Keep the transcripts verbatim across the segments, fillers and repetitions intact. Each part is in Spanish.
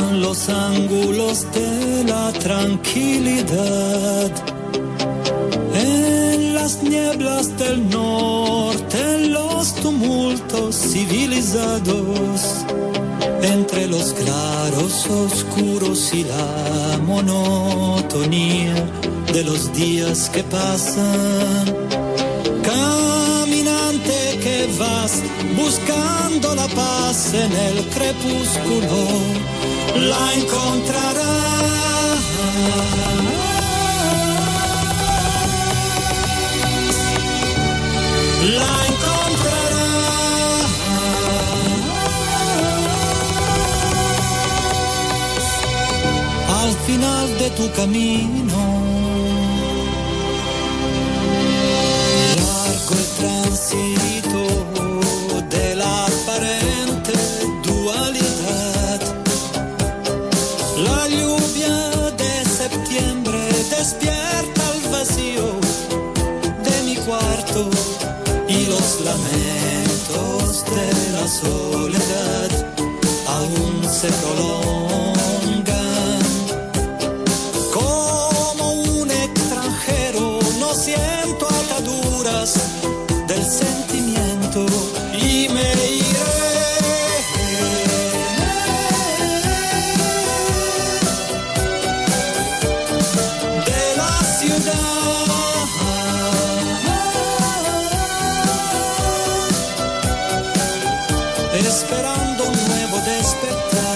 buscan los ángulos de la tranquilidad. En las nieblas del norte, en los tumultos civilizados, entre los claros oscuros y la monotonía de los días que pasan. Caminante que vas buscando la paz en el crepúsculo, la encontrarás. La encontrarás. Al final de tu camino. Largo el tránsito de la aparente dualidad. La lluvia de septiembre despierta el vacío de mi cuarto y los lamentos de la soledad aún se prolongan. Como un extranjero no siento ataduras del sentimiento y me iré de la ciudad, esperando un nuevo despertar.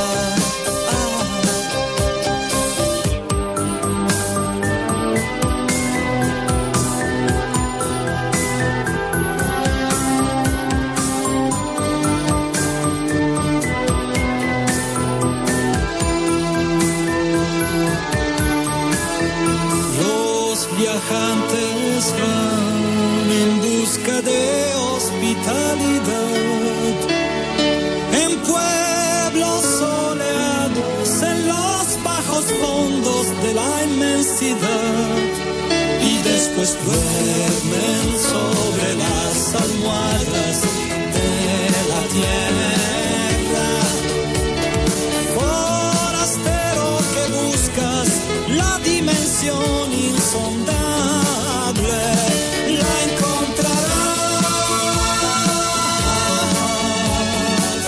Los viajantes van en busca de hospitalidad, en pueblos soleados, en los bajos fondos de la inmensidad, y después duermen sobre las almohadas de la tierra. Forastero que buscas la dimensión insondable, la encontrarás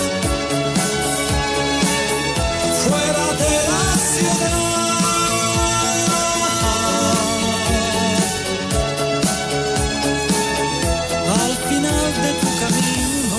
fuera de la ciudad. Al final de tu camino.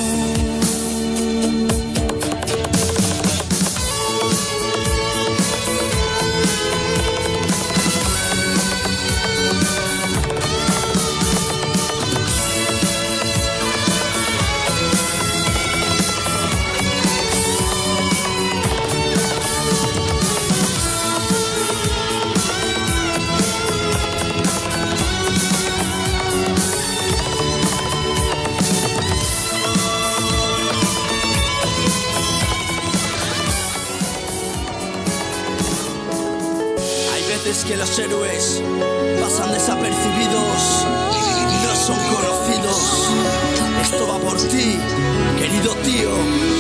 Es que los héroes pasan desapercibidos, no son conocidos. Esto va por ti, querido tío.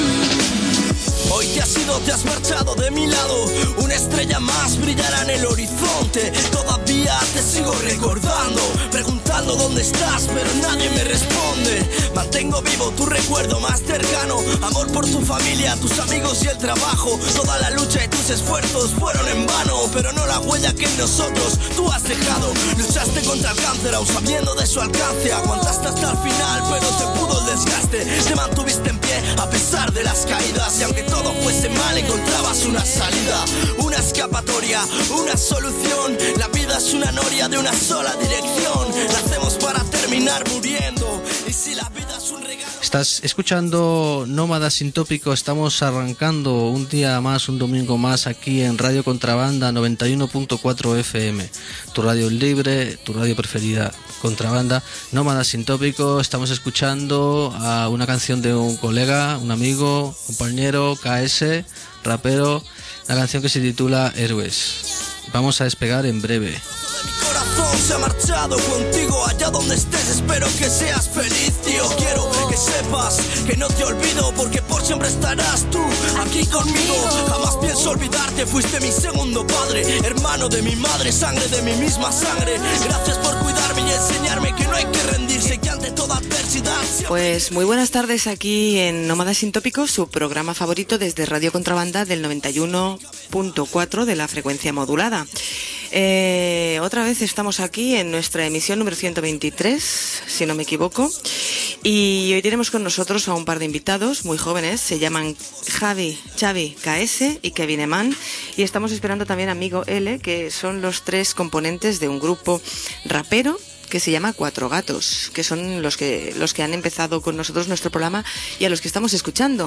Hoy te has ido, te has marchado de mi lado. Una estrella más brillará en el horizonte. Todavía te sigo recordando, preguntando dónde estás, pero nadie me responde. Mantengo vivo tu recuerdo más cercano. Amor por tu familia, tus amigos y el trabajo. Toda la lucha y tus esfuerzos fueron en vano, pero no la huella que en nosotros tú has dejado. Luchaste contra el cáncer aún sabiendo de su alcance. Aguantaste hasta el final, pero te pudo el desgaste. Te mantuviste en pie a pesar de las caídas, y aunque todo fuese mal encontrabas una salida, una escapatoria, una solución. La vida es una noria de una sola dirección. La hacemos para terminar muriendo, y si la vida es un regalo. Estás escuchando Nómadas sin Tópico. Estamos arrancando un día más, un domingo más aquí en Radio Contrabanda noventa y uno punto cuatro F M, tu radio libre, tu radio preferida. Contrabanda, Nómadas sin Tópico. Estamos escuchando a una canción de un colega, un amigo, compañero, K S, rapero, la canción que se titula Héroes. Vamos a despegar en breve. Mi corazón se ha marchado contigo allá donde estés, espero que seas feliz, tío. Quiero que sepas que no te olvido, porque por siempre estarás tú aquí conmigo. Jamás pienso jamás olvidarte. Fuiste mi segundo padre, hermano de mi madre, sangre de mi misma sangre. Gracias por cuidarme y enseñarme que no hay que rendirse, que ante toda adversidad siempre... Pues muy buenas tardes aquí en Nómada Sin Tópico, su programa favorito desde Radio Contrabanda del noventa y uno punto cuatro de la frecuencia modulada. Eh, otra vez estamos aquí en nuestra emisión número ciento veintitrés, si no me equivoco, y hoy tenemos con nosotros a un par de invitados muy jóvenes. Se llaman Javi, Xavi K S y Kevin Eman, y estamos esperando también a Amigo L, que son los tres componentes de un grupo rapero que se llama Cuatro Gatos, que son los que los que han empezado con nosotros nuestro programa y a los que estamos escuchando.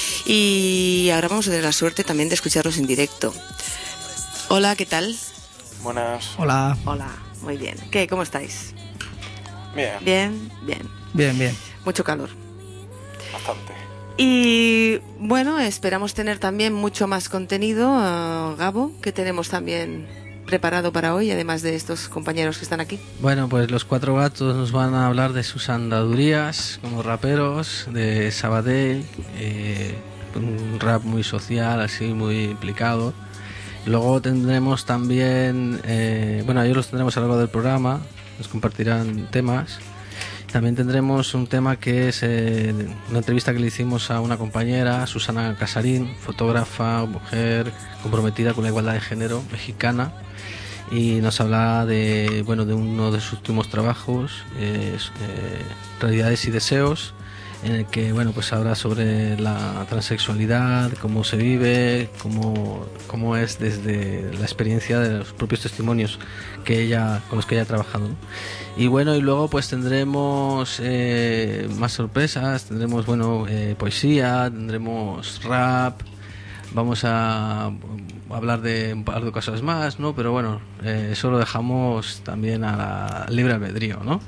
Y ahora vamos a tener la suerte también de escucharlos en directo. Hola, ¿qué tal? Buenas. Hola. Hola, muy bien. ¿Qué? ¿Cómo estáis? Bien. Bien, bien. Bien, bien. Mucho calor. Bastante. Y bueno, esperamos tener también mucho más contenido. Uh, Gabo, que tenemos también preparado para hoy, además de estos compañeros que están aquí. Bueno, pues los Cuatro Gatos nos van a hablar de sus andadurías como raperos, de Sabadell, eh, un rap muy social, así muy implicado. Luego tendremos también, eh, bueno, ellos los tendremos a lo largo del programa, nos compartirán temas. También tendremos un tema que es eh, una entrevista que le hicimos a una compañera, Susana Casarín, fotógrafa, mujer comprometida con la igualdad de género, mexicana, y nos habla de, bueno, de uno de sus últimos trabajos, eh, eh, Realidades y Deseos, en el que, bueno, pues habla sobre la transexualidad, cómo se vive, cómo, cómo es desde la experiencia de los propios testimonios que ella, con los que ella ha trabajado, ¿no? Y bueno, y luego pues tendremos eh, más sorpresas, tendremos, bueno, eh, poesía, tendremos rap, vamos a hablar de un par de cosas más, ¿no? Pero bueno, eh, eso lo dejamos también a la libre albedrío, ¿no?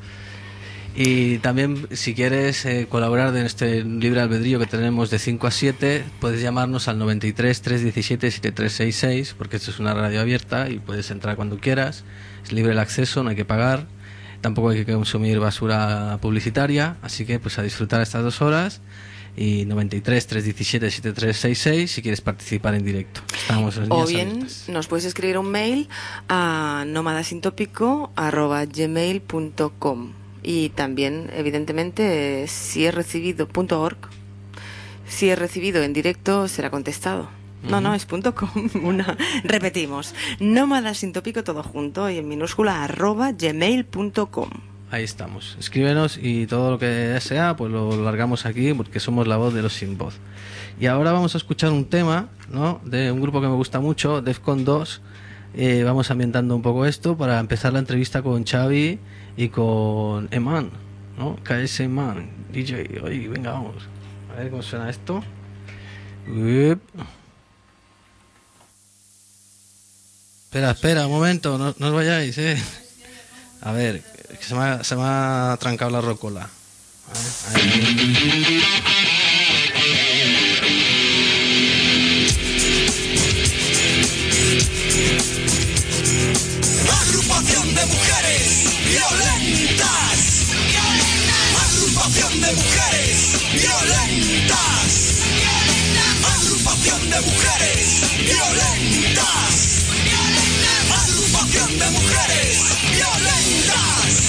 Y también, si quieres eh, colaborar en este libre albedrío que tenemos de cinco a siete, puedes llamarnos al noventa y tres, trescientos diecisiete, setenta y tres sesenta y seis, porque esto es una radio abierta y puedes entrar cuando quieras. Es libre el acceso, no hay que pagar, tampoco hay que consumir basura publicitaria, así que pues a disfrutar estas dos horas. Y noventa y tres, trescientos diecisiete, setenta y tres sesenta y seis si quieres participar en directo. Estamos en o bien abiertas. Nos puedes escribir un mail a nómadasintópico arroba gmail punto com. Y también, evidentemente, si he recibido punto org, si he recibido en directo, será contestado. Uh-huh. No, no, es punto com. Una. Repetimos, nómadasintópico todo junto y en minúscula arroba gmail punto com. Ahí estamos. Escríbenos y todo lo que sea, pues lo largamos aquí porque somos la voz de los sin voz. Y ahora vamos a escuchar un tema, ¿no?, de un grupo que me gusta mucho, Defcon dos. Eh, vamos ambientando un poco esto para empezar la entrevista con Xavi y con Eman, ¿no? K S Eman, D J. Oye, venga, vamos. A ver cómo suena esto. Uep. Espera, espera, un momento, no, no os vayáis, eh. A ver, que se me ha, se me ha trancado la rocola. A ver, ahí. Agrupación de mujeres violentas. Agrupación de mujeres violentas. Agrupación de mujeres violentas. Agrupación de mujeres violentas.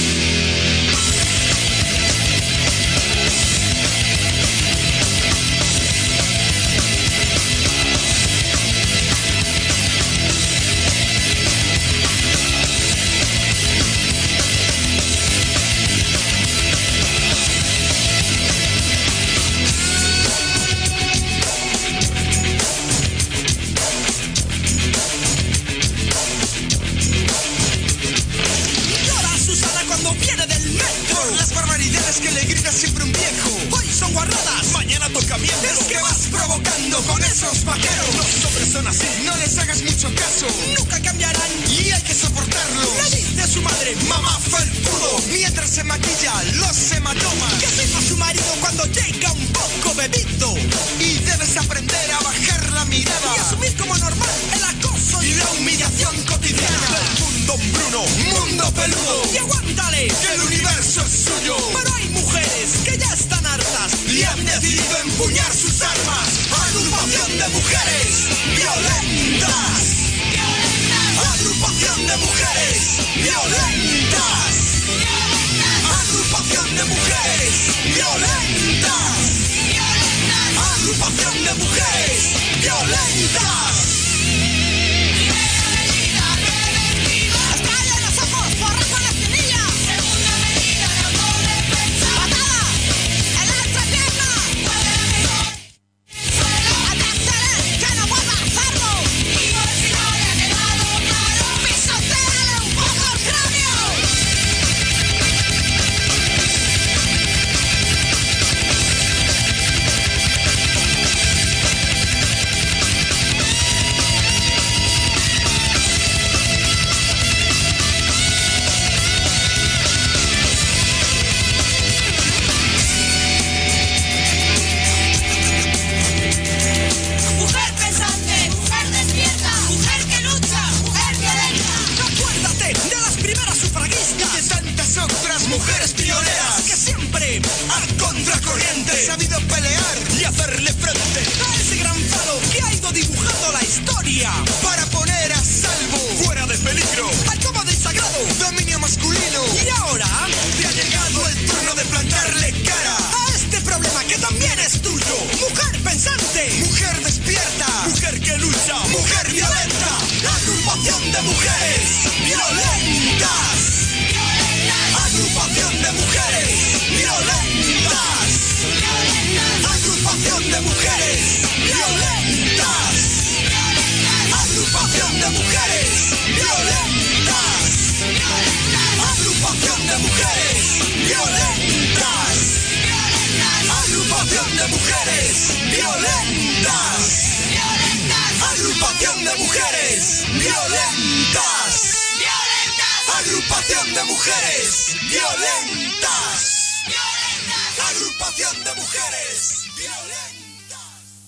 Que le grita siempre un viejo. Hoy son guarradas, mañana tocamiento. Es que vas provocando con esos vaqueros. Los hombres son así, no les hagas mucho caso. Nunca cambiarán y hay que soportarlo. Le dice a su madre, mamá felpudo, mientras se maquilla los hematomas. Que sepa su marido cuando llega un poco bebido. Y debes aprender a bajar la mirada y asumir como normal el acoso y la humillación cotidiana. El mundo Bruno, mundo peludo. Y aguántale, que el universo es suyo. Pero hay mujeres que ya están hartas y han decidido empuñar sus armas. Agrupación de mujeres violentas. Agrupación de mujeres violentas. Estrella en los ojos, porra con la espinilla. Segunda medida de autodefensa. Patada en la entrepierna. Atácale, que no vuelva a hacerlo. Y por si no le ha quedado claro, pisotéale un poco el cráneo. Mujer pensante, mujer despierta, mujer que lucha, mujer violenta. Acuérdate de las primeras sufragistas y de tantas otras mujeres pioneras que siempre a contracorriente han sabido pelear y hacerle frente a ese gran faro que ha ido dibujando la historia para poner a salvo, fuera de peligro, al cómodo y sagrado dominio masculino. Y ahora te ha llegado el turno de plantarle cara a este problema que también es tuyo. Mujer pensante, mujer despierta, mujer que lucha, mujer violenta. Agrupación de mujeres violentas. Agrupación de mujeres violentas. Agrupación de mujeres violentas. Agrupación de mujeres violentas. Agrupación de mujeres violentas. Agrupación de mujeres violentas. Agrupación de mujeres violentas. Agrupación de mujeres violentas. Agrupación de mujeres violentas.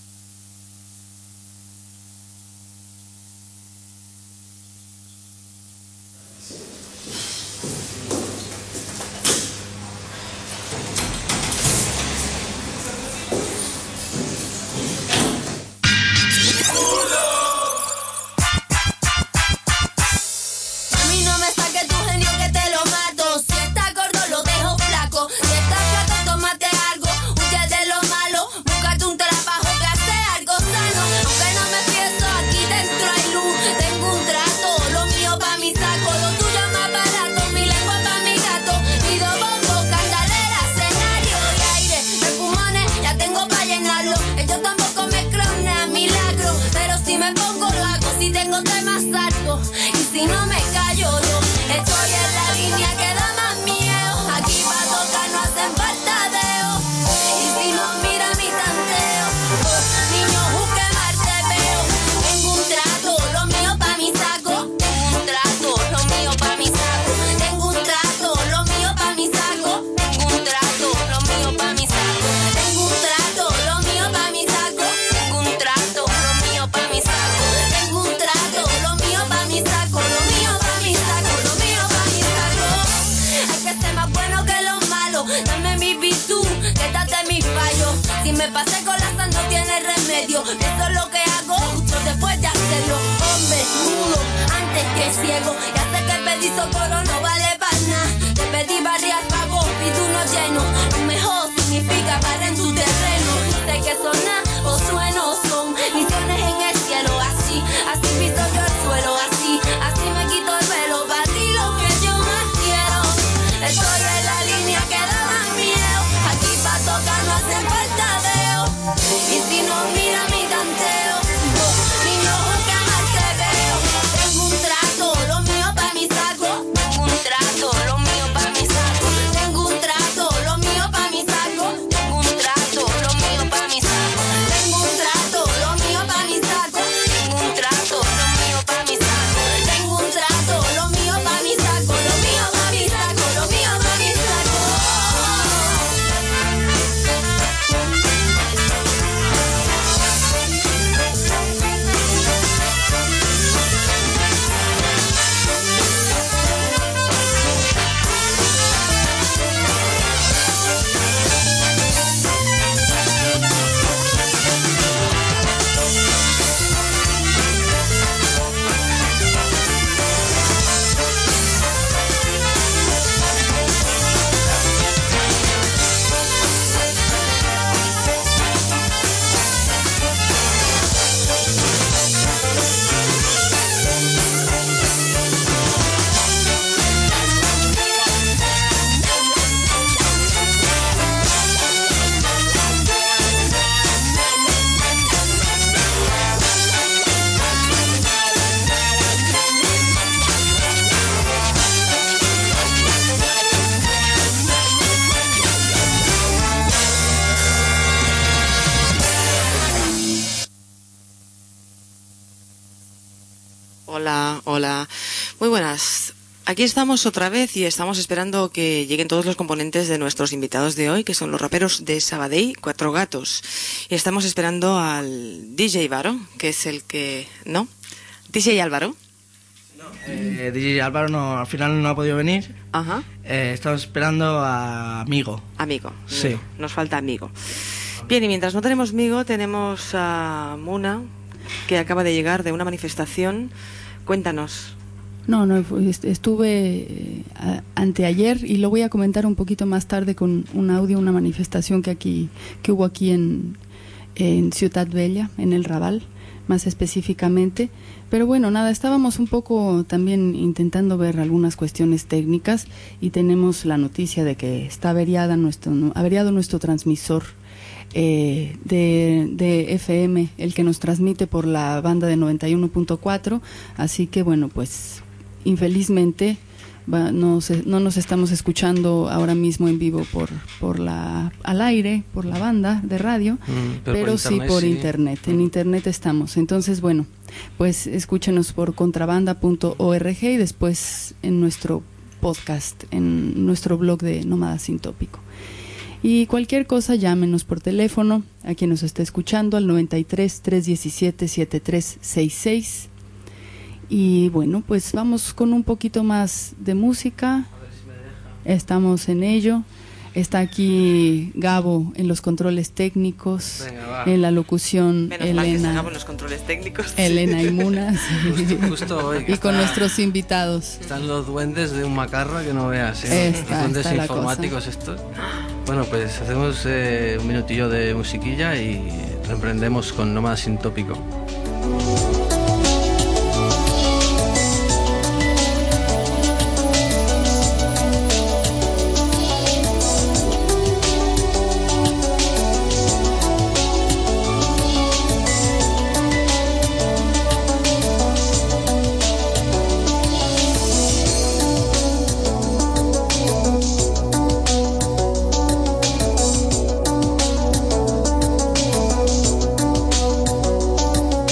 A mí no me saques tu genio que te lo mato. Si está gordo lo dejo flaco. Si está flaco tómate algo. Huye de lo malo. Búscate un trabajo que hace algo sano. Aunque no me pienso, aquí dentro hay luz. Tengo un trato, lo mío pa' mi saco. Lo tuyo más barato, mi lengua pa' mi gato. Pido bombo, candalera, escenario y aire. De pulmones ya tengo pa' llenarlo. Ellos tampoco me creen a milagro. Pero si me pongo lo hago, si tengo temas altos. Y si no me callo yo, estoy en la línea que da más miedo. Aquí pa' tocar no hacen falta dedos. Y si no mira mi tanteo, oh, niño, busque mal te veo. Tengo un trato, lo mío pa' mi saco. Tengo un trato, lo mío pa' mi saco. Tengo un trato, lo mío pa' mi saco. Tengo un trato, lo mío pa' mi saco. Tengo un trato, lo mío pa' mi saco. Tengo un trato, lo mío pa' mi saco. Tengo un trato, lo mío pa' mi saco. Lo mío pa' mi saco, lo mío pa' mi saco. Hay que ser más bueno que los malos. Dame mi virtud, quédate mis fallos. Si me pasé con la sal no tiene remedio. Eso es lo que hago justo después de hacerlo. Hombre, mudo, antes que ciego. Ya sé que pedí socorro no vale para nada. Te pedí barriar pago y tú no lleno. Lo mejor significa para en tu terreno. Sé que sonar o sueno son misiones en el cielo. Así, así piso yo el suelo. Así, así me quito el velo. Para ti lo que yo más quiero. Estoy en la línea que da más miedo. Aquí pa' tocar no hacen falta dedos. Y si no mira mi tanteo, oh, Hola, hola. Muy buenas. Aquí estamos otra vez y estamos esperando que lleguen todos los componentes de nuestros invitados de hoy, que son los raperos de Sabadell, Cuatro Gatos. Y estamos esperando al D J Varo, que es el que... ¿No? D J Álvaro. Eh, D J Álvaro no, al final no ha podido venir. Ajá. Eh, estamos esperando a Amigo. Amigo. Sí. Nos falta Amigo. Bien, y mientras no tenemos Migo, tenemos a Muna, que acaba de llegar de una manifestación. Cuéntanos. No, no, estuve eh, anteayer y lo voy a comentar un poquito más tarde con un audio, una manifestación que aquí que hubo aquí en, en Ciudad Bella, en el Raval, más específicamente. Pero bueno, nada, estábamos un poco también intentando ver algunas cuestiones técnicas y tenemos la noticia de que está averiada nuestro, averiado nuestro transmisor eh, de, de F M, el que nos transmite por la banda de noventa y uno punto cuatro, así que bueno, pues infelizmente va, no, se, no nos estamos escuchando ahora mismo en vivo por, por la, al aire, por la banda de radio, mm, pero, pero por sí internet, por sí. internet, en Mm. internet estamos. Entonces bueno, pues escúchenos por contrabanda punto org y después en nuestro podcast, en nuestro blog de Nómada Sin Tópico. Y cualquier cosa, llámenos por teléfono a quien nos esté escuchando al noventa y tres, trescientos diecisiete, setenta y tres sesenta y seis. Y bueno, pues vamos con un poquito más de música. Estamos en ello. Está aquí Gabo en los controles técnicos. Venga, va. En la locución Menos mal que Elena, sacamos los controles técnicos. Elena y Muna. Sí. Justo, justo hoy. que Y con está- nuestros invitados. Están los duendes de un macarra que no veas, ¿eh? Está, Los duendes está la informáticos estos. Bueno, pues hacemos eh, un minutillo de musiquilla y reemprendemos con Nómada Sin Tópico. Thank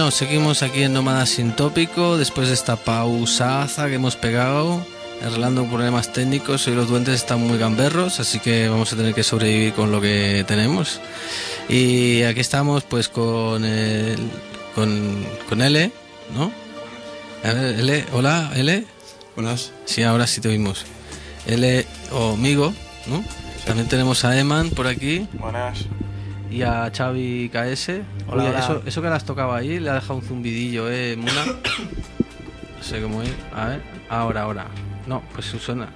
Bueno, seguimos aquí en Nómada Sin Tópico después de esta pausaza que hemos pegado, arreglando problemas técnicos. Hoy los duendes están muy gamberros, así que vamos a tener que sobrevivir con lo que tenemos. Y aquí estamos pues con el, con, con L, ¿no? A ver, L, hola, L. Buenas. Sí, ahora sí te oímos. L o Migo, ¿no? Sí. También tenemos a Eman por aquí. Buenas. Y a Xavi K S. Hola, Oye, hola. Eso, eso que le has tocado ahí, le ha dejado un zumbidillo, ¿eh, Muna? No sé cómo ir. A ver, ahora, ahora. No, pues suena. A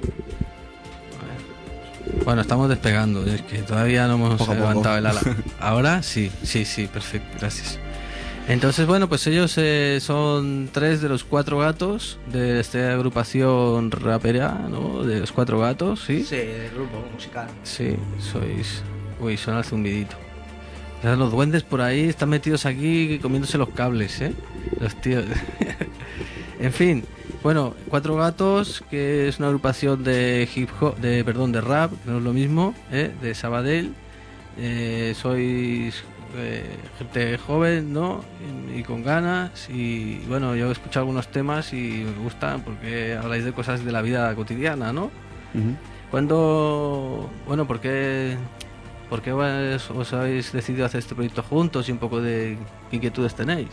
ver. Bueno, estamos despegando, es que todavía no hemos Poco a levantado poco. el ala. Ahora sí, sí, sí, perfecto, gracias. Entonces, bueno, pues ellos eh, son tres de los cuatro gatos de esta agrupación rapera, ¿no? De los cuatro gatos, ¿sí? Sí, del grupo musical. Sí, sois... Uy, suena el zumbidito. O sea, los duendes por ahí están metidos aquí comiéndose los cables, ¿eh? Los tíos. En fin, bueno, Cuatro Gatos, que es una agrupación de hip hop, de perdón, de rap, que no es lo mismo, ¿eh? De Sabadell. Eh, sois eh, gente joven, ¿no? Y, y con ganas. Y bueno, yo he escuchado algunos temas y me gustan porque habláis de cosas de la vida cotidiana, ¿no? Uh-huh. Cuando, bueno, ¿por qué, por qué os, os habéis decidido hacer este proyecto juntos y un poco de inquietudes tenéis?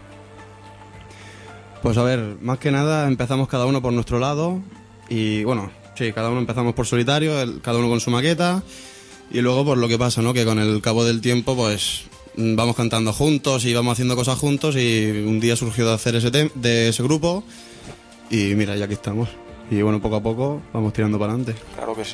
Pues a ver, más que nada empezamos cada uno por nuestro lado y bueno, sí, cada uno empezamos por solitario, el, cada uno con su maqueta y luego por lo que pasa, ¿no? Que con el cabo del tiempo pues vamos cantando juntos y vamos haciendo cosas juntos y un día surgió de hacer ese tem- de ese grupo y mira, ya aquí estamos. Y bueno, poco a poco vamos tirando para adelante. Claro que sí.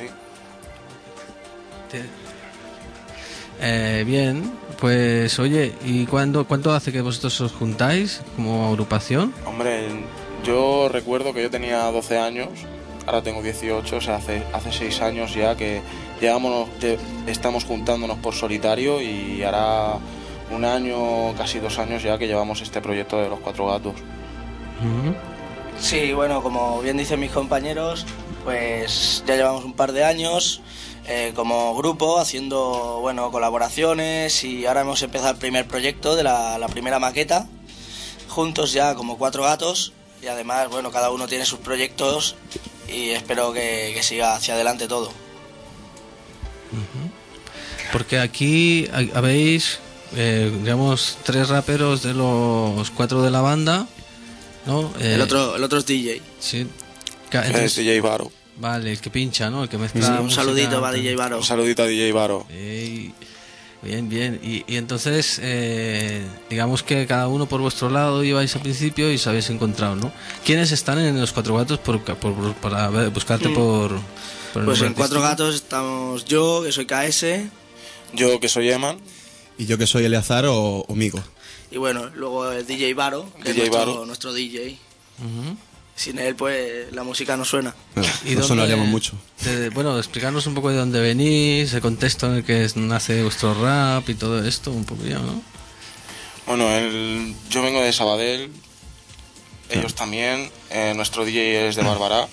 Eh, bien, pues oye, ¿y cuándo, cuánto hace que vosotros os juntáis como agrupación? Hombre, yo recuerdo que yo tenía doce años, ahora tengo dieciocho, o sea, hace, hace seis años ya que llevamos, estamos juntándonos por solitario y hará un año, casi dos años ya que llevamos este proyecto de los Cuatro Gatos. Uh-huh. Sí, bueno, como bien dicen mis compañeros, pues ya llevamos un par de años eh, como grupo haciendo, bueno, colaboraciones y ahora hemos empezado el primer proyecto de la, la primera maqueta, juntos ya como Cuatro Gatos y además, bueno, cada uno tiene sus proyectos y espero que, que siga hacia adelante todo. Uh-huh. Porque aquí ha- habéis, eh, digamos, tres raperos de los cuatro de la banda, ¿no? Eh, El otro, el otro es D J. Sí. Ca- Es entonces- D J Varo. Vale, el que pincha, ¿no? El que mezcla Sí, un música. saludito para D J Varo. Un saludito a D J Varo. Ey, bien, bien. Y, y entonces, eh, digamos que cada uno por vuestro lado ibais al principio y os habéis encontrado, ¿no? ¿Quiénes están en los Cuatro Gatos por, por, por- para ver- buscarte Mm. por, por el Pues nombre en Cuatro artístico? Gatos estamos yo, que soy K S, Yo que soy Eman. Y yo que soy Eleazar o, o Migo. y bueno, luego el D J Varo, que D J es nuestro, Varo. nuestro D J. Ujú. Sin él, pues la música no suena. No, ¿Y no dónde- sonaríamos mucho. de- bueno, explicarnos un poco de dónde venís, el contexto en el que nace vuestro rap y todo esto, un poquillo, ¿no? Bueno, el, yo vengo de Sabadell, ellos también, eh, nuestro D J es de Bárbara.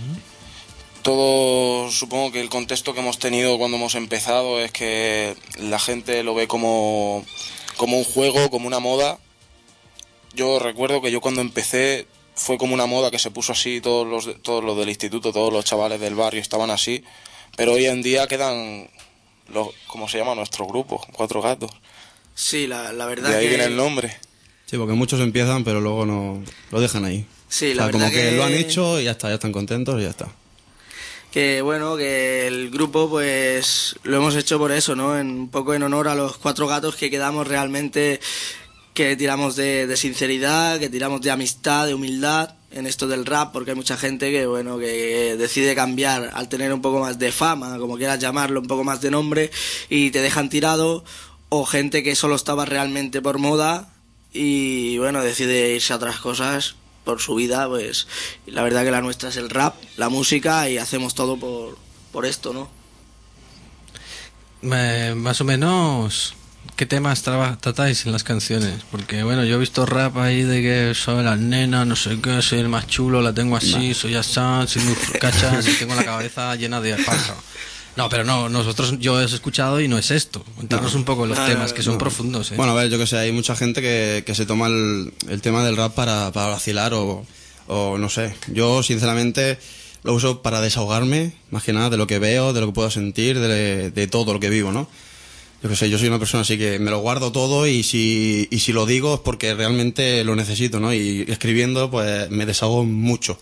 Todo, supongo que el contexto que hemos tenido cuando hemos empezado es que la gente lo ve como, como un juego, como una moda. Yo recuerdo que yo cuando empecé fue como una moda que se puso así, todos los, de- todos los del instituto, todos los chavales del barrio estaban así, pero hoy en día quedan, los, ¿cómo se llama nuestro grupo? Cuatro Gatos. Sí, la, la verdad De ahí que... viene el nombre. Sí, porque muchos empiezan pero luego no lo dejan ahí. Sí, O la sea, como verdad que... que... lo han hecho y ya está, ya están contentos y ya está. Que bueno, que el grupo pues lo hemos hecho por eso, ¿no? En, un poco en honor a los Cuatro Gatos que quedamos realmente, que tiramos de, de sinceridad, que tiramos de amistad, de humildad en esto del rap, porque hay mucha gente que bueno, que decide cambiar al tener un poco más de fama, como quieras llamarlo, un poco más de nombre, y te dejan tirado, o gente que solo estaba realmente por moda y bueno, decide irse a otras cosas por su vida, pues la verdad que la nuestra es el rap, la música y hacemos todo por, por esto, ¿no? Eh, más o menos, ¿qué temas traba- tratáis en las canciones? Porque bueno, yo he visto rap ahí de que soy la nena, no sé qué, soy el más chulo, la tengo así, soy así, soy muy cachas y tengo la cabeza llena de paja. No, pero no, nosotros, yo he escuchado y no es esto. Contarnos No. un poco los No, temas, no, que son no. profundos, ¿eh? Bueno, a ver, yo que sé, hay mucha gente que, que se toma el, el tema del rap para, para vacilar o, o no sé. Yo, sinceramente, lo uso para desahogarme, más que nada, de lo que veo, de lo que puedo sentir, de, de todo lo que vivo, ¿no? Yo que sé, yo soy una persona así que me lo guardo todo y si, y si lo digo es porque realmente lo necesito, ¿no? Y escribiendo, pues me desahogo mucho.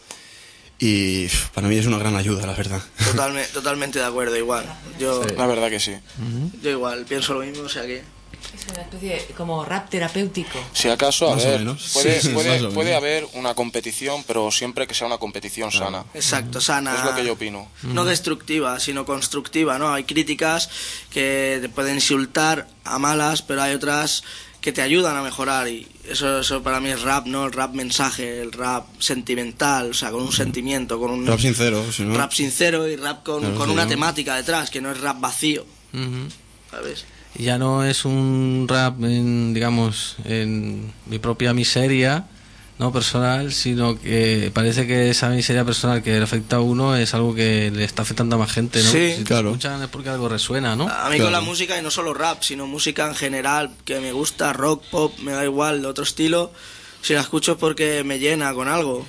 Y uf, para mí es una gran ayuda, la verdad. Totalmente, totalmente de acuerdo, igual. Yo, La verdad que sí. yo igual, pienso lo mismo, o sea que... Es una especie de, como rap terapéutico. Si acaso, a Más o ver, menos. puede, Sí, puede, más o puede menos. haber una competición, pero siempre que sea una competición sana. Exacto, sana. Es lo que yo opino. No destructiva, sino constructiva, ¿no? Hay críticas que te pueden insultar a malas, pero hay otras que te ayudan a mejorar y eso, eso para mí es rap, ¿no? El rap mensaje, el rap sentimental, o sea, con un sentimiento, con un... Rap sincero, si no... Rap sincero y rap con, Claro, con sí, una ¿no? temática detrás, que no es rap vacío, Ujú. ¿sabes? Y ya no es un rap, en, digamos, en mi propia miseria, no personal, sino que parece que esa miseria personal que le afecta a uno es algo que le está afectando a más gente, ¿no? Sí. Si te Claro. escuchan es porque algo resuena, ¿no? A mí Claro. con la música, y no solo rap, sino música en general, que me gusta, rock, pop, me da igual, de otro estilo, si la escucho es porque me llena con algo,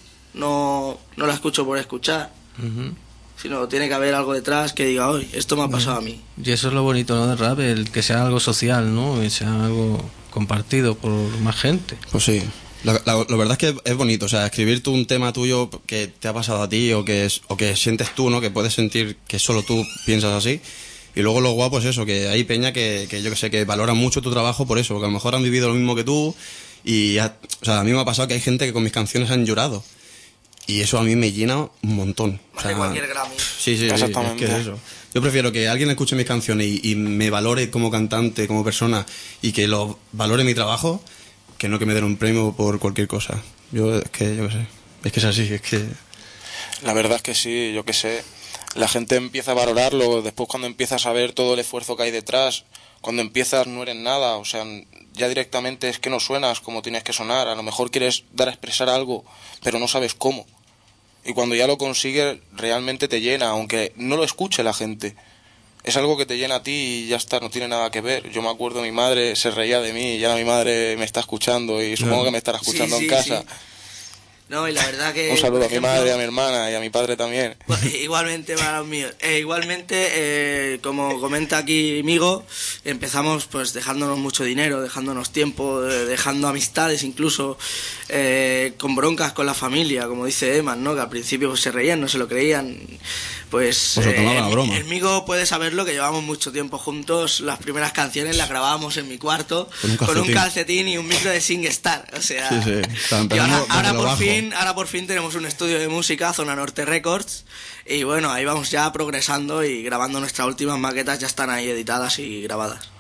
no, no la escucho por escuchar, Ujú. sino tiene que haber algo detrás que diga, hoy esto me ha pasado a mí. Y eso es lo bonito, ¿no? Del rap, el que sea algo social, ¿no? Que sea algo compartido por más gente. Pues sí. La, la- la verdad es que es bonito, o sea, escribir tú un tema tuyo que te ha pasado a ti o que, es, o que sientes tú, ¿no? Que puedes sentir que solo tú piensas así. Y luego lo guapo es eso, que hay peña que, que yo que sé, que valora mucho tu trabajo por eso, porque a lo mejor han vivido lo mismo que tú y, ya- o sea, a mí me ha pasado que hay gente que con mis canciones han llorado. Y eso a mí me llena un montón. O Más sea, que cualquier Grammy. Sí, sí, sí, Exactamente. es que es eso. Yo prefiero que alguien escuche mis canciones y, y me valore como cantante, como persona, y que lo valore mi trabajo, que no que me den un premio por cualquier cosa. Yo es que, yo qué sé, es que es así, es que... La verdad es que sí, yo qué sé. La gente empieza a valorarlo, después cuando empiezas a ver todo el esfuerzo que hay detrás, cuando empiezas no eres nada, o sea, ya directamente es que no suenas como tienes que sonar, a lo mejor quieres dar a expresar algo, pero no sabes cómo. Y cuando ya lo consigues, realmente te llena, aunque no lo escuche la gente. Es algo que te llena a ti y ya está, no tiene nada que ver. Yo me acuerdo, mi madre se reía de mí y ahora mi madre me está escuchando y supongo Claro. que me estará escuchando Sí, en sí, casa. sí. No, y la verdad que... Un saludo por a mi ejemplo, madre, a mi hermana y a mi padre también. Pues, igualmente para los míos. Eh, igualmente, eh, como comenta aquí Migo, empezamos pues dejándonos mucho dinero, dejándonos tiempo, eh, dejando amistades incluso, eh, con broncas con la familia, como dice Eman, ¿no? Que al principio pues, se reían, no se lo creían. Pues, Pues lo tomaban a el- broma. el Migo puede saberlo, que llevamos mucho tiempo juntos. Las primeras canciones las grabábamos en mi cuarto Con un calcetín. calcetín y un micro de SingStar. O sea, Sí, sí. O sea, y empezamos ahora, ahora desde lo por bajo. fin ahora por fin tenemos un estudio de música, Zona Norte Records, y bueno, ahí vamos ya progresando y grabando nuestras últimas maquetas, ya están ahí editadas y grabadas.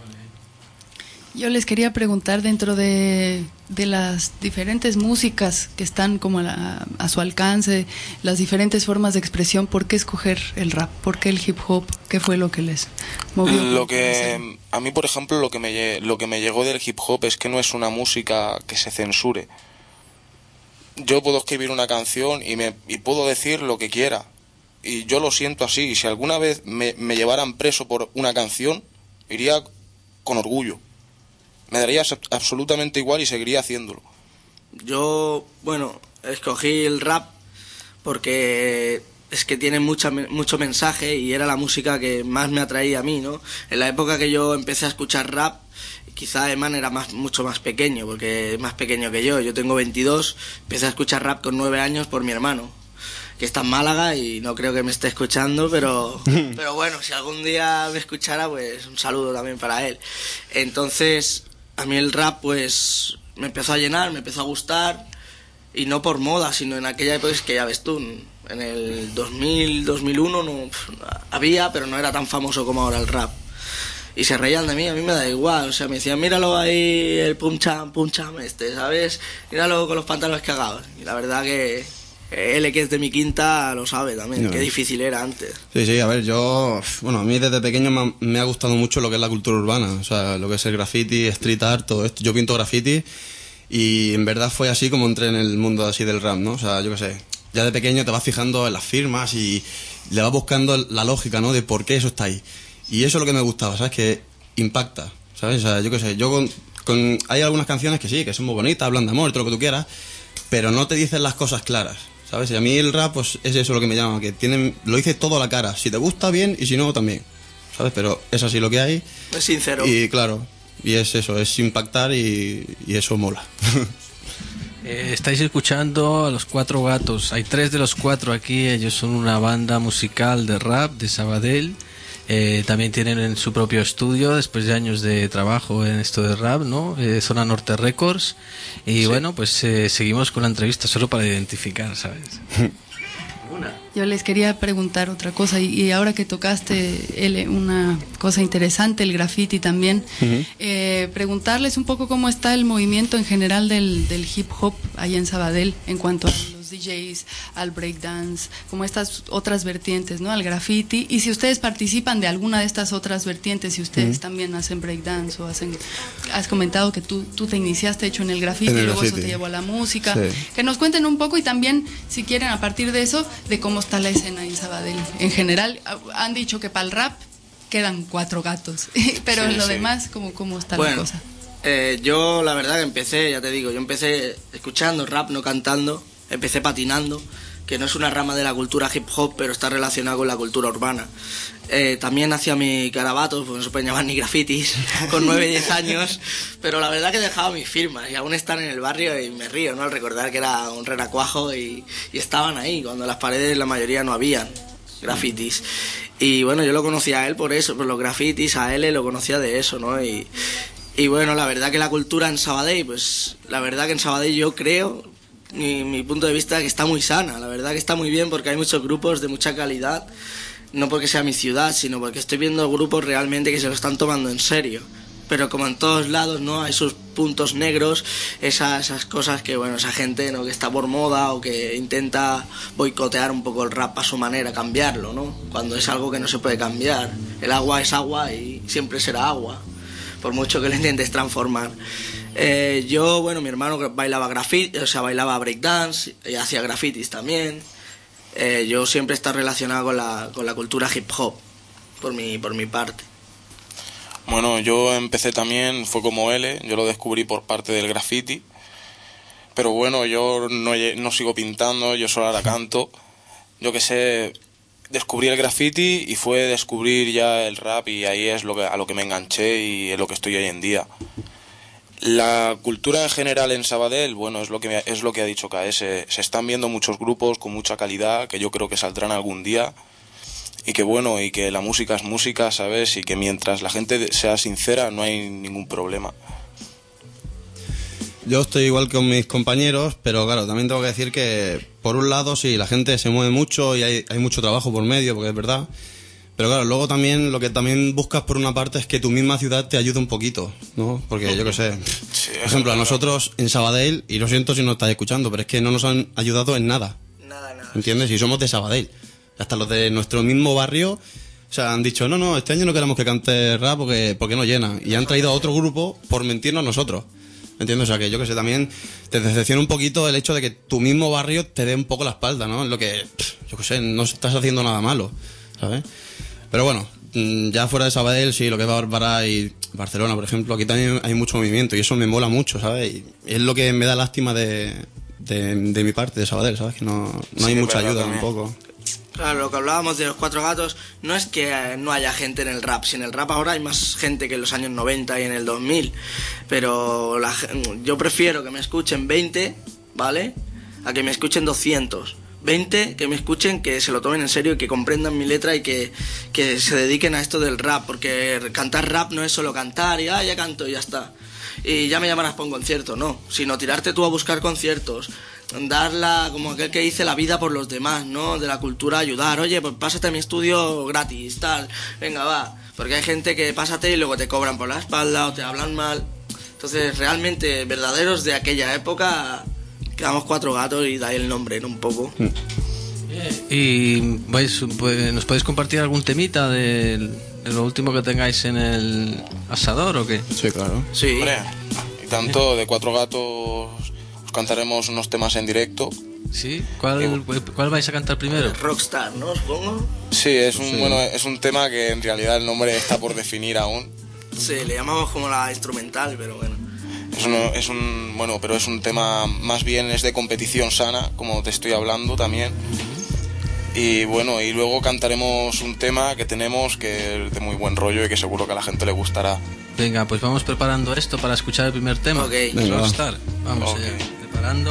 Yo les quería preguntar dentro de, de las diferentes músicas que están como a, la- a su alcance, las diferentes formas de expresión, ¿por qué escoger el rap? ¿Por qué el hip hop? ¿Qué fue lo que les movió? Lo que a mí, por ejemplo, lo que me lle- lo que me llegó del hip hop es que no es una música que se censure. Yo puedo escribir una canción y me y puedo decir lo que quiera y yo lo siento así. Y si alguna vez me, me llevaran preso por una canción, iría con orgullo. Me daría abs- absolutamente igual y seguiría haciéndolo. Yo, bueno, escogí el rap porque es que tiene mucha, mucho mensaje y era la música que más me atraía a mí, ¿no? En la época que yo empecé a escuchar rap, quizá Eman era más, mucho más pequeño, porque es más pequeño que yo. Yo tengo veintidós, empecé a escuchar rap con nueve años por mi hermano, que está en Málaga y no creo que me esté escuchando, pero, pero bueno, si algún día me escuchara, pues un saludo también para él. Entonces, a mí el rap, pues, me empezó a llenar, me empezó a gustar, y no por moda, sino en aquella época, es que ya ves tú, en el dos mil, dos mil uno no, había, pero no era tan famoso como ahora el rap. Y se reían de mí, a mí me da igual, o sea, me decían, míralo ahí, el pum cham, pum cham este, ¿sabes? Míralo con los pantalones cagados. Y la verdad que él, que es de mi quinta, lo sabe también, No. qué difícil era antes. Sí, sí, a ver, yo... Bueno, a mí desde pequeño me ha, me ha gustado mucho lo que es la cultura urbana, o sea, lo que es el graffiti, street art, todo esto. Yo pinto graffiti y en verdad fue así como entré en el mundo así del rap, ¿no? O sea, yo qué sé, ya de pequeño te vas fijando en las firmas y le vas buscando la lógica, ¿no? De por qué eso está ahí. Y eso es lo que me gustaba, ¿sabes? Que impacta, ¿sabes? O sea, yo qué sé, yo con, con... Hay algunas canciones que sí, que son muy bonitas, hablan de amor, todo lo que tú quieras, pero no te dicen las cosas claras, ¿sabes? Y a mí el rap, pues es eso lo que me llama, que tienen, lo dice todo a la cara. Si te gusta, bien, y si no, también, ¿sabes? Pero es así lo que hay. Es sincero. Y claro, y es eso, es impactar y, y eso mola. Eh, estáis escuchando a Los Cuatro Gatos. Hay tres de los cuatro aquí. Ellos son una banda musical de rap de Sabadell. Eh, también tienen en su propio estudio, después de años de trabajo en esto de rap, ¿no? Eh, Zona Norte Records. Y sí. Bueno, pues eh, seguimos con la entrevista solo para identificar, ¿sabes? Yo les quería preguntar otra cosa, y, y ahora que tocaste L, una cosa interesante, el graffiti también, uh-huh. eh, preguntarles un poco cómo está el movimiento en general del, del hip hop allá en Sabadell en cuanto a los D Js, al breakdance, como estas otras vertientes, ¿no? Al graffiti, y si ustedes participan de alguna de estas otras vertientes, si ustedes uh-huh. también hacen breakdance o hacen... Has comentado que tú, tú te iniciaste hecho en el graffiti en el y luego graffiti. Eso te llevó a la música. Sí. Que nos cuenten un poco y también, si quieren, a partir de eso, de cómo está la escena en Sabadell. En general, han dicho que para el rap quedan cuatro gatos, pero sí, en lo sí. demás, ¿cómo, cómo está bueno, la cosa? Eh, yo la verdad que empecé, ya te digo, yo empecé escuchando rap, no cantando, empecé patinando, que no es una rama de la cultura hip hop, pero está relacionada con la cultura urbana. Eh, también hacía mi carabatos, pues no se pueden llamar ni grafitis, con nueve, diez años, pero la verdad que he dejado mis firmas y aún están en el barrio y me río, ¿no? Al recordar que era un renacuajo y, y estaban ahí, cuando las paredes la mayoría no habían grafitis. Y bueno, yo lo conocía a él por eso, por los grafitis, a él lo conocía de eso, ¿no? Y, y bueno, la verdad que la cultura en Sabadell, pues la verdad que en Sabadell yo creo... Mi, mi punto de vista es que está muy sana, la verdad que está muy bien porque hay muchos grupos de mucha calidad, no porque sea mi ciudad, sino porque estoy viendo grupos realmente que se lo están tomando en serio. Pero como en todos lados, ¿no? Hay sus puntos negros, esas, esas cosas que, bueno, esa gente, ¿no? Que está por moda o que intenta boicotear un poco el rap a su manera, cambiarlo, ¿no? Cuando es algo que no se puede cambiar. El agua es agua y siempre será agua, por mucho que lo intentes transformar. Eh, yo, bueno, mi hermano bailaba graffiti, o sea, bailaba breakdance, y hacía grafitis también. Eh, yo siempre he estado relacionado con la, con la cultura hip hop, por mi, por mi parte. Bueno, yo empecé también, fue como él, yo lo descubrí por parte del graffiti. Pero bueno, yo no, no sigo pintando, yo solo ahora canto. Yo que sé, descubrí el graffiti y fue descubrir ya el rap y ahí es lo que, a lo que me enganché y es lo que estoy hoy en día. La cultura en general en Sabadell, bueno, es lo que es lo que ha dicho K S. Se están viendo muchos grupos con mucha calidad que yo creo que saldrán algún día y que bueno, y que la música es música, ¿sabes? Y que mientras la gente sea sincera no hay ningún problema. Yo estoy igual que con mis compañeros, pero claro, también tengo que decir que por un lado sí, la gente se mueve mucho y hay, hay mucho trabajo por medio, porque es verdad. Pero claro, luego también lo que también buscas por una parte es que tu misma ciudad te ayude un poquito, ¿no? Porque yo qué sé, sí, por ejemplo, a nosotros en Sabadell, y lo siento si no estáis escuchando, pero es que no nos han ayudado en nada. Nada, nada. ¿Entiendes? Y somos de Sabadell. Hasta los de nuestro mismo barrio, o sea, han dicho, no, no, este año no queremos que cante rap porque, porque no llena. Y han traído a otro grupo por mentirnos a nosotros. ¿Entiendes? O sea, que yo que sé, también te decepciona un poquito el hecho de que tu mismo barrio te dé un poco la espalda, ¿no? En lo que, yo que sé, no estás haciendo nada malo, ¿sabes? Pero bueno, ya fuera de Sabadell, sí, lo que es Bárbara y Barcelona, por ejemplo, aquí también hay mucho movimiento y eso me mola mucho, ¿sabes? Y es lo que me da lástima de, de, de mi parte, de Sabadell, ¿sabes? Que no, no hay sí, mucha ayuda tampoco. Claro, lo que hablábamos de los cuatro gatos, no es que no haya gente en el rap, si en el rap ahora hay más gente que en los años noventa y en el dos mil, pero la, yo prefiero que me escuchen veinte, ¿vale? A que me escuchen doscientos. veinte que me escuchen, que se lo tomen en serio y que comprendan mi letra y que, que se dediquen a esto del rap, porque cantar rap no es solo cantar y ah, ya canto y ya está. Y ya me llamarás para un concierto, no, sino tirarte tú a buscar conciertos, darla, como aquel que dice, la vida por los demás, ¿no? De la cultura, ayudar, oye, pues pásate a mi estudio gratis, tal, venga, va. Porque hay gente que pásate y luego te cobran por la espalda o te hablan mal. Entonces, realmente, verdaderos de aquella época... Quedamos cuatro gatos y da ahí el nombre, ¿no? Un poco. ¿Y vais, pues, nos podéis compartir algún temita de, de lo último que tengáis en el asador o qué? Sí, claro. Sí. Hombre, y tanto de Cuatro Gatos os cantaremos unos temas en directo ¿Sí? ¿Cuál, ¿Cuál vais a cantar primero? Rockstar, ¿no? Supongo. Sí, es un Sí. bueno, es un tema que en realidad el nombre está por definir aún. Sí, le llamamos como la instrumental, pero bueno. Es, uno, es un bueno, pero es un tema más bien es de competición sana, como te estoy hablando también. Y bueno, y luego cantaremos un tema que tenemos que es de muy buen rollo y que seguro que a la gente le gustará. Venga, pues vamos preparando esto para escuchar el primer tema. Ok. Venga, va. Rockstar. Vamos Ok. allá. Preparando.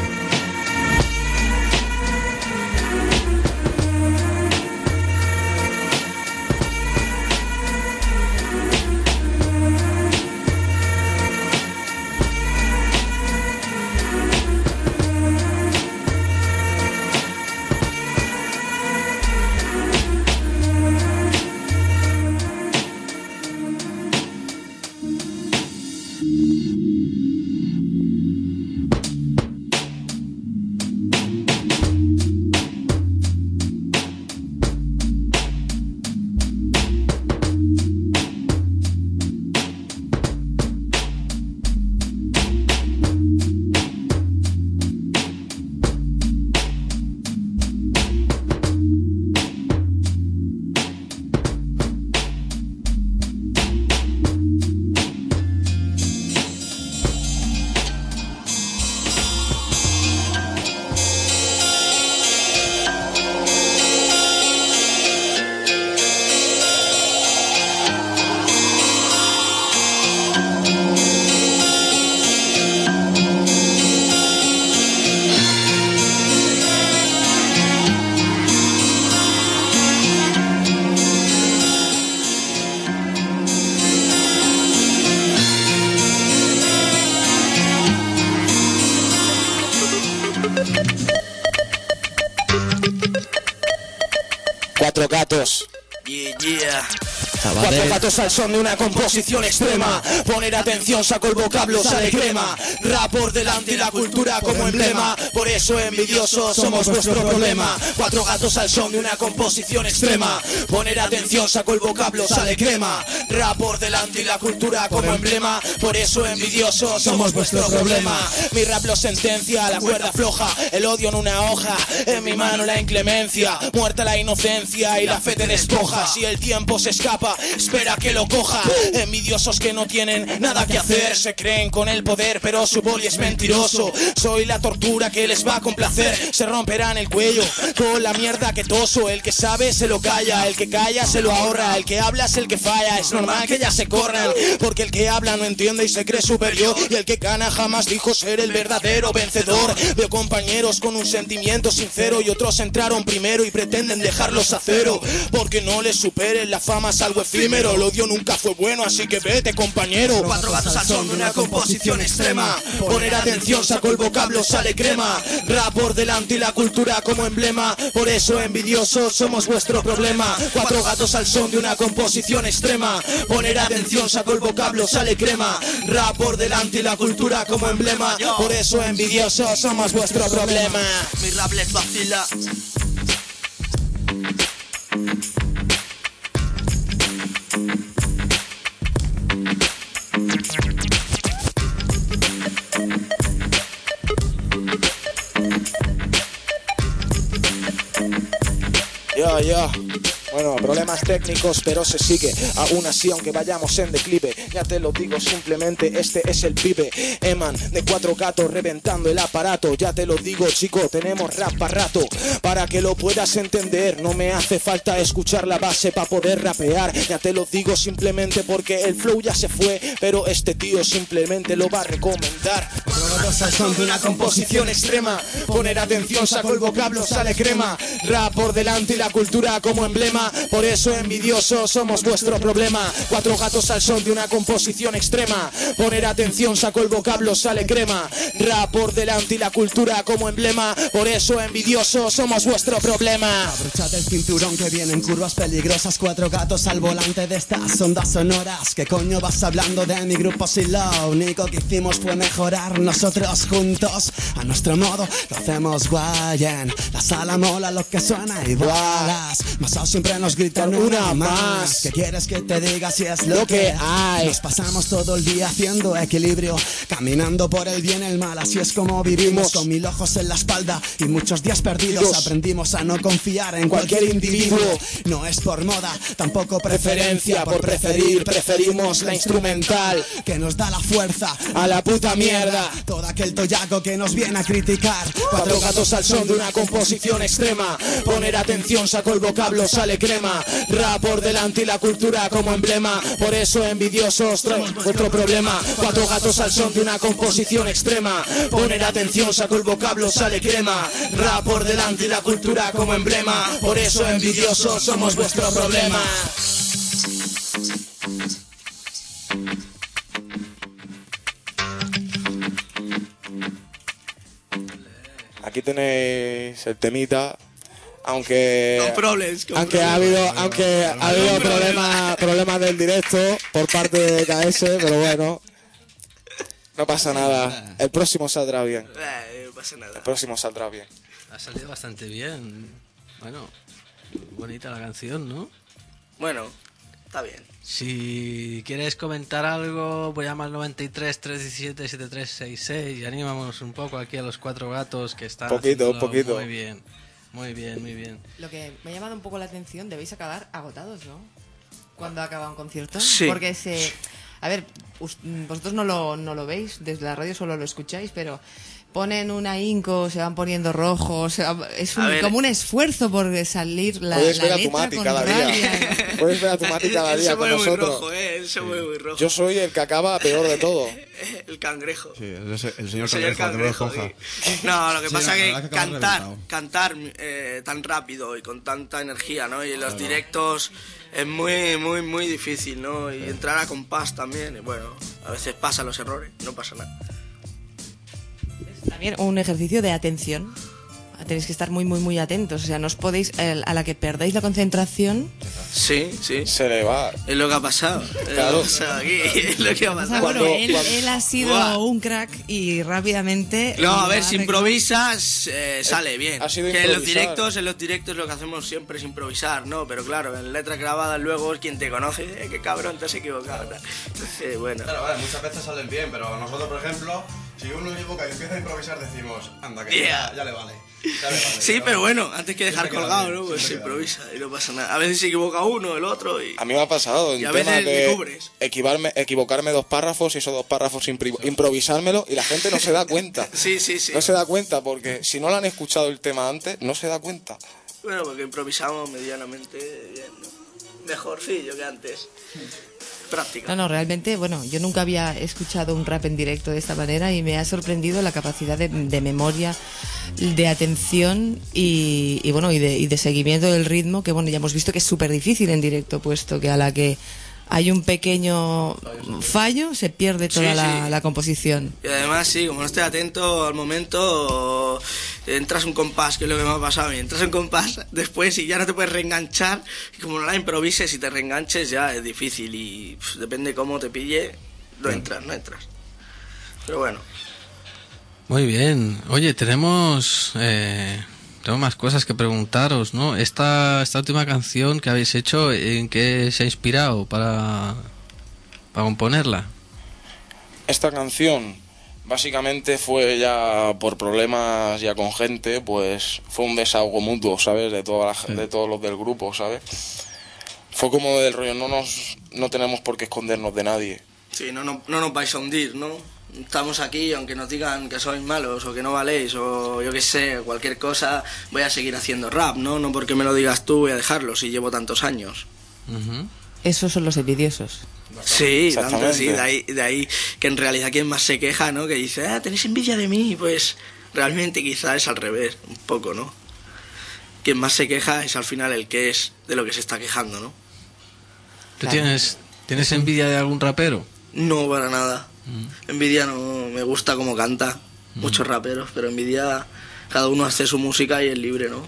Cuatro gatos. Yeah, yeah. Cuatro gatos al son de una composición extrema. Poner atención, saco el vocablo, sale crema. Rap por delante y la cultura como emblema. Por eso envidiosos somos vuestro problema. Cuatro gatos al son de una composición extrema. Poner atención, saco el vocablo, sale crema. Rap por delante y la cultura como emblema. Por eso envidiosos somos vuestro problema. Mi rap lo sentencia, la cuerda floja. El odio en una hoja, en mi mano la inclemencia. Muerta la inocencia y la fe te despoja. Si el tiempo se escapa, espera que lo coja. Envidiosos que no tienen nada que hacer, se creen con el poder pero su boli es mentiroso. Soy la tortura que les va a complacer. Se romperán el cuello con la mierda que toso. El que sabe se lo calla, el que calla se lo ahorra. El que habla es el que falla, es normal que ya se corran. Porque el que habla no entiende y se cree superior. Y el que gana jamás dijo ser el verdadero vencedor. Veo compañeros con un sentimiento sincero y otros entraron primero y pretenden dejarlos a cero. Porque no les superen, la fama es algo efímero. El odio nunca fue bueno, así que vete, compañero. Cuatro gatos al son de una composición extrema. Poner atención, saco el vocablo, sale crema. Rap por delante y la cultura como emblema. Por eso envidiosos somos vuestro problema. Cuatro gatos al son de una composición extrema. Poner atención, saco el vocablo, sale crema. Rap por delante y la cultura como emblema. Por eso envidiosos somos vuestro problema. Mi rap les vacila. Ya, ya. Bueno, problemas técnicos, pero se sigue. Aún así, aunque vayamos en declive, ya te lo digo simplemente, este es el pibe. Eman de cuatro gatos reventando el aparato. Ya te lo digo, chico, tenemos rap para rato. Para que lo puedas entender, no me hace falta escuchar la base para poder rapear. Ya te lo digo simplemente porque el flow ya se fue, pero este tío simplemente lo va a recomendar. Gatos al son de una composición extrema. Poner atención, saco el vocablo, sale crema. Rap por delante y la cultura como emblema. Por eso envidiosos somos vuestro problema. Cuatro gatos al son de una composición extrema. Poner atención, saco el vocablo, sale crema. Rap por delante y la cultura como emblema. Por eso envidiosos somos vuestro problema. Abrochate el cinturón que vienen curvas peligrosas. Cuatro gatos al volante de estas ondas sonoras. ¿Qué coño vas hablando de mi grupo si lo único que hicimos fue mejorar nosotros juntos? A nuestro modo lo hacemos guay en la sala mola lo que suena y balas. Mas siempre siempre nos gritan una más. ¿Qué quieres que te diga si es lo que hay? Nos pasamos todo el día haciendo equilibrio, caminando por el bien y el mal, así es como vivimos, con mil ojos en la espalda y muchos días perdidos. Aprendimos a no confiar en cualquier individuo. No es por moda, tampoco preferencia, por preferir, preferimos la instrumental que nos da la fuerza a la puta mierda. Todo aquel toyaco que nos viene a criticar. Cuatro gatos al son de una composición extrema. Poner atención, saco el vocablo, sale crema. Rap por delante y la cultura como emblema. Por eso envidiosos traemos vuestro problema. Cuatro gatos al son de una composición extrema. Poner atención, saco el vocablo, sale crema. Rap por delante y la cultura como emblema. Por eso envidiosos somos vuestro problema. Aquí tenéis el temita, aunque Con problemas, con aunque problemas. ha habido aunque ha habido problemas problemas del directo por parte de K S, pero bueno, no pasa nada. El próximo saldrá bien. Eh, no pasa nada. El próximo saldrá bien. Ha salido bastante bien. Bueno, bonita la canción, ¿no? Bueno, está bien. Si quieres comentar algo, voy a llamar al noventa y tres, trescientos diecisiete, setenta y tres sesenta y seis y animamos un poco aquí a los cuatro gatos que están Poquito, haciéndolo poquito. muy bien. Muy bien, muy bien. Lo que me ha llamado un poco la atención, debéis acabar agotados, ¿no? Cuando acaba un concierto. Sí. Porque se... A ver, us- vosotros no lo, no lo veis, desde la radio solo lo escucháis, pero ponen un ahínco, se van poniendo rojos, se va- es un- A ver. como un esfuerzo por salir la, Puedes la ver a tu letra Mati con cada rabia. día. Puedes ver a tu Mati cada Él día se con mueve muy nosotros. rojo, eh. Él se mueve muy rojo. Yo soy el que acaba peor de todo. El cangrejo. Sí, es el, el señor Señor Cangrejo, Cangrejo, de Bob sí. No, lo que Sí, pasa la es verdad que es que acabas cantar, reventado. cantar eh, tan rápido y con tanta energía, ¿no? Y en los directos es muy, muy, muy difícil, ¿no? Y entrar a compás también, y bueno, a veces pasan los errores, no pasa nada. También un ejercicio de atención. Tenéis que estar muy, muy, muy atentos. O sea, no os podéis, el- a la que perdáis la concentración. Sí, sí. Se le va. Es lo que ha pasado. Es Claro. lo que ha pasado aquí. Es lo que ha O sea, pasado. bueno, Cuando- él, cuando- él ha sido Buah. un crack y rápidamente. No, a lo ver, ha si arreglado. improvisas, eh, sale bien. ha sido que en los improvisar. directos, en los directos lo que hacemos siempre es improvisar, ¿no? Pero claro, en letras grabadas luego es quien te conoce, eh, qué cabrón, te has equivocado. tal. Entonces, bueno. Claro, vale, muchas veces salen bien, pero nosotros, por ejemplo, si uno equivoca y empieza a improvisar, decimos, anda, que Yeah. ya, ya le vale. Ya le vale, Sí, ya pero vale. bueno, antes que dejar Siempre queda colgado, bien, ¿no? Pues se siempre queda bien. improvisa y no pasa nada. A veces se equivoca uno, el otro y... A mí me ha pasado en Y a temas veces de descubres. equivarme- equivocarme dos párrafos y esos dos párrafos impri- improvisármelo y la gente no se da cuenta. Sí, sí, sí. No se da cuenta porque si no lo han escuchado el tema antes, no se da cuenta. Bueno, porque improvisamos medianamente bien, ¿no? Mejorcillo que antes. Práctica. No, no, realmente, bueno, yo nunca había escuchado un rap en directo de esta manera y me ha sorprendido la capacidad de, de memoria, de atención y, y bueno, y de, y de seguimiento del ritmo, que bueno, ya hemos visto que es súper difícil en directo, puesto que a la que hay un pequeño fallo se pierde toda Sí, la, sí. la composición. Y además, sí, como no estés atento al momento, entras un compás, que es lo que me ha pasado a mí. Entras un compás después y ya no te puedes reenganchar. Y como no la improvises y te reenganches, ya es difícil. Y pff, depende cómo te pille, no entras, no entras. Pero bueno. Muy bien. Oye, tenemos eh, tengo más cosas que preguntaros, ¿no? Esta, esta última canción que habéis hecho, ¿en qué se ha inspirado para, para componerla? Esta canción básicamente fue ya por problemas ya con gente, pues fue un desahogo mutuo, ¿sabes? De, toda la, de todos los del grupo, ¿sabes? Fue como del rollo, no nos no tenemos por qué escondernos de nadie. Sí, no, no, no nos vais a hundir, ¿no? Estamos aquí, aunque nos digan que sois malos o que no valéis o yo qué sé, cualquier cosa, voy a seguir haciendo rap, ¿no? No porque me lo digas tú voy a dejarlo si llevo tantos años. Ujú. Esos son los envidiosos. Sí, tanto Exactamente. sí, de ahí, de ahí que en realidad quien más se queja, ¿no? Que dice, ah, tenéis envidia de mí, pues realmente quizá es al revés, un poco, ¿no? Quien más se queja es al final el que es de lo que se está quejando, ¿no? ¿Tú Claro. tienes, tienes envidia de algún rapero? No, para nada. Envidia no me gusta como canta, muchos raperos, pero envidia, cada uno hace su música y es libre, ¿no?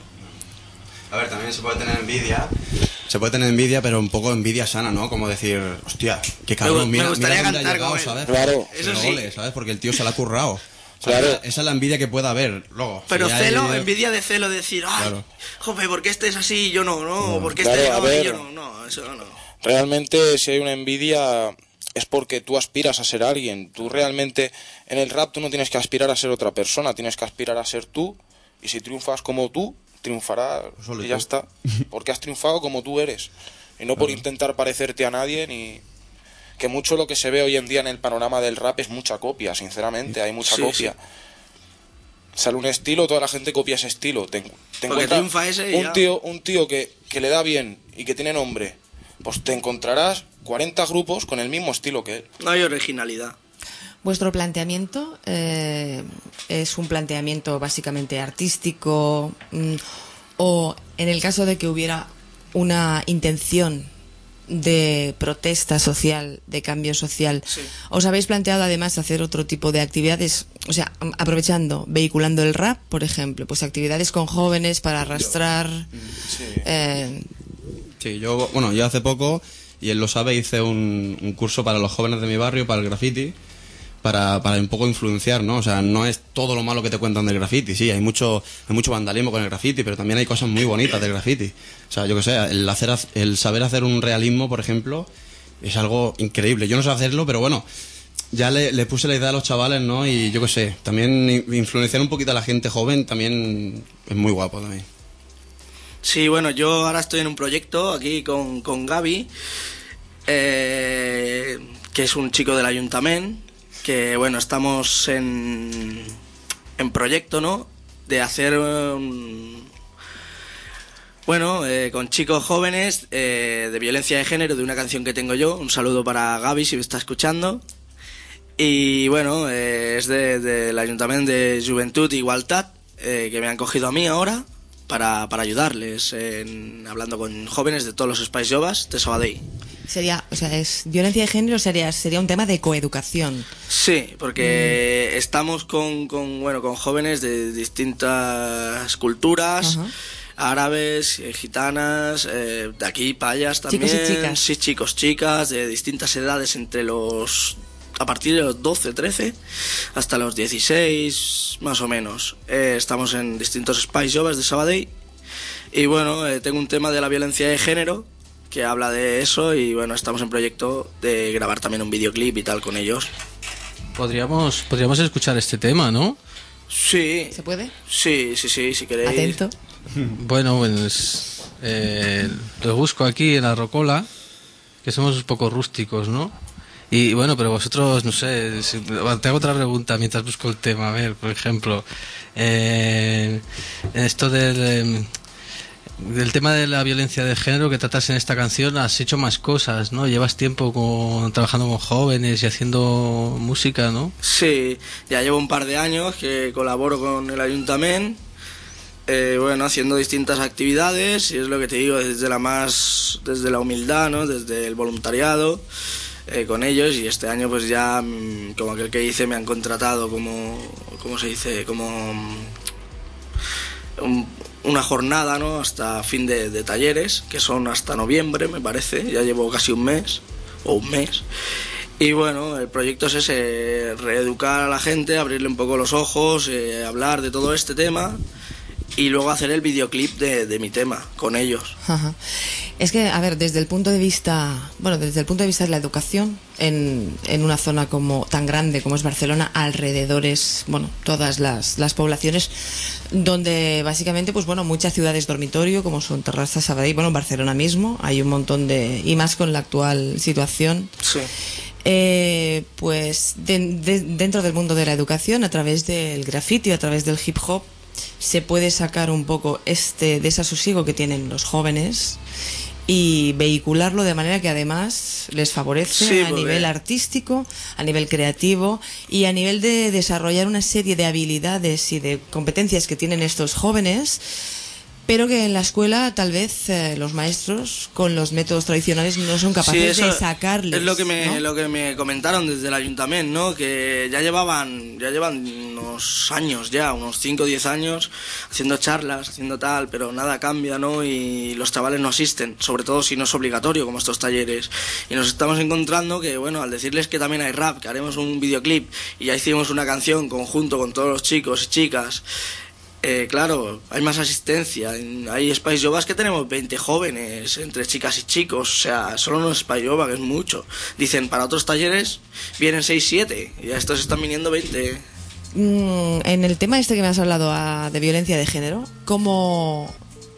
A ver, también se puede tener envidia. Se puede tener envidia, pero un poco envidia sana, ¿no? Como decir, hostia, qué Me cabrón, gu- me mira, gustaría mira dónde ha cantar llegado, como él. ¿sabes? Claro. Eso Pero sí. ole, ¿sabes? Porque el tío se la ha currado. Claro. Esa, esa es la envidia que pueda haber luego. Pero si hay- celo, envidia de celo, de decir, ay, Claro. joder, ¿por qué este es así y yo no? No, ¿por qué Claro, este a no y ver. yo no? No, eso no. Realmente, si hay una envidia, es porque tú aspiras a ser alguien. Tú realmente, en el rap, tú no tienes que aspirar a ser otra persona, tienes que aspirar a ser tú. Y si triunfas como tú, triunfarás Solo y ya tú. está. Porque has triunfado como tú eres. Y no por intentar parecerte a nadie, ni... Que mucho lo que se ve hoy en día en el panorama del rap es mucha copia, sinceramente, hay mucha Sí, copia. Sale un estilo, toda la gente copia ese estilo. Te, te Porque encuentras triunfa ese y un ya. tío, un tío que, que le da bien y que tiene nombre, pues te encontrarás cuarenta grupos con el mismo estilo que él. No hay originalidad. Vuestro planteamiento eh, es un planteamiento básicamente artístico, mm, o en el caso de que hubiera una intención de protesta social, de cambio social, Sí. ¿os habéis planteado además hacer otro tipo de actividades? O sea, am- aprovechando, vehiculando el rap, por ejemplo, pues actividades con jóvenes para arrastrar... eh, Sí, yo, bueno, yo hace poco, y él lo sabe, hice un, un curso para los jóvenes de mi barrio, para el graffiti, para, para un poco influenciar, ¿no? O sea, no es todo lo malo que te cuentan del graffiti, sí, hay mucho, hay mucho vandalismo con el graffiti, pero también hay cosas muy bonitas del graffiti. O sea, yo que sé, el, hacer, el saber hacer un realismo, por ejemplo, es algo increíble. Yo no sé hacerlo, pero bueno, ya le, le puse la idea a los chavales, ¿no? Y yo que sé, también influenciar un poquito a la gente joven también es muy guapo también. Sí, bueno, yo ahora estoy en un proyecto aquí con, con Gaby, eh, que es un chico del ayuntamiento, que bueno, estamos en, en proyecto, ¿no? De hacer un... Bueno, eh, con chicos jóvenes eh, de violencia de género, de una canción que tengo yo. Un saludo para Gaby, si me está escuchando. Y bueno, eh, es de- del Ayuntamiento de Juventud e Igualdad, eh, que me han cogido a mí ahora para, para ayudarles, en, hablando con jóvenes de todos los espais joves de Sabadell. sería, o sea, es violencia de género sería sería un tema de coeducación. Sí, porque estamos con, con, bueno, con jóvenes de distintas culturas, Ajá. árabes, eh, gitanas, eh, de aquí, payas también. Chicos y chicas. Sí, chicos, chicas, de distintas edades, entre los... a partir de los doce, trece, hasta los dieciséis, más o menos. Eh, estamos en distintos Spice Joves de Sabadell. Y bueno, eh, tengo un tema de la violencia de género que habla de eso, y bueno, estamos en proyecto de grabar también un videoclip y tal con ellos. Podríamos, podríamos escuchar este tema, ¿no? Sí. ¿Se puede? Sí, sí, sí, si queréis. Atento. Bueno, pues eh, lo busco aquí en la Rocola, que somos un poco rústicos, ¿no? Y bueno, pero vosotros, no sé, si- te hago otra pregunta mientras busco el tema. A ver, por ejemplo, eh, en esto del, eh, del tema de la violencia de género que tratas en esta canción, has hecho más cosas, ¿no? Llevas tiempo con, trabajando con jóvenes y haciendo música, ¿no? Sí, ya llevo un par de años que colaboro con el ayuntamiento, eh, bueno, haciendo distintas actividades, y es lo que te digo, desde la más, desde la humildad, ¿no? Desde el voluntariado, eh, con ellos, y este año pues ya, mm, como aquel que dice, me han contratado como, ¿cómo se dice? Como mm, un- una jornada, ¿no? Hasta fin de, de talleres, que son hasta noviembre, me parece, ya llevo casi un mes, o un mes. Y bueno, el proyecto es ese, reeducar a la gente, abrirle un poco los ojos, eh, hablar de todo este tema, y luego hacer el videoclip de, de mi tema con ellos. Ajá. Es que, a ver, desde el punto de vista, bueno, desde el punto de vista de la educación, en, en una zona como tan grande como es Barcelona, alrededores, bueno, todas las, las poblaciones, donde básicamente, pues bueno, muchas ciudades dormitorio, como son Terrassa, Sabadell, bueno, Barcelona mismo, hay un montón de, y más con la actual situación. Sí. Eh, pues de- de- dentro del mundo de la educación, a través del graffiti, a través del hip hop, se puede sacar un poco este desasosiego que tienen los jóvenes y vehicularlo de manera que además les favorece Sí, a porque- nivel artístico, a nivel creativo y a nivel de desarrollar una serie de habilidades y de competencias que tienen estos jóvenes pero que en la escuela tal vez eh, los maestros con los métodos tradicionales no son capaces sí, de sacarles. Es lo que me ¿no? lo que me comentaron desde el ayuntamiento, ¿no? Que ya llevaban ya llevan unos años ya, unos cinco o diez años haciendo charlas, haciendo tal, pero nada cambia, ¿no? Y los chavales no asisten, sobre todo si no es obligatorio como estos talleres. Y nos estamos encontrando que, bueno, al decirles que también hay rap, que haremos un videoclip y ya hicimos una canción conjunto con todos los chicos y chicas. Eh, claro, hay más asistencia. Hay Spice Jovas que tenemos veinte jóvenes, entre chicas y chicos. O sea, solo no es Spice Jova, que es mucho. Dicen, para otros talleres vienen seis siete y a estos están viniendo veinte. Mm, en el tema este que me has hablado a, de violencia de género, ¿cómo,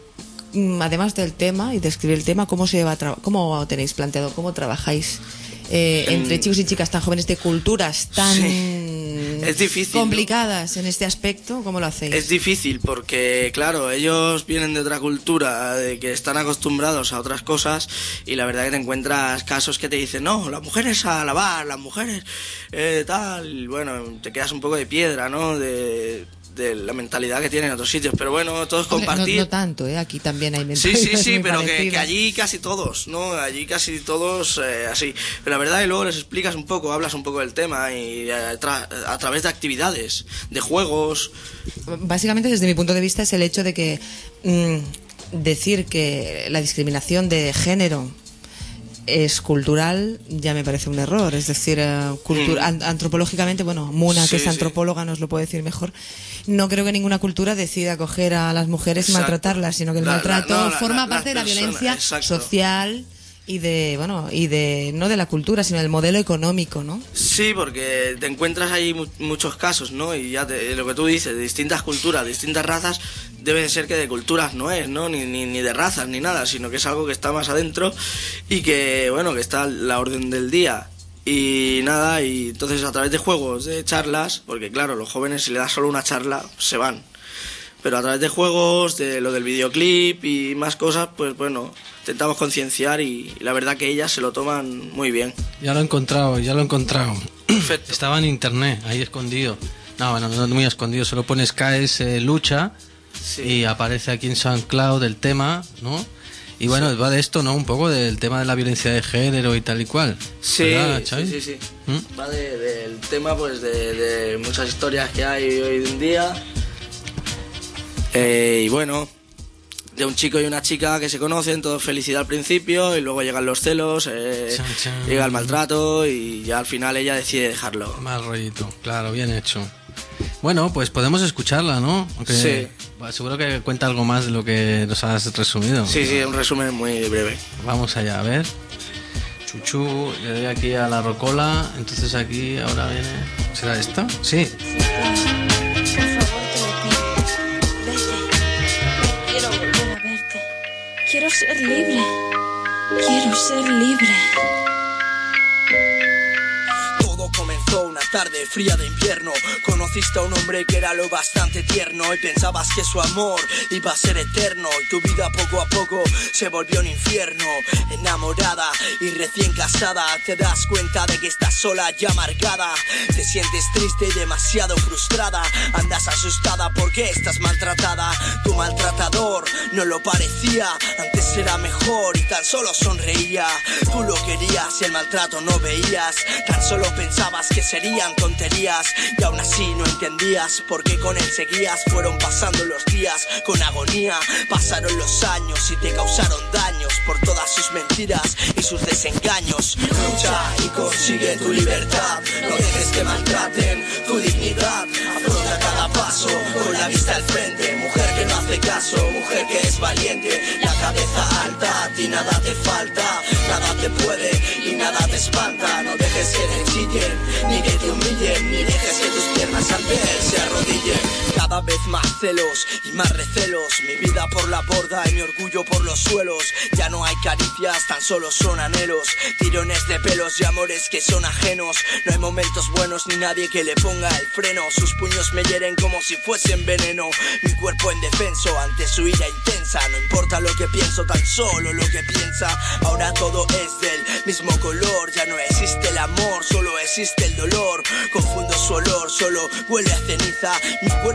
mm, además del tema y de escribir el tema, cómo se va a tra- cómo tenéis planteado, cómo trabajáis eh, En- entre chicos y chicas tan jóvenes de culturas tan Sí. Es difícil, complicadas, ¿no?, en este aspecto? ¿Cómo lo hacéis? Es difícil porque, claro, ellos vienen de otra cultura, de que están acostumbrados a otras cosas, y la verdad que te encuentras casos que te dicen, no, las mujeres a lavar, las mujeres eh, tal, y bueno, te quedas un poco de piedra, ¿no?, de, de la mentalidad que tienen en otros sitios, pero bueno, todos Hombre, compartir... No, no tanto, ¿eh? Aquí también hay Sí, mentalidades sí, sí, muy pero que, parecidas. que allí casi todos, ¿no? Allí casi todos eh, así. Pero la verdad, y luego les explicas un poco, hablas un poco del tema y a, tra- a través de actividades, de juegos. Básicamente, desde mi punto de vista, es el hecho de que mm, decir que la discriminación de género es cultural ya me parece un error. Es decir, uh, cultura, Mm. an- antropológicamente, bueno, Muna, Sí, que es sí. antropóloga, nos lo puede decir mejor. No creo que ninguna cultura decida coger a las mujeres y Exacto. maltratarlas, sino que el La- la- maltrato no, la- forma la- parte de las la personas, violencia exacto. social y de, bueno, y de, no de la cultura, sino del modelo económico, ¿no? Sí, porque te encuentras ahí mu- muchos casos, ¿no? Y ya te- lo que tú dices, de distintas culturas, distintas razas, deben ser que de culturas no es, ¿no? Ni, ni, ni de razas ni nada, sino que es algo que está más adentro y que, bueno, que está a la orden del día. Y nada, y entonces a través de juegos, de charlas, porque claro, los jóvenes si le das solo una charla, se van. Pero a través de juegos, de lo del videoclip y más cosas, pues bueno, intentamos concienciar y, y la verdad que ellas se lo toman muy bien. Ya lo he encontrado, ya lo he encontrado. Perfecto. Estaba en internet, ahí escondido. No, bueno, no muy escondido, solo pones K S Lucha Sí. y aparece aquí en SoundCloud el tema, ¿no? Y bueno, va de esto, ¿no? Un poco del tema de la violencia de género y tal y cual. Sí, ¿Verdad, sí, Xavi? sí, sí. ¿Mm? Va de- del tema, pues, de, de muchas historias que hay hoy en día. Eh, y bueno, de un chico y una chica que se conocen, todo felicidad al principio, y luego llegan los celos, eh, Chan, chan. llega el maltrato, y ya al final ella decide dejarlo. Más rollito, claro, bien hecho. Bueno, pues podemos escucharla, ¿no? Aunque, Sí. bueno, seguro que cuenta algo más de lo que nos has resumido. Sí, sí, un resumen muy breve. Vamos allá, a ver. Chuchu, le doy aquí a la rocola. Entonces aquí ahora viene... ¿Será esta? Sí. Por favor, te lo pido. Vete. Quiero volver a verte. Quiero ser libre. Quiero ser libre. Todo comenzó una tarde fría de invierno. Conociste a un hombre que era lo bastante tierno y pensabas que su amor iba a ser eterno, y tu vida poco a poco se volvió un infierno. Enamorada y recién casada, te das cuenta de que estás sola y amargada. Te sientes triste y demasiado frustrada. Andas asustada porque estás maltratada. Tu maltratador no lo parecía, antes era mejor y tan solo sonreía. Tú lo querías y el maltrato no veías, tan solo pensabas que serían tonterías, y aún así no entendías por qué con él seguías. Fueron pasando los días con agonía, pasaron los años y te causaron daños por todas sus mentiras y sus desengaños. Lucha y consigue tu libertad, no dejes que maltraten tu dignidad. Afronta cada paso con la vista al frente, mujer que no hace caso, mujer que es valiente. La cabeza alta, a ti nada te falta, nada te puede y nada te espanta. No dejes que te chillen, ni que te humillen, ni dejes que tus piernas ante él se arrodillen. Cada vez más celos y más recelos, mi vida por la borda y mi orgullo por los suelos. Ya no hay caricias, tan solo son anhelos, tirones de pelos y amores que son ajenos. No hay momentos buenos ni nadie que le ponga el freno. Sus puños me hieren como si fuesen veneno, mi cuerpo indefenso ante su ira intensa. No importa lo que pienso, tan solo lo que piensa. Ahora todo es del mismo color, ya no existe el amor, solo existe el dolor. Confundo su olor, solo huele a ceniza. Mi cuerpo no es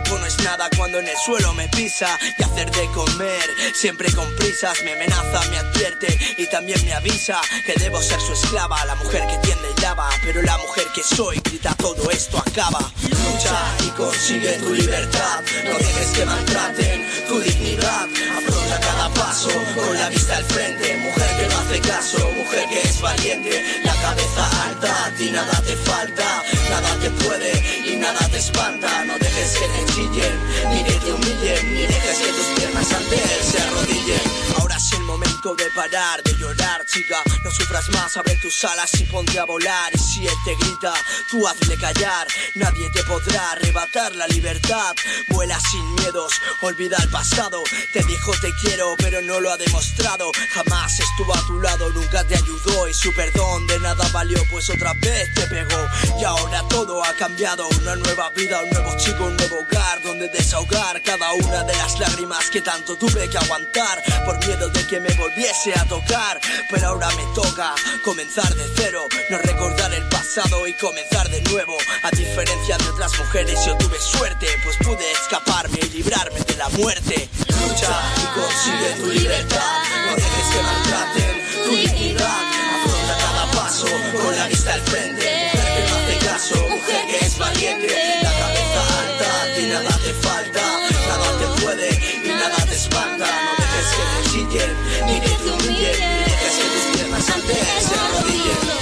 nada cuando en el suelo me pisa. Y hacer de comer, siempre con prisas. Me amenaza, me advierte y también me avisa que debo ser su esclava, la mujer que tiende y lava. Pero la mujer que soy grita todo esto acaba. Lucha y consigue tu libertad, no dejes que maltraten tu dignidad. Afronta cada paso con la vista al frente. Mujer que no hace caso, mujer que es valiente. La cabeza alta, a ti nada te falta, nada te puede y nada te espanta. No dejes que te chillen, ni que te humillen, ni dejes que tus piernas ante él se arrodillen. Ahora es el momento de parar de llorar, chica. No sufras más, abre tus alas y ponte a volar. Y si él te grita, tú hazle callar. Nadie te podrá arrebatar la libertad. Vuela sin miedos, olvida el pasado. Te dijo te quiero, pero no lo ha demostrado. Jamás estuvo a tu lado, nunca te ayudó. Y su perdón de nada valió, pues otra vez te pegó. Y ahora todo ha cambiado, una nueva vida, un nuevo chico, un nuevo hogar donde desahogar cada una de las lágrimas que tanto tuve que aguantar por miedo de que me volviese a tocar. Pero ahora me toca comenzar de cero, no recordar el pasado y comenzar de nuevo. A diferencia de otras mujeres yo tuve suerte, pues pude escaparme y librarme de la muerte. Lucha y consigue tu libertad, no dejes que maltraten tu dignidad. Afronta cada paso con la vista al frente. Mujer que no hace caso, mujer que es valiente. La cabeza alta, a ti nada te falta, nada te puede y nada te espanta. No dejes que te chillen, ni que te humillen, ni dejes que tus piernas ante él se arrodillen.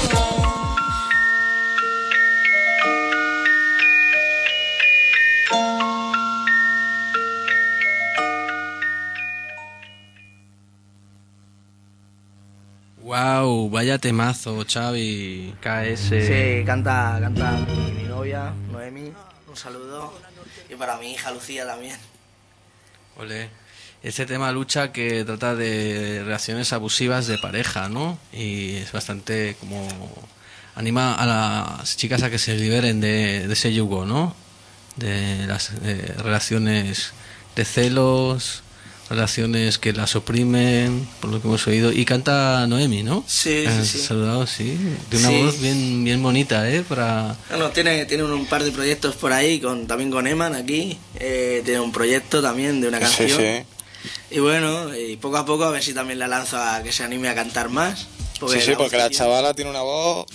Wow, vaya temazo, Xavi. K S. Sí, canta, canta mi, mi novia, Noemi. Un saludo. Y para mi hija Lucía también. Ole. Este tema lucha que trata de relaciones abusivas de pareja, ¿no? Y es bastante como... anima a las chicas a que se liberen de, de ese yugo, ¿no? De las eh, relaciones de celos, relaciones que las oprimen, por lo que hemos oído. Y canta Noemi, ¿no? Sí, Has sí, sí. saludado, sí. De una Sí. voz bien, bien bonita, ¿eh? Para... Bueno, tiene, tiene un, un par de proyectos por ahí, con también con Eman aquí. Eh, tiene un proyecto también de una Sí, canción. sí. Y bueno, y poco a poco a ver si también la lanzo a que se anime a cantar más. Sí, sí, la porque la voz- chavala tiene una voz...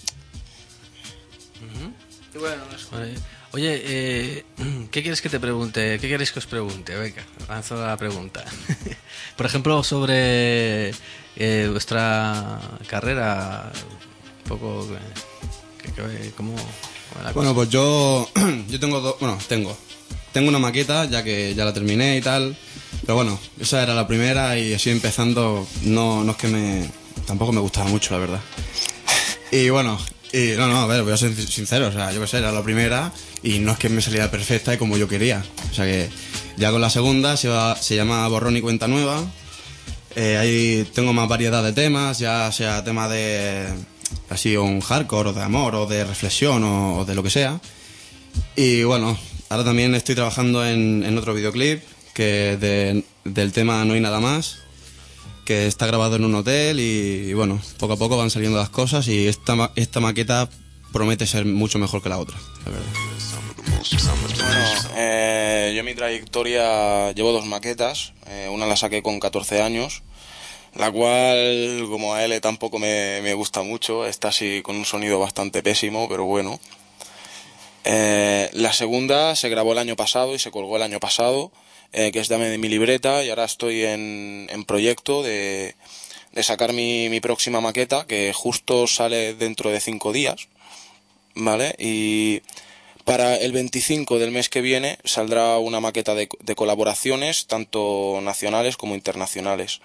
Y bueno, eso. Vale. Oye, eh, ¿qué quieres que te pregunte? ¿Qué queréis que os pregunte? Venga, lanzo la pregunta. Por ejemplo, sobre eh, vuestra carrera, un poco... ¿qué- qué- ¿Cómo va la Bueno, cosa? pues yo, yo tengo dos, bueno, tengo, tengo una maqueta ya que ya la terminé y tal, pero bueno, esa era la primera y así empezando, no, no es que me, tampoco me gustaba mucho, la verdad. Y bueno, y no, no, a ver, voy a ser sincero, o sea, yo qué sé, era la primera y no es que me saliera perfecta y como yo quería, o sea que ya con la segunda se, va, se llama Borrón y Cuenta Nueva. Eh, ahí tengo más variedad de temas, ya sea tema de así un hardcore o de amor o de reflexión o, o de lo que sea. Y bueno, ahora también estoy trabajando en, en otro videoclip que de, del tema No hay nada más, que está grabado en un hotel y, y bueno, poco a poco van saliendo las cosas y esta, ma- esta maqueta promete ser mucho mejor que la otra, la verdad. Bueno, eh, yo en mi trayectoria llevo dos maquetas. Eh, una la saqué con catorce años, la cual, como a él tampoco me, me gusta mucho. Está así con un sonido bastante pésimo, pero bueno. Eh, la segunda se grabó el año pasado y se colgó el año pasado, eh, que es Dame de mi libreta, y ahora estoy en, en proyecto de, de sacar mi, mi próxima maqueta, que justo sale dentro de cinco días, ¿vale? Y para el veinticinco del mes que viene saldrá una maqueta de, de colaboraciones, tanto nacionales como internacionales.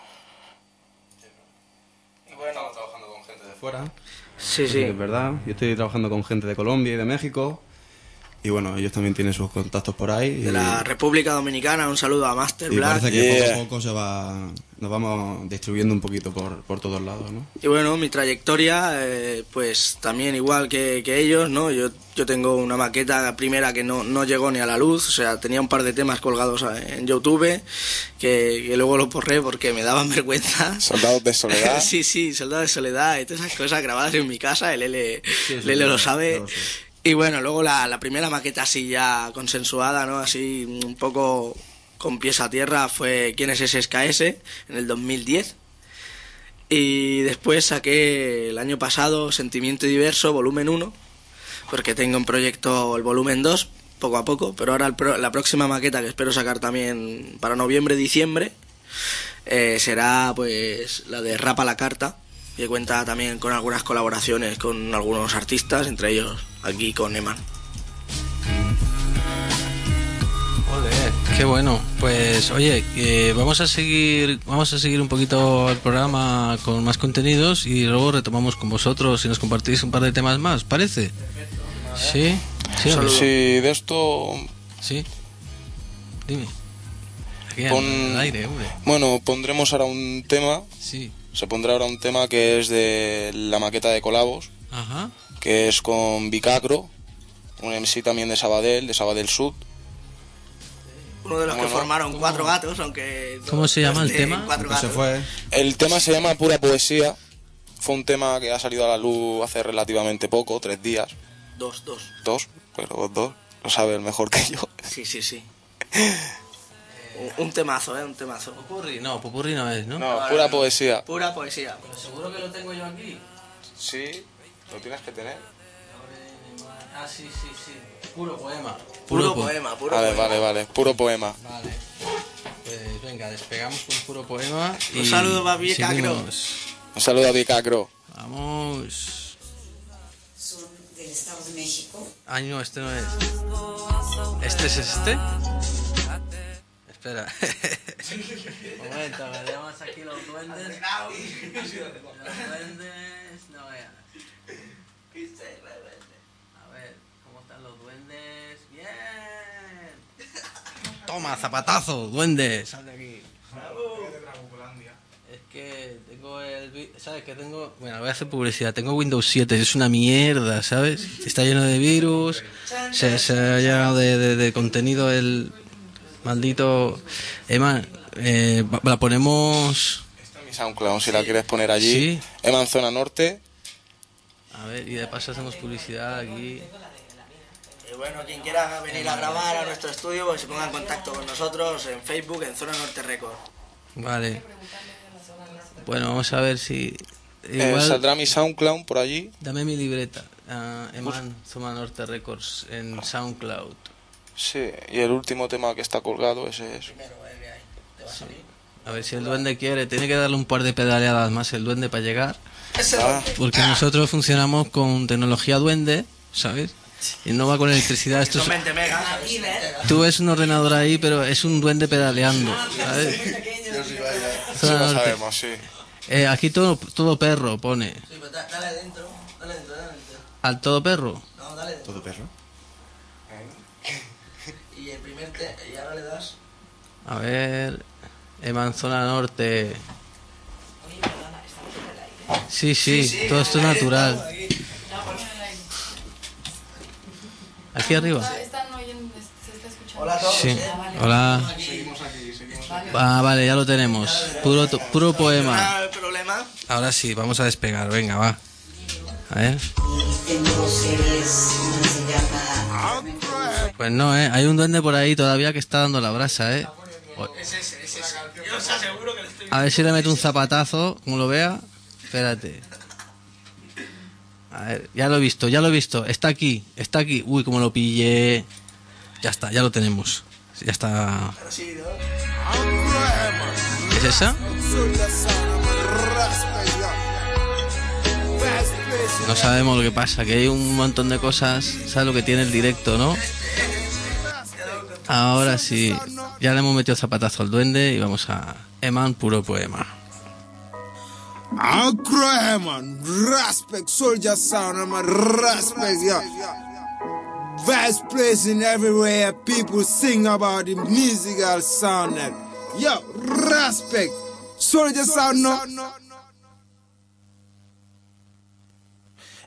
Y bueno, Estamos trabajando con gente de fuera. sí, Sí, sí. es verdad. Yo estoy trabajando con gente de Colombia y de México. Y bueno, ellos también tienen sus contactos por ahí. De y, la República Dominicana, un saludo a Master y Black. parece que Yeah. poco a poco se va, nos vamos distribuyendo un poquito por, por todos lados, ¿no? Y bueno, mi trayectoria, eh, pues también igual que, que ellos, ¿no? Yo, yo tengo una maqueta primera que no, no llegó ni a la luz, o sea, tenía un par de temas colgados en YouTube que, que luego los borré porque me daban vergüenza. Soldados de soledad. sí, sí, Soldado de Soledad y todas esas cosas grabadas en mi casa, el L, Sí, sí, el L lo claro, sabe. claro, sí. Y bueno, luego la, la primera maqueta así ya consensuada, ¿no? Así un poco con pies a tierra fue ¿Quién es ese S K S? En el dos mil diez. Y después saqué el año pasado Sentimiento Diverso, volumen uno, porque tengo en proyecto el volumen dos, poco a poco, pero ahora el pro, la próxima maqueta que espero sacar también para noviembre, diciembre, eh, será pues la de Rapa la Carta, que cuenta también con algunas colaboraciones con algunos artistas, entre ellos aquí con Eman. Joder, qué bueno. Pues oye, eh, vamos a seguir vamos a seguir un poquito el programa con más contenidos y luego retomamos con vosotros y nos compartís un par de temas más, ¿parece? Sí. Sí, sí, sí, de esto. Sí. Dime. Aquí Pon... en el aire, hombre. Bueno, pondremos ahora un tema. Sí. Se pondrá ahora un tema que es de la maqueta de Colabos. Ajá. Que es con Bicacro, un M C también de Sabadell, de Sabadell Sud. Uno de los bueno, que formaron ¿cómo? Cuatro Gatos, aunque... ¿Cómo se llama el tema? Se fue. El tema se llama Pura Poesía. Fue un tema que ha salido a la luz hace relativamente poco, tres días. Dos, dos. Dos, pero vos dos lo sabes mejor que yo. Sí, sí, sí. Un temazo, ¿eh? Un temazo. Popurrí, no, popurrí no es, ¿no? No, no pura no, poesía. Pura poesía. ¿Pero seguro que lo tengo yo aquí? Sí, lo tienes que tener. Ah, sí, sí, sí. Puro poema. Puro, puro poema, puro vale, poema. Vale, vale, puro poema. Vale. Pues venga, despegamos con puro poema. Y un saludo para Bicacro. Un saludo a Bicacro. Vamos. Son del Estado de México. Ay, no, este no es. ¿Este es este? Espera. Un momento, me llamas aquí los duendes. Los duendes, no veas. A ver, ¿cómo están los duendes? ¡Bien! Toma, zapatazo, duendes. Sal de aquí. Es que tengo el... ¿Sabes qué tengo? Bueno, voy a hacer publicidad. Tengo Windows siete, es una mierda, ¿sabes? Está lleno de virus, se, se ha llenado de, de, de contenido el... Maldito Eman, eh, la ponemos. Está en mi SoundCloud, si la quieres poner allí. Sí. Eman Zona Norte. A ver, y de paso hacemos publicidad aquí. Y bueno, quien quiera venir a grabar a nuestro estudio, pues se ponga en contacto con nosotros en Facebook, en Zona Norte Record. Vale. Bueno, vamos a ver si. Igual, eh, saldrá mi SoundCloud por allí. Dame mi libreta. Uh, Eman Zona Norte Records en SoundCloud. Sí, y el último tema que está colgado ese es. Sí. A ver si el duende quiere, tiene que darle un par de pedaleadas más el duende para llegar. Ah. Porque nosotros funcionamos con tecnología duende, ¿sabes? Y no va con electricidad. Esto es... Tú ves un ordenador ahí, pero es un duende pedaleando, ¿sabes? Sí, lo sabemos, sí. Eh, aquí todo, todo perro pone. Sí, pues dale adentro, dale adentro, dale adentro. ¿Al todo perro? No, dale adentro. ¿Todo perro? Y el primer te... y ahora le das. A ver, Eman Zona Norte. Sí, sí, sí, sí, todo esto es natural. Aquí arriba. Hola a todos. Sí. Hola. Ah, vale, ya lo tenemos. Puro, puro poema. Ahora sí, vamos a despegar. Venga, va. A ver. Pues no, eh. Hay un duende por ahí todavía que está dando la brasa, eh. A ver si le meto un zapatazo, como lo vea. Espérate. A ver, ya lo he visto, ya lo he visto. Está aquí, está aquí. Uy, como lo pillé. Ya está, ya lo tenemos. Ya está. ¿Es esa? No sabemos lo que pasa, que hay un montón de cosas. ¿Sabes lo que tiene el directo, no? Ahora sí. Ya le hemos metido zapatazo al duende y vamos a Eman Puro Poema. Agro Eman, respect, soldier sound, I'm a respect, yeah. Vast place in everywhere, people sing about the musical sound. Yo, respect, soldier sound, no.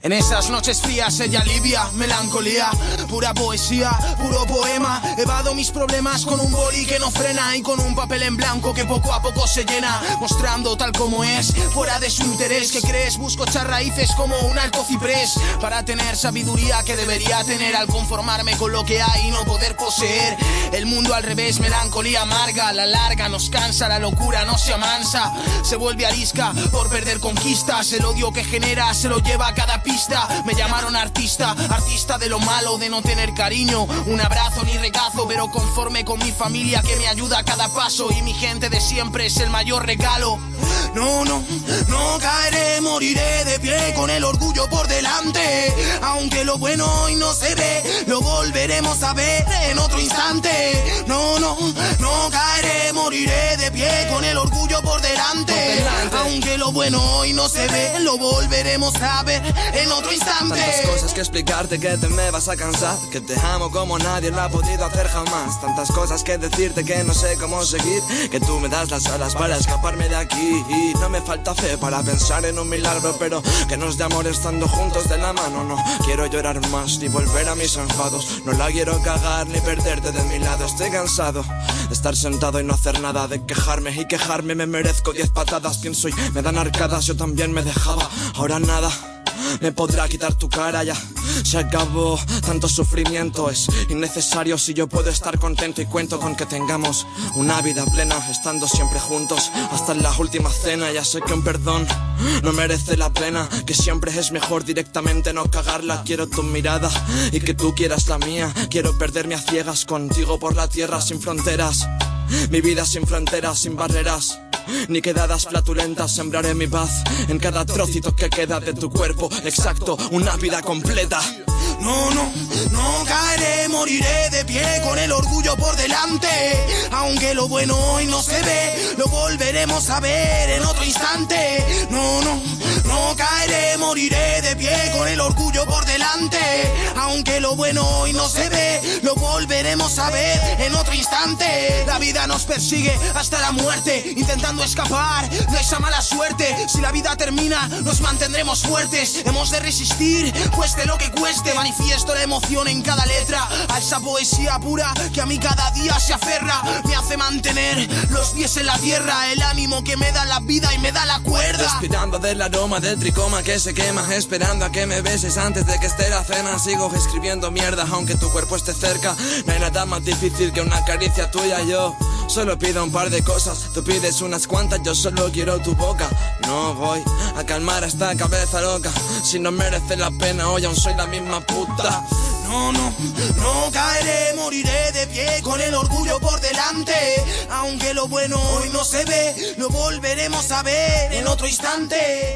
En esas noches frías ella alivia, melancolía, pura poesía, puro poema. Evado mis problemas con un boli que no frena y con un papel en blanco que poco a poco se llena, mostrando tal como es, fuera de su interés. ¿Qué crees? Busco echar raíces como un alto ciprés para tener sabiduría que debería tener al conformarme con lo que hay y no poder poseer. El mundo al revés, melancolía amarga, a la larga nos cansa, la locura no se amansa, se vuelve arisca por perder conquistas. El odio que genera se lo lleva a cada pista. Me llamaron artista, artista de lo malo, de no tener cariño, un abrazo ni regazo, pero conforme con mi familia que me ayuda a cada paso y mi gente de siempre es el mayor regalo. No, no, no caeré, moriré de pie con el orgullo por delante. Aunque lo bueno hoy no se ve, lo volveremos a ver en otro instante. No, no, no caeré, moriré de pie con el orgullo por delante. Por delante. Aunque lo bueno hoy no se ve, lo volveremos a ver en otro instante. Tantas cosas que explicarte que te me vas a cansar, que te amo como nadie lo ha podido hacer jamás. Tantas cosas que decirte que no sé cómo seguir, que tú me das las alas para escaparme de aquí. Y no me falta fe para pensar en un milagro, pero que nos dé amor estando juntos de la mano. No quiero llorar más ni volver a mis enfados, no la quiero cagar ni perderte de mi lado. Estoy cansado de estar sentado y no hacer nada, de quejarme y quejarme. Me merezco diez patadas, pienso y me dan arcadas. Yo también me dejaba, ahora nada me podrá quitar tu cara, ya se acabó. Tanto sufrimiento es innecesario si yo puedo estar contento, y cuento con que tengamos una vida plena, estando siempre juntos hasta en la última cena. Ya sé que un perdón no merece la pena, que siempre es mejor directamente no cagarla. Quiero tu mirada y que tú quieras la mía, quiero perderme a ciegas contigo por la tierra sin fronteras. Mi vida sin fronteras, sin barreras ni quedadas flatulentas. Sembraré mi paz en cada trocito que queda de tu cuerpo. Exacto, una vida completa. No, no, no caeré, moriré de pie con el orgullo por delante. Aunque lo bueno hoy no se ve, lo volveremos a ver en otro instante. No, no, no caeré, moriré de pie con el orgullo por delante. Aunque lo bueno hoy no se ve, lo volveremos a ver en otro instante. La vida nos persigue hasta la muerte, intentando escapar de esa mala suerte. Si la vida termina, nos mantendremos fuertes. Hemos de resistir, cueste lo que cueste. Manifiesto la emoción en cada letra, a esa poesía pura que a mí cada día se aferra. Me hace mantener los pies en la tierra, el ánimo que me da la vida y me da la cuerda. Respirando del aroma del tricoma que se quema, esperando a que me beses antes de que esté la cena. Sigo escribiendo mierda aunque tu cuerpo esté cerca. No hay nada más difícil que una caricia tuya. Yo solo pido un par de cosas, tú pides unas cuantas, yo solo quiero tu boca. No voy a calmar esta cabeza loca, si no merece la pena hoy aún soy la misma puta. No, no, no caeré, moriré de pie con el orgullo por delante. Aunque lo bueno hoy no se ve, lo volveremos a ver en otro instante.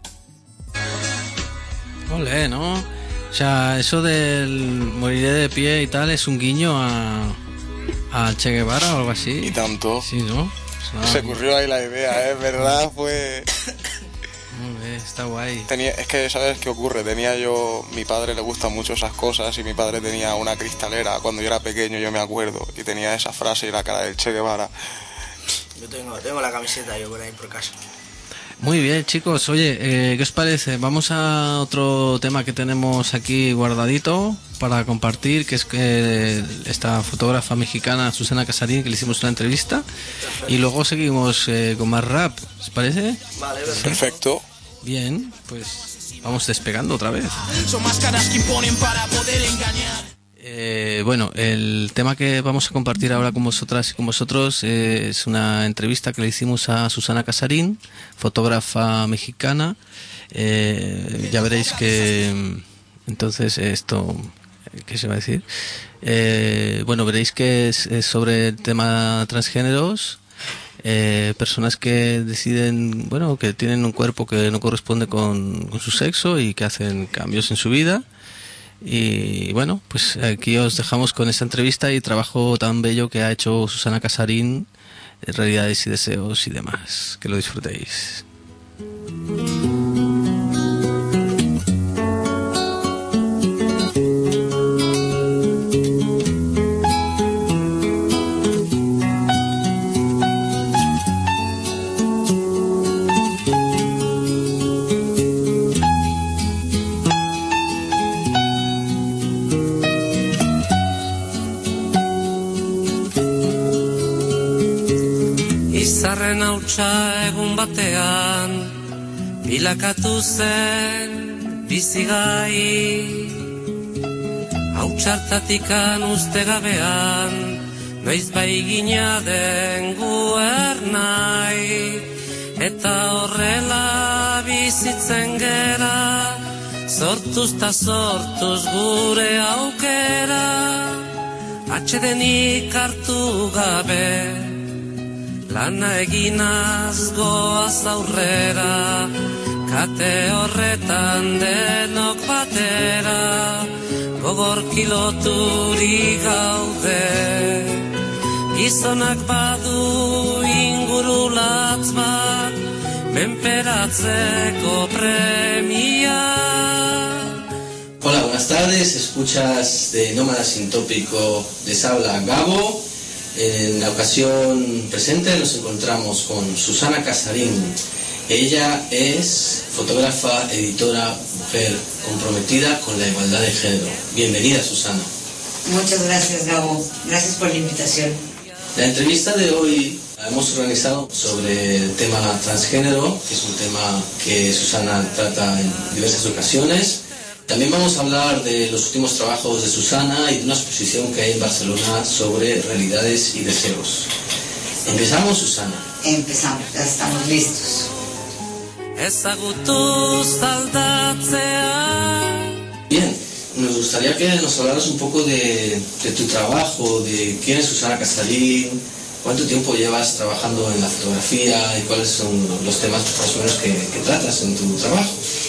Ole, ¿no? O sea, eso del moriré de pie y tal es un guiño a, a Che Guevara o algo así. Y tanto. Sí, ¿no? O sea, se ocurrió ahí la idea, ¿eh? ¿Verdad? Fue... Está guay. Tenía, es que, ¿sabes qué ocurre? Tenía yo... Mi padre le gustan mucho esas cosas y mi padre tenía una cristalera cuando yo era pequeño, yo me acuerdo, y tenía esa frase y la cara del Che Guevara. Yo tengo, tengo la camiseta yo por ahí por casa. Muy bien, chicos. Oye, eh, ¿qué os parece? Vamos a otro tema que tenemos aquí guardadito para compartir, que es que esta fotógrafa mexicana Susana Casarín, que le hicimos una entrevista, y luego seguimos eh, con más rap. ¿Os parece? Vale, perfecto. Perfecto. Bien, pues vamos despegando otra vez. Son máscaras que imponen para poder engañar. Eh, bueno, el tema que vamos a compartir ahora con vosotras y con vosotros eh, es una entrevista que le hicimos a Susana Casarín, fotógrafa mexicana. Eh, ya veréis que entonces esto, ¿qué se va a decir? Eh, bueno, veréis que es, es sobre el tema transgéneros. Eh, personas que deciden, bueno, que tienen un cuerpo que no corresponde con, con su sexo y que hacen cambios en su vida. Y bueno, pues aquí os dejamos con esta entrevista y trabajo tan bello que ha hecho Susana Casarín, Realidades y Deseos y demás. Que lo disfrutéis. hautsa egun batean bilakatu zen bizigai. Hautsartatikan uste gabean noiz bai gina den guernai. Eta horrela bizitzen gera, sortuz ta sortuz gure aukera. Atxedenik hartu gabe, lana eginaz goaz aurrera. Kate horretan denok batera, gogor kiloturi gaude. Gizonak badu ingurulatz bat, menperatzeko premia. Hola, buenas tardes, escuchas de Nómada Sin Tópico, les habla Gabo. En la ocasión presente nos encontramos con Susana Casarín. Ella es fotógrafa, editora, mujer comprometida con la igualdad de género. Bienvenida, Susana. Muchas gracias, Gabo. Gracias por la invitación. La entrevista de hoy la hemos organizado sobre el tema transgénero, que es un tema que Susana trata en diversas ocasiones. También vamos a hablar de los últimos trabajos de Susana y de una exposición que hay en Barcelona sobre realidades y deseos. ¿Empezamos, Susana? Empezamos, ya estamos listos. Bien, nos gustaría que nos hablaras un poco de, de tu trabajo, de quién es Susana Casarín, cuánto tiempo llevas trabajando en la fotografía y cuáles son los temas más o menos que, que tratas en tu trabajo.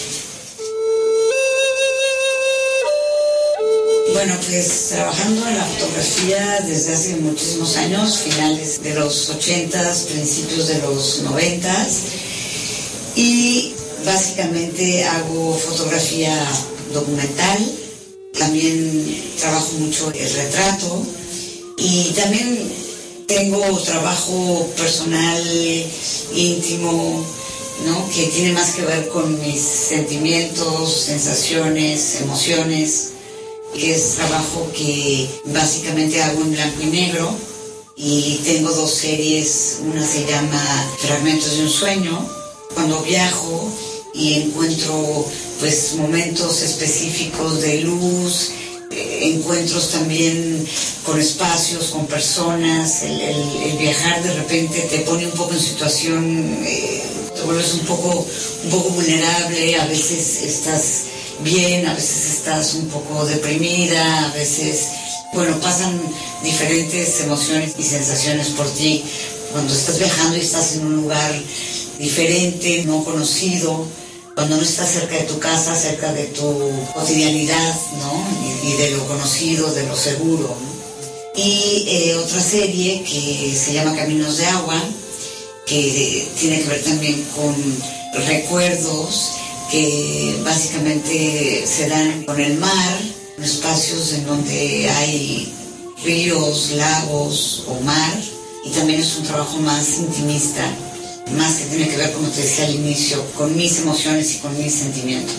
Bueno, pues trabajando en la fotografía desde hace muchísimos años, finales de los ochentas, principios de los noventas, y básicamente hago fotografía documental, también trabajo mucho el retrato y también tengo trabajo personal, íntimo, ¿no? Que tiene más que ver con mis sentimientos, sensaciones, emociones, que es trabajo que básicamente hago en blanco y negro, y tengo dos series, una se llama Fragmentos de un sueño, cuando viajo y encuentro pues momentos específicos de luz, eh, encuentros también con espacios, con personas, el, el, el viajar de repente te pone un poco en situación, eh, te vuelves un poco, un poco vulnerable, a veces estás bien, a veces estás un poco deprimida, a veces, bueno, pasan diferentes emociones y sensaciones por ti cuando estás viajando y estás en un lugar diferente, no conocido, cuando no estás cerca de tu casa, cerca de tu cotidianidad, ¿no? Y, y de lo conocido, de lo seguro, ¿no? Y eh, otra serie que se llama Caminos de Agua, que tiene que ver también con recuerdos que básicamente se dan con el mar, espacios en donde hay ríos, lagos o mar, y también es un trabajo más intimista, más que tiene que ver, como te decía al inicio, con mis emociones y con mis sentimientos.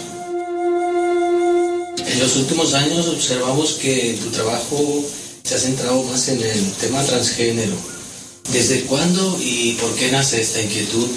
En los últimos años observamos que tu trabajo se ha centrado más en el tema transgénero. ¿Desde cuándo y por qué nace esta inquietud?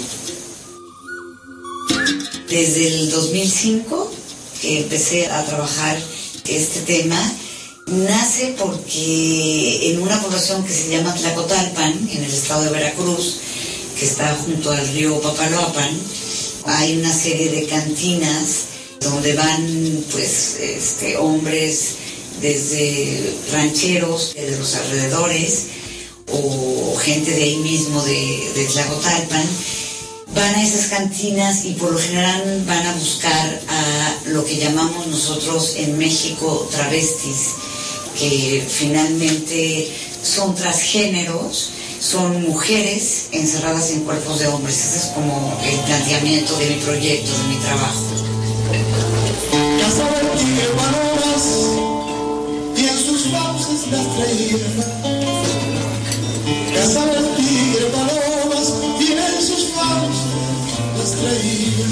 Desde el dos mil cinco que empecé a trabajar este tema, nace porque en una población que se llama Tlacotalpan, en el estado de Veracruz, que está junto al río Papaloapan, hay una serie de cantinas donde van pues este, hombres desde rancheros de los alrededores o gente de ahí mismo de, de Tlacotalpan. Van a esas cantinas y por lo general van a buscar a lo que llamamos nosotros en México travestis, que finalmente son transgéneros, son mujeres encerradas en cuerpos de hombres. Ese es como el planteamiento de mi proyecto, de mi trabajo. Casa del tigre valoras y en sus fauces las traía. Casa del tigre valoras y en sus fauces las traía.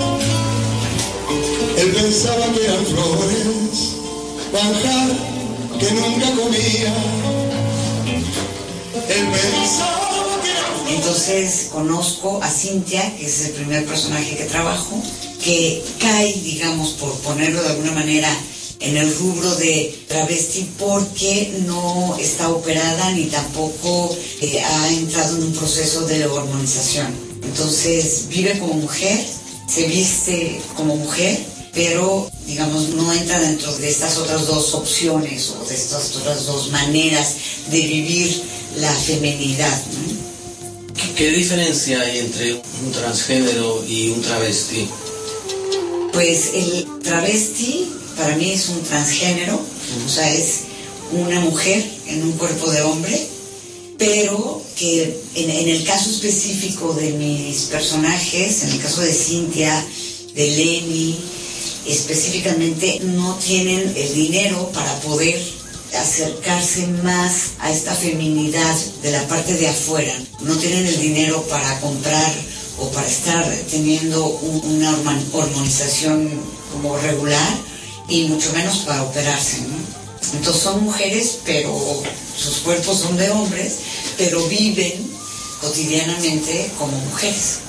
Él pensaba que eran flores, manjar que nunca comía. Él pensaba que eran Entonces conozco a Cintia, que es el primer personaje que trabajo, que cae, digamos, por ponerlo de alguna manera, en el rubro de travesti porque no está operada ni tampoco eh, ha entrado en un proceso de hormonización. Entonces vive como mujer, se viste como mujer, pero digamos no entra dentro de estas otras dos opciones o de estas otras dos maneras de vivir la feminidad, ¿no? ¿Qué diferencia hay entre un transgénero y un travesti? Pues el travesti para mí es un transgénero, uh-huh. O sea, es una mujer en un cuerpo de hombre, pero que en, en el caso específico de mis personajes, en el caso de Cintia, de Lenny, específicamente no tienen el dinero para poder acercarse más a esta feminidad de la parte de afuera. No tienen el dinero para comprar o para estar teniendo un, una hormonización como regular y mucho menos para operarse, ¿no? Entonces son mujeres, pero sus cuerpos son de hombres, pero viven cotidianamente como mujeres.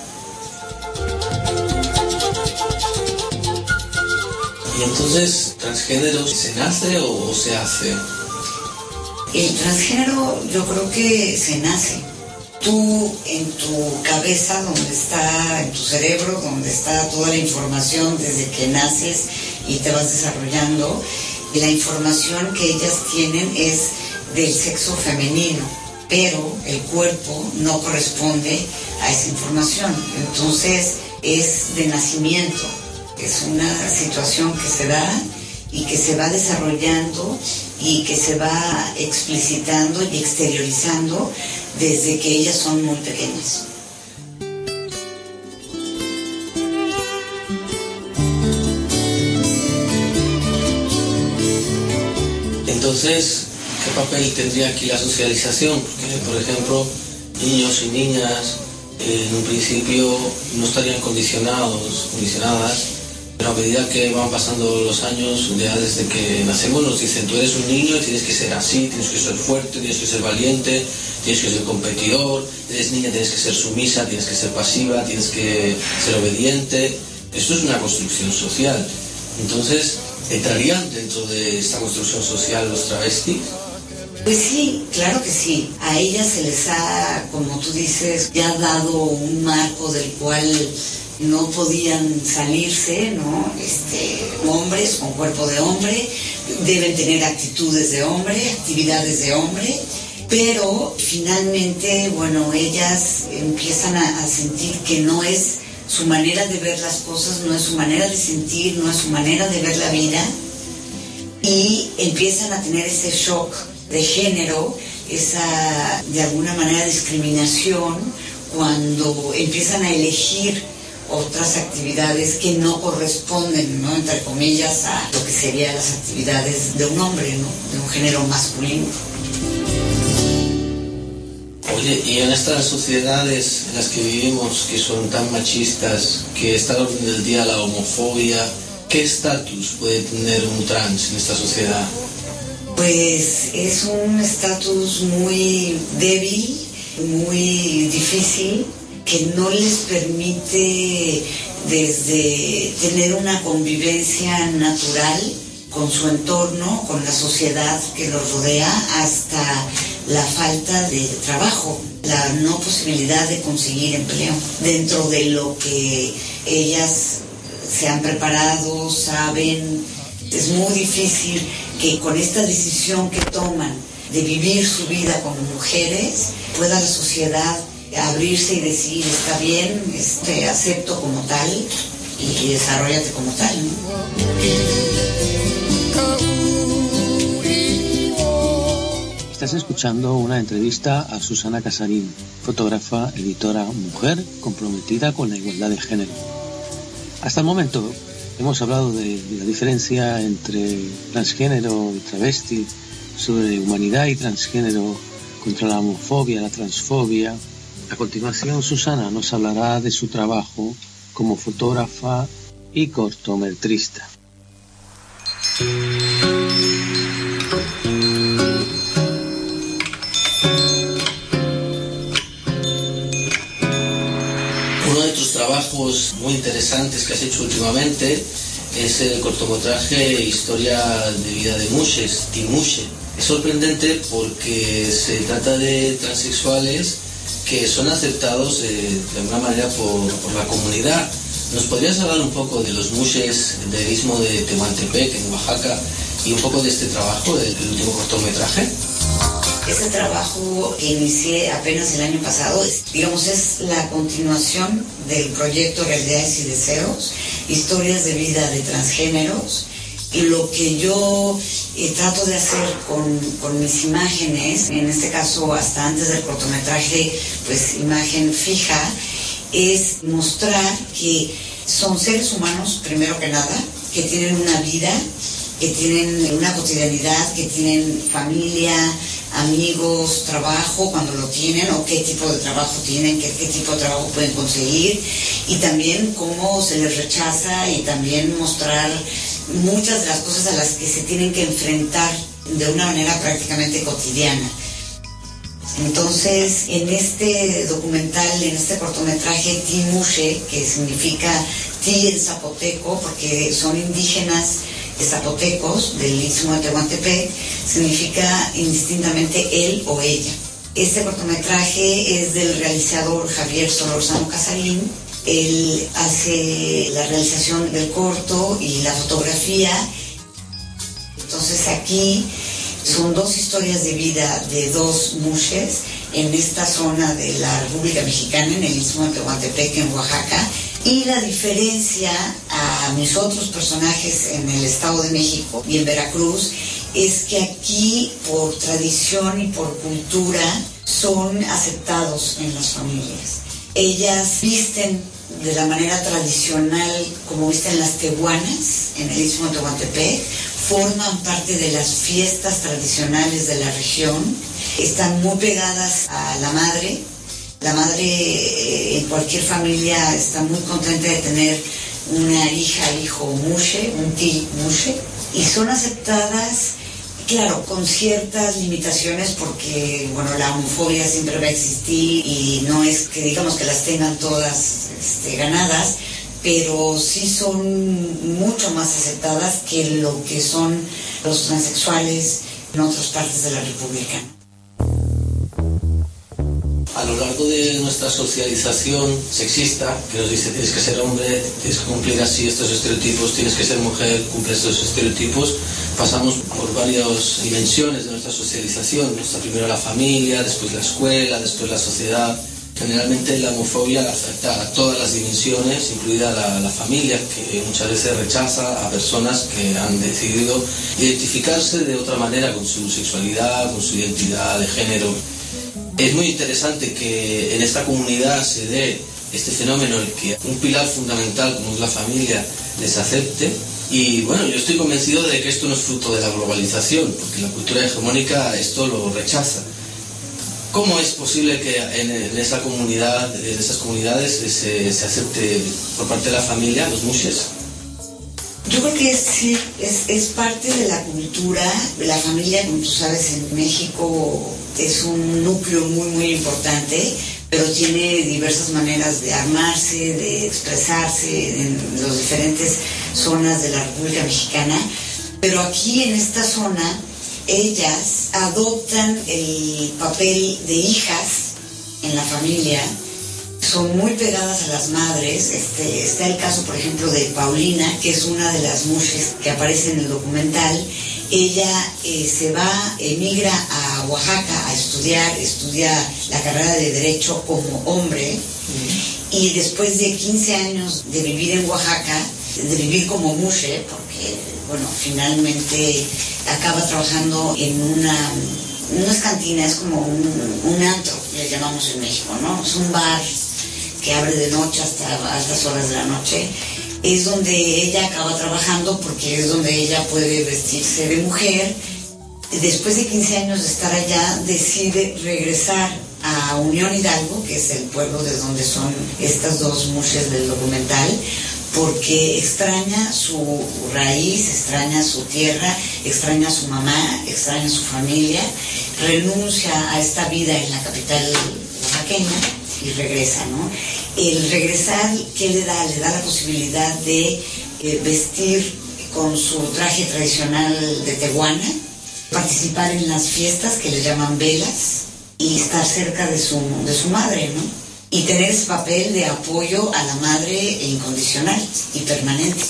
¿Y entonces transgénero se nace o se hace? El transgénero yo creo que se nace. Tú en tu cabeza, donde está, en tu cerebro, donde está toda la información desde que naces y te vas desarrollando, la información que ellas tienen es del sexo femenino, pero el cuerpo no corresponde a esa información. Entonces es de nacimiento. Es una situación que se da y que se va desarrollando y que se va explicitando y exteriorizando desde que ellas son muy pequeñas. Entonces, ¿qué papel tendría aquí la socialización? Porque, por ejemplo, niños y niñas eh, en un principio no estarían condicionados, condicionadas, pero a medida que van pasando los años, ya desde que nacemos nos dicen, tú eres un niño y tienes que ser así, tienes que ser fuerte, tienes que ser valiente, tienes que ser competidor, eres niña, tienes que ser sumisa, tienes que ser pasiva, tienes que ser obediente. Esto es una construcción social. Entonces, ¿entrarían dentro de esta construcción social los travestis? Pues sí, claro que sí. A ellas se les ha, como tú dices, ya dado un marco del cual no podían salirse, ¿no? Este, hombres con cuerpo de hombre, deben tener actitudes de hombre, actividades de hombre, pero finalmente, bueno, ellas empiezan a, a sentir que no es su manera de ver las cosas, no es su manera de sentir, no es su manera de ver la vida, y empiezan a tener ese shock de género, esa, de alguna manera, discriminación, cuando empiezan a elegir otras actividades que no corresponden, ¿no?, entre comillas, a lo que serían las actividades de un hombre, ¿no?, de un género masculino. Oye, y en estas sociedades en las que vivimos, que son tan machistas, que está al orden del día la homofobia, ¿qué estatus puede tener un trans en esta sociedad? Pues es un estatus muy débil, muy difícil, que no les permite desde tener una convivencia natural con su entorno, con la sociedad que los rodea, hasta la falta de trabajo, la no posibilidad de conseguir empleo. Dentro de lo que ellas se han preparado, saben, es muy difícil que con esta decisión que toman de vivir su vida como mujeres, pueda la sociedad abrirse y decir, está bien, te acepto como tal y, y desarrollate como tal, ¿no? Estás escuchando una entrevista a Susana Casarín, fotógrafa, editora, mujer comprometida con la igualdad de género. Hasta el momento hemos hablado de, de la diferencia entre transgénero y travesti, sobre humanidad y transgénero, contra la homofobia, la transfobia. A continuación, Susana nos hablará de su trabajo como fotógrafa y cortometrista. trabajos muy interesantes que has hecho últimamente es el cortometraje Historia de vida de Mushes, Timushe. Es sorprendente porque se trata de transexuales que son aceptados de, de alguna manera por, por la comunidad. ¿Nos podrías hablar un poco de los Mushes del istmo de Tehuantepec, en Oaxaca, y un poco de este trabajo, del, del último cortometraje? Este trabajo que inicié apenas el año pasado, es, digamos, es la continuación del proyecto Realidades y Deseos, historias de vida de transgéneros. Y lo que yo eh, trato de hacer con, con mis imágenes, en este caso hasta antes del cortometraje, pues imagen fija, es mostrar que son seres humanos, primero que nada, que tienen una vida, que tienen una cotidianidad, que tienen familia, amigos, trabajo cuando lo tienen, o qué tipo de trabajo tienen, qué, qué tipo de trabajo pueden conseguir, y también cómo se les rechaza, y también mostrar muchas de las cosas a las que se tienen que enfrentar de una manera prácticamente cotidiana. Entonces, en este documental, en este cortometraje Timushe, que significa ti en zapoteco, porque son indígenas zapotecos del istmo de Tehuantepec, significa indistintamente él o ella. Este cortometraje es del realizador Javier Solórzano Casarín. Él hace la realización del corto y la fotografía. Entonces aquí son dos historias de vida de dos mushes en esta zona de la República Mexicana, en el istmo de Tehuantepec, en Oaxaca. Y la diferencia a mis otros personajes en el Estado de México y en Veracruz es que aquí, por tradición y por cultura, son aceptados en las familias. Ellas visten de la manera tradicional como visten las tehuanas en el istmo de Tehuantepec, forman parte de las fiestas tradicionales de la región, están muy pegadas a la madre. La madre eh, en cualquier familia está muy contenta de tener una hija, hijo mushe, un ti mushe, y son aceptadas, claro, con ciertas limitaciones, porque, bueno, la homofobia siempre va a existir y no es que digamos que las tengan todas este, ganadas, pero sí son mucho más aceptadas que lo que son los transexuales en otras partes de la República. A lo largo de nuestra socialización sexista, que nos dice tienes que ser hombre, tienes que cumplir así estos estereotipos, tienes que ser mujer, cumple estos estereotipos, pasamos por varias dimensiones de nuestra socialización. Nuestra primero la familia, después la escuela, después la sociedad. Generalmente la homofobia afecta a todas las dimensiones, incluida la, la familia, que muchas veces rechaza a personas que han decidido identificarse de otra manera con su sexualidad, con su identidad de género. Es muy interesante que en esta comunidad se dé este fenómeno en el que un pilar fundamental como es la familia les acepte. Y bueno, yo estoy convencido de que esto no es fruto de la globalización, porque la cultura hegemónica esto lo rechaza. ¿Cómo es posible que en, en esa comunidad, en esas comunidades se, se acepte por parte de la familia los mushes? Yo creo que sí, es, es parte de la cultura. La familia, como tú sabes, en México es un núcleo muy, muy importante, pero tiene diversas maneras de armarse, de expresarse en las diferentes zonas de la República Mexicana. Pero aquí, en esta zona, ellas adoptan el papel de hijas en la familia, son muy pegadas a las madres. Este, está el caso, por ejemplo, de Paulina, que es una de las mushes que aparece en el documental. Ella eh, se va, emigra a Oaxaca a estudiar, estudia la carrera de Derecho como hombre, mm. y después de quince años de vivir en Oaxaca, de vivir como mushe, porque, bueno, finalmente acaba trabajando en una, no es cantina, es como un, un antro, le llamamos en México, ¿no? Es un bar que abre de noche hasta altas horas de la noche. Es donde ella acaba trabajando porque es donde ella puede vestirse de mujer. Después de quince años de estar allá, decide regresar a Unión Hidalgo, que es el pueblo de donde son estas dos mushes del documental, porque extraña su raíz, extraña su tierra, extraña a su mamá, extraña a su familia, renuncia a esta vida en la capital oaxaqueña y regresa, ¿no? El regresar, ¿qué le da? Le da la posibilidad de eh, vestir con su traje tradicional de tehuana, participar en las fiestas que le llaman velas y estar cerca de su, de su madre, ¿no? Y tener ese papel de apoyo a la madre incondicional y permanente.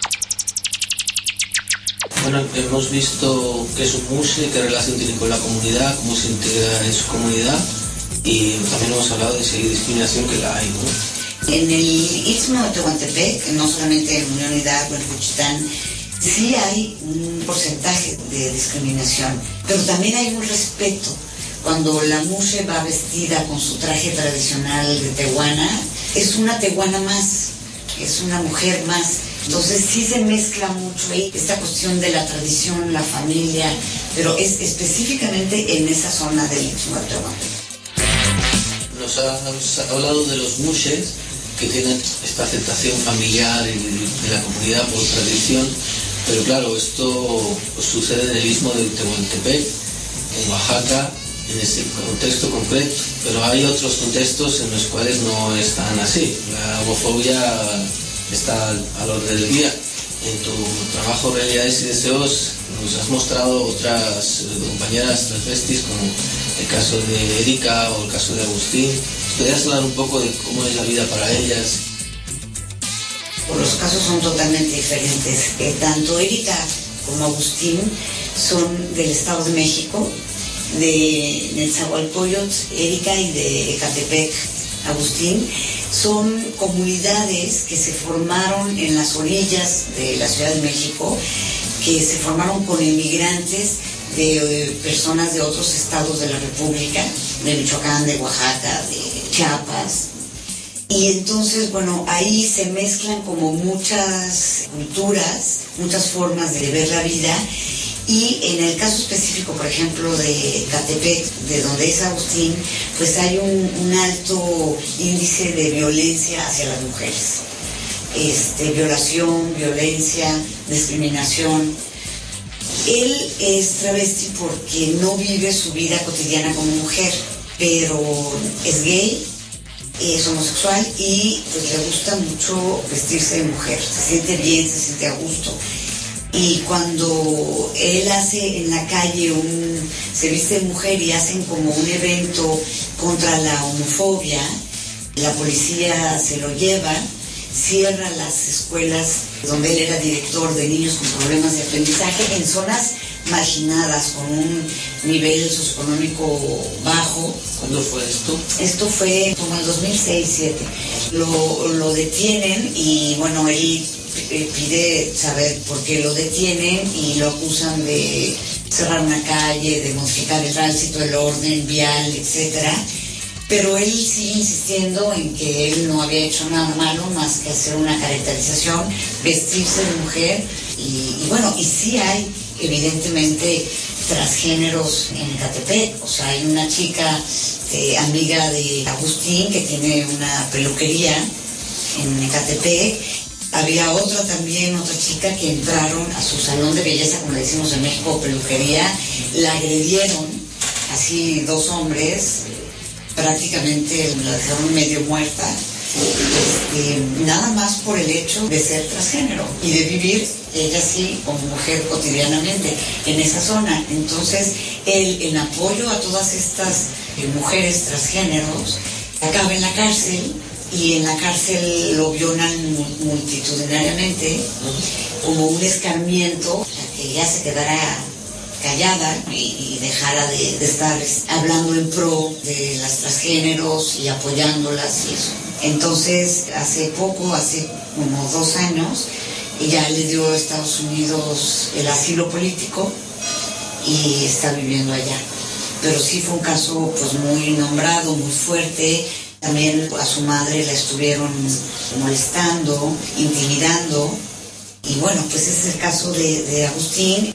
Bueno, hemos visto qué es un mushe, qué relación tiene con la comunidad, cómo se integra en su comunidad, y también hemos hablado de si hay discriminación, que la hay, ¿no? En el Istmo de Tehuantepec, no solamente en Unión Hidalgo, en Juchitán, sí hay un porcentaje de discriminación, pero también hay un respeto. Cuando la mushe va vestida con su traje tradicional de tehuana, es una tehuana más, es una mujer más. Entonces sí se mezcla mucho ahí esta cuestión de la tradición, la familia, pero es específicamente en esa zona del Istmo de Tehuantepec. Nos has hablado de los mushes, que tienen esta aceptación familiar de, de la comunidad por tradición, pero claro, esto sucede en el Istmo de Tehuantepec, en Oaxaca, en ese contexto concreto, pero hay otros contextos en los cuales no es tan así. La homofobia está al orden del día. En tu trabajo Realidades y Deseos nos has mostrado otras compañeras transvestis, como el caso de Erika o el caso de Agustín. ¿Podrías hablar un poco de cómo es la vida para ellas? Los casos son totalmente diferentes. Eh, tanto Erika como Agustín son del Estado de México, de Nezahualcóyotl, Erika, y de Ecatepec, Agustín. Son comunidades que se formaron en las orillas de la Ciudad de México, que se formaron con inmigrantes de eh, personas de otros estados de la República, de Michoacán, de Oaxaca, de Chiapas. Y entonces, bueno, ahí se mezclan como muchas culturas, muchas formas de ver la vida. Y en el caso específico, por ejemplo, de Ecatepec, de donde es Agustín, pues hay un, un alto índice de violencia hacia las mujeres. Este, violación, violencia, discriminación. Él es travesti porque no vive su vida cotidiana como mujer, pero es gay, es homosexual y pues le gusta mucho vestirse de mujer. Se siente bien, se siente a gusto. Y cuando él hace en la calle un, se viste de mujer y hacen como un evento contra la homofobia, la policía se lo lleva, cierra las escuelas donde él era director de niños con problemas de aprendizaje en zonas marginadas con un nivel socioeconómico bajo. ¿Cuándo fue esto? Esto fue como en el dos mil seis, dos mil siete. Lo, lo detienen y bueno, él pide saber por qué lo detienen y lo acusan de cerrar una calle, de modificar el tránsito, el orden vial, etcétera. Pero él sigue insistiendo en que él no había hecho nada malo más que hacer una caracterización, vestirse de mujer y, y bueno, y sí hay evidentemente transgéneros en Ecatepec. O sea, hay una chica eh, amiga de Agustín que tiene una peluquería en Ecatepec. Había otra también, otra chica que entraron a su salón de belleza, como le decimos en México, peluquería, la agredieron, así dos hombres, prácticamente la dejaron medio muerta, este, nada más por el hecho de ser transgénero y de vivir ella sí como mujer cotidianamente en esa zona. Entonces él, en apoyo a todas estas eh, mujeres transgéneros, acaba en la cárcel. Y en la cárcel lo violan multitudinariamente como un escarmiento, para que ella se quedara callada y, y dejara de, de estar hablando en pro de las transgéneros y apoyándolas y eso. Entonces, hace poco, hace como dos años, ella le dio a Estados Unidos el asilo político y está viviendo allá. Pero sí fue un caso pues muy nombrado, muy fuerte. También a su madre la estuvieron molestando, intimidando. Y bueno, pues ese es el caso de, de Agustín.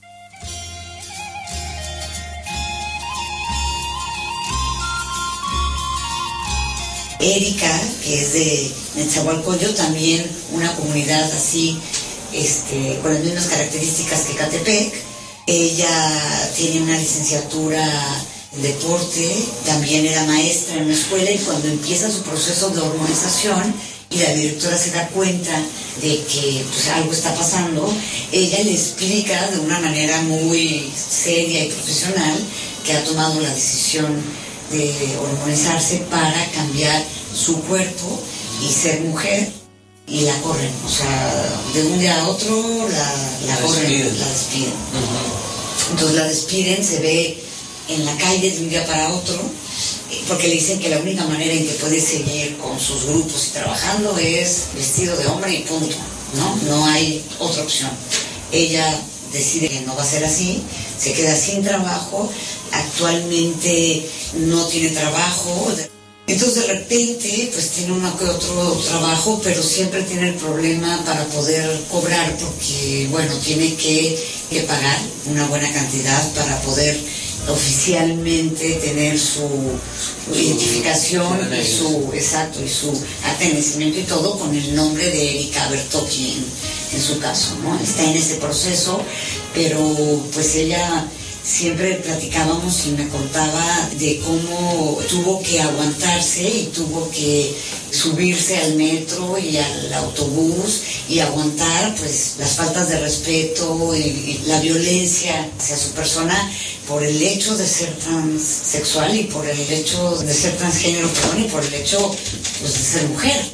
Erika, que es de Nezahualcóyotl, también una comunidad así, este, con las mismas características que Ecatepec. Ella tiene una licenciatura deporte, también era maestra en la escuela, y cuando empieza su proceso de hormonización y la directora se da cuenta de que pues, algo está pasando, ella le explica de una manera muy seria y profesional que ha tomado la decisión de hormonizarse para cambiar su cuerpo y ser mujer, y la corren, o sea, de un día a otro la, la, la corren, despiden. la despiden. Uh-huh. Entonces la despiden, se ve en la calle de un día para otro, porque le dicen que la única manera en que puede seguir con sus grupos y trabajando es vestido de hombre y punto, ¿no? No hay otra opción. Ella decide que no va a ser así, se queda sin trabajo, actualmente no tiene trabajo, entonces de repente pues tiene uno que otro trabajo, pero siempre tiene el problema para poder cobrar, porque bueno, tiene que, que pagar una buena cantidad para poder oficialmente tener su, su identificación y su, exacto, y su acta de nacimiento y todo con el nombre de Erika Bertocchi en, en su caso, ¿no? Está en ese proceso, pero pues ella siempre platicábamos y me contaba de cómo tuvo que aguantarse y tuvo que subirse al metro y al autobús y aguantar pues las faltas de respeto y, y la violencia hacia su persona por el hecho de ser transexual y por el hecho de ser transgénero, perdón, y por el hecho pues, de ser mujer.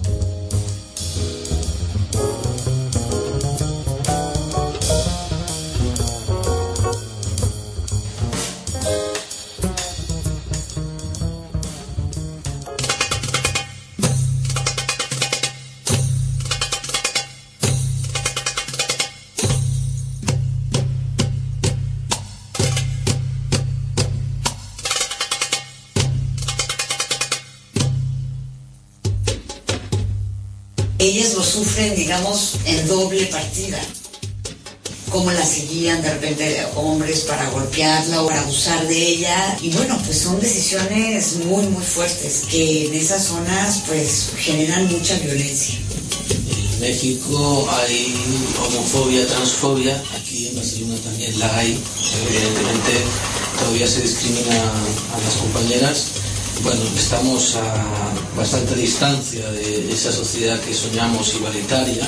Ellas lo sufren, digamos, en doble partida. Cómo la seguían de repente hombres para golpearla o para abusar de ella. Y bueno, pues son decisiones muy, muy fuertes que en esas zonas pues generan mucha violencia. En México hay homofobia, transfobia. Aquí en Barcelona también la hay. Evidentemente todavía se discrimina a las compañeras. Bueno, estamos a bastante distancia de esa sociedad que soñamos igualitaria.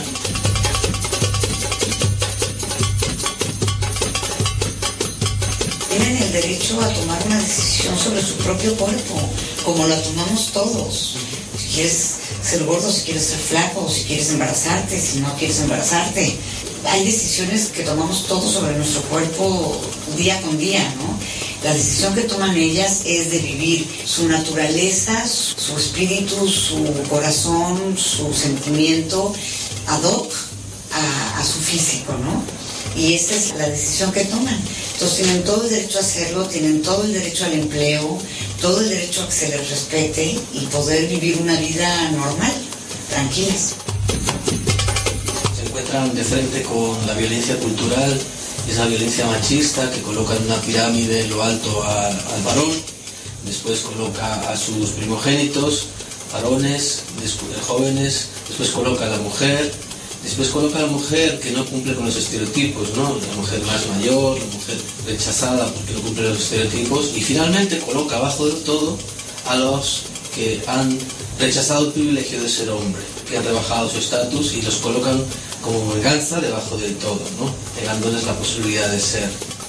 Tienen el derecho a tomar una decisión sobre su propio cuerpo, como la tomamos todos. Si quieres ser gordo, si quieres ser flaco, si quieres embarazarte, si no quieres embarazarte. Hay decisiones que tomamos todos sobre nuestro cuerpo día con día, ¿no? La decisión que toman ellas es de vivir su naturaleza, su espíritu, su corazón, su sentimiento ad hoc a, a su físico, ¿no? Y esa es la decisión que toman. Entonces tienen todo el derecho a hacerlo, tienen todo el derecho al empleo, todo el derecho a que se les respete y poder vivir una vida normal, tranquilas. Se encuentran de frente con la violencia cultural, esa violencia machista que coloca en una pirámide en lo alto a, al varón, después coloca a sus primogénitos, varones, después, jóvenes, después coloca a la mujer, después coloca a la mujer que no cumple con los estereotipos, ¿no? La mujer más mayor, la mujer rechazada porque no cumple los estereotipos, y finalmente coloca abajo del todo a los que han rechazado el privilegio de ser hombre, que han rebajado su estatus y los colocan como venganza debajo del todo, ¿no? Negándoles la posibilidad de ser.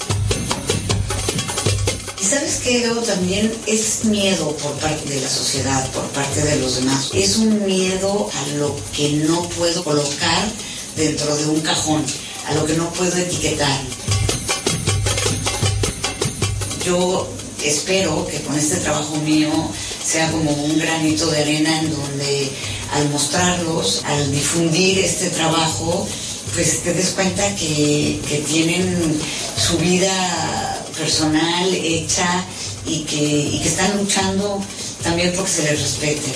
Y sabes que luego también es miedo por parte de la sociedad, por parte de los demás. Es un miedo a lo que no puedo colocar dentro de un cajón, a lo que no puedo etiquetar. Yo espero que con este trabajo mío sea como un granito de arena en donde al mostrarlos, al difundir este trabajo, pues te des cuenta que, que tienen su vida personal hecha y que, y que están luchando también porque se les respete.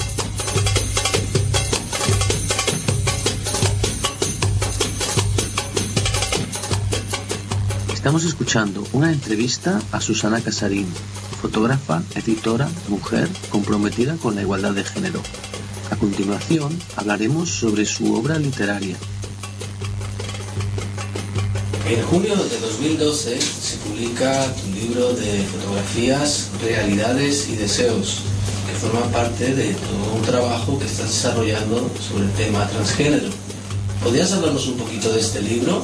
Estamos escuchando una entrevista a Susana Casarín, fotógrafa, editora, mujer comprometida con la igualdad de género. A continuación hablaremos sobre su obra literaria. En junio de dos mil doce se publica tu libro de fotografías, realidades y deseos, que forma parte de todo un trabajo que estás desarrollando sobre el tema transgénero. ¿Podrías hablarnos un poquito de este libro?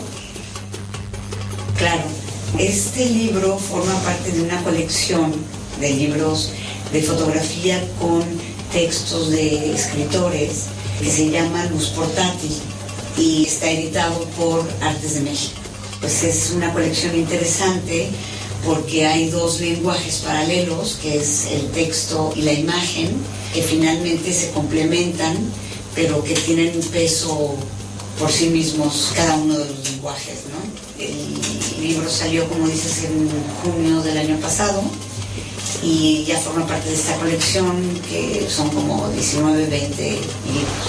Claro, este libro forma parte de una colección de libros de fotografía con textos de escritores que se llama Luz Portátil y está editado por Artes de México. Pues es una colección interesante porque hay dos lenguajes paralelos, que es el texto y la imagen, que finalmente se complementan, pero que tienen un peso por sí mismos cada uno de los lenguajes, ¿no? El libro salió, como dices, en junio del año pasado y ya forma parte de esta colección, que son como diecinueve, veinte libros.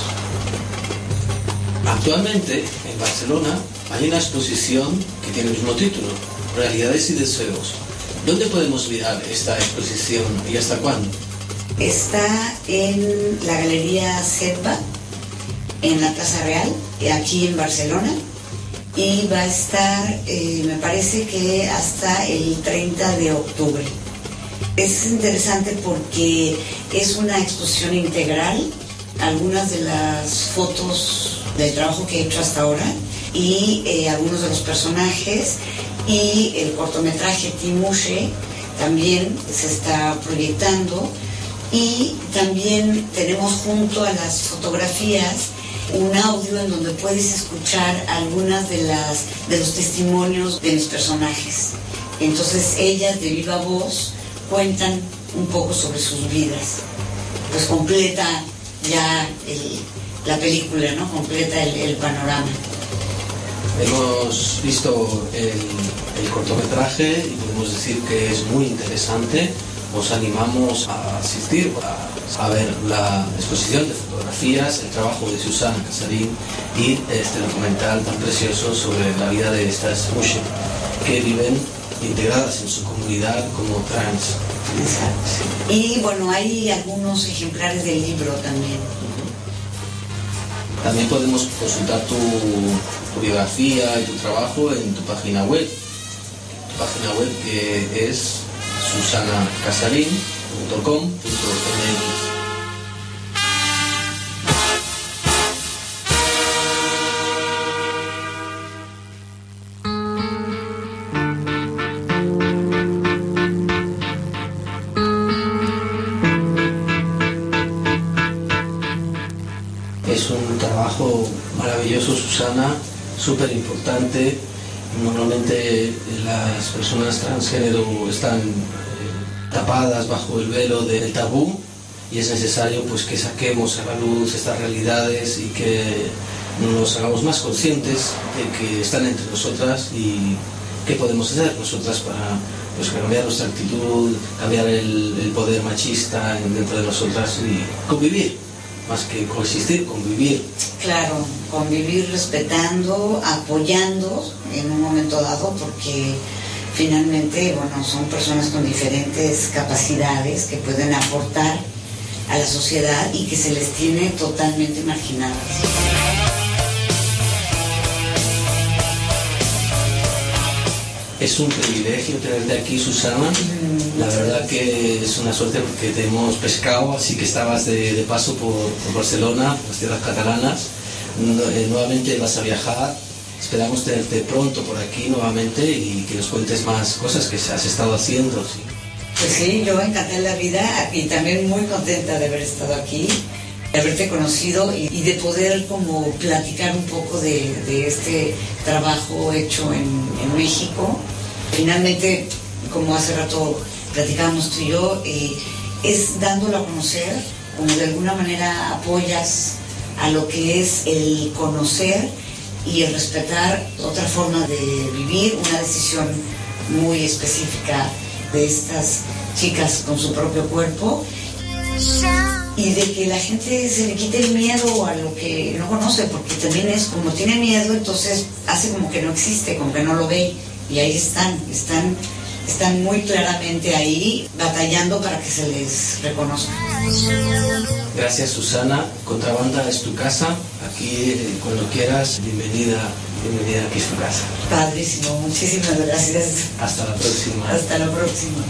Actualmente, en Barcelona, hay una exposición que tiene el mismo título, Realidades y Deseos. ¿Dónde podemos mirar esta exposición y hasta cuándo? Está en la Galería Setba, en la Plaza Real, aquí en Barcelona, y va a estar, eh, me parece que hasta el treinta de octubre. Es interesante porque es una exposición integral, algunas de las fotos del trabajo que he hecho hasta ahora y eh, algunos de los personajes, y el cortometraje Timushe también se está proyectando, y también tenemos junto a las fotografías un audio en donde puedes escuchar algunas de las de los testimonios de mis personajes. Entonces ellas de viva voz cuentan un poco sobre sus vidas. Pues completa ya el, la película, ¿no? Completa el, el panorama. Hemos visto el, el cortometraje y podemos decir que es muy interesante. Os animamos a asistir, a, a ver la exposición de fotografías, el trabajo de Susana Casarín y este documental tan precioso sobre la vida de estas mujeres que viven integradas en su comunidad como trans. Exacto. Y bueno, hay algunos ejemplares del libro también. También podemos consultar tu, tu biografía y tu trabajo en tu página web. Tu página web que es susana casarín punto com punto m x. Es un trabajo maravilloso, Susana, súper importante. Normalmente las personas transgénero están eh, tapadas bajo el velo del tabú, y es necesario pues que saquemos a la luz estas realidades y que nos hagamos más conscientes de que están entre nosotras y qué podemos hacer nosotras para pues, cambiar nuestra actitud, cambiar el, el poder machista dentro de nosotras y convivir. Más que coexistir, convivir. Claro, convivir respetando, apoyando en un momento dado, porque finalmente, bueno, son personas con diferentes capacidades que pueden aportar a la sociedad y que se les tiene totalmente marginadas. Es un privilegio tenerte aquí, Susana. La verdad que es una suerte porque te hemos pescado, así que estabas de, de paso por, por Barcelona, por las tierras catalanas. Nuevamente vas a viajar. Esperamos tenerte pronto por aquí nuevamente y que nos cuentes más cosas que has estado haciendo. ¿Sí? Pues sí, yo encantada en la vida y también muy contenta de haber estado aquí, de haberte conocido y, y de poder como platicar un poco de, de este trabajo hecho en, en México. Finalmente, como hace rato platicábamos tú y yo, eh, es dándolo a conocer, como de alguna manera apoyas a lo que es el conocer y el respetar otra forma de vivir, una decisión muy específica de estas chicas con su propio cuerpo, y de que la gente se le quite el miedo a lo que no conoce, porque también es como tiene miedo, entonces hace como que no existe, como que no lo ve, y ahí están, están están muy claramente ahí batallando para que se les reconozca. Gracias, Susana. Contrabanda es tu casa. Aquí, eh, cuando quieras, bienvenida, bienvenida aquí a tu casa. Padrísimo, muchísimas gracias. Hasta la próxima. Hasta la próxima.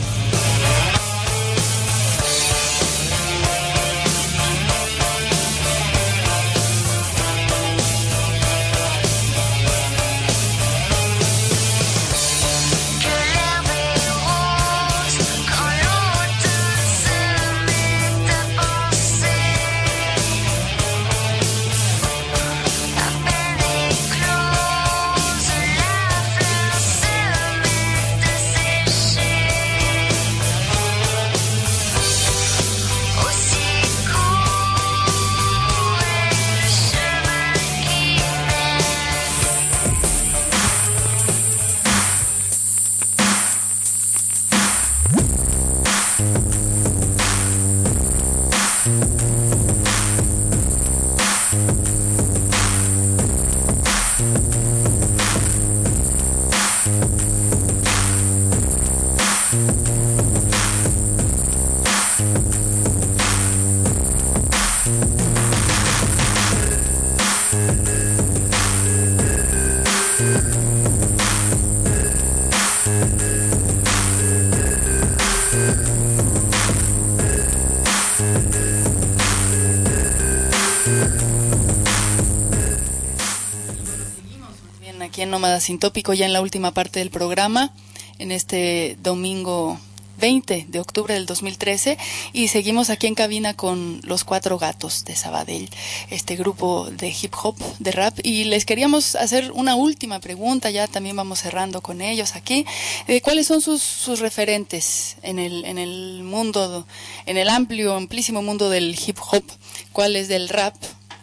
Aquí en Nómada Sin Tópico, ya en la última parte del programa, en este domingo veinte de octubre del dos mil trece, y seguimos aquí en cabina con Los Cuatro Gatos de Sabadell, este grupo de hip hop, de rap, y les queríamos hacer una última pregunta, ya también vamos cerrando con ellos aquí. Eh, ¿cuáles son sus, sus referentes en el, en el mundo, en el amplio, amplísimo mundo del hip hop? ¿Cuál es del rap?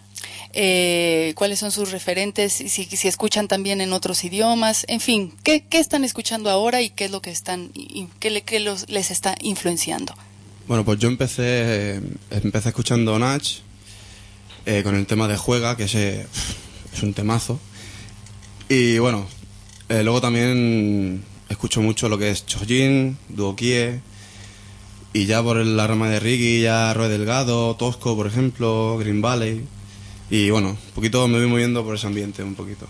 Eh, ¿Cuáles son sus referentes? Si, si escuchan también en otros idiomas, en fin, ¿qué, qué están escuchando ahora y qué es lo que están, y, qué, le, qué los, les está influenciando? Bueno, pues yo empecé eh, empecé escuchando Nach eh, con el tema de Juega, que ese, es un temazo. Y bueno, eh, luego también escucho mucho lo que es Chojin, Duo Kie, y ya por la rama de Riggy, ya Roe Delgado, Tosco, por ejemplo, Green Valley. Y bueno, un poquito me voy moviendo por ese ambiente, un poquito.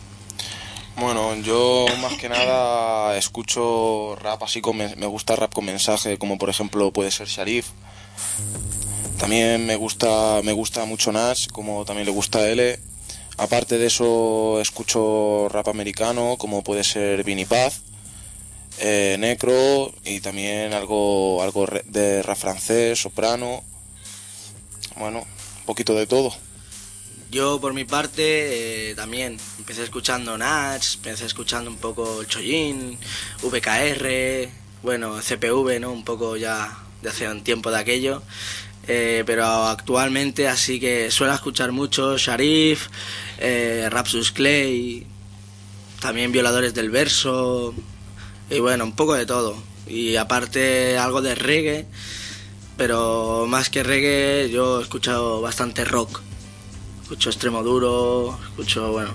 Bueno, yo más que nada escucho rap así, con, me gusta rap con mensaje, como por ejemplo puede ser Sharif. También me gusta me gusta mucho Nas, como también le gusta a L. Aparte de eso escucho rap americano, como puede ser Vinnie Paz, eh, Necro, y también algo, algo de rap francés, soprano. Bueno, un poquito de todo. Yo, por mi parte, eh, también empecé escuchando Nach, empecé escuchando un poco el Chojin, V K R, bueno, C P V, ¿no? Un poco ya de hace un tiempo de aquello. Eh, pero actualmente, así que suelo escuchar mucho Sharif, eh, Rapsus Clay, también Violadores del Verso, y bueno, un poco de todo. Y aparte, algo de reggae, pero más que reggae, yo he escuchado bastante rock. Escucho Extremo Duro, escucho, bueno...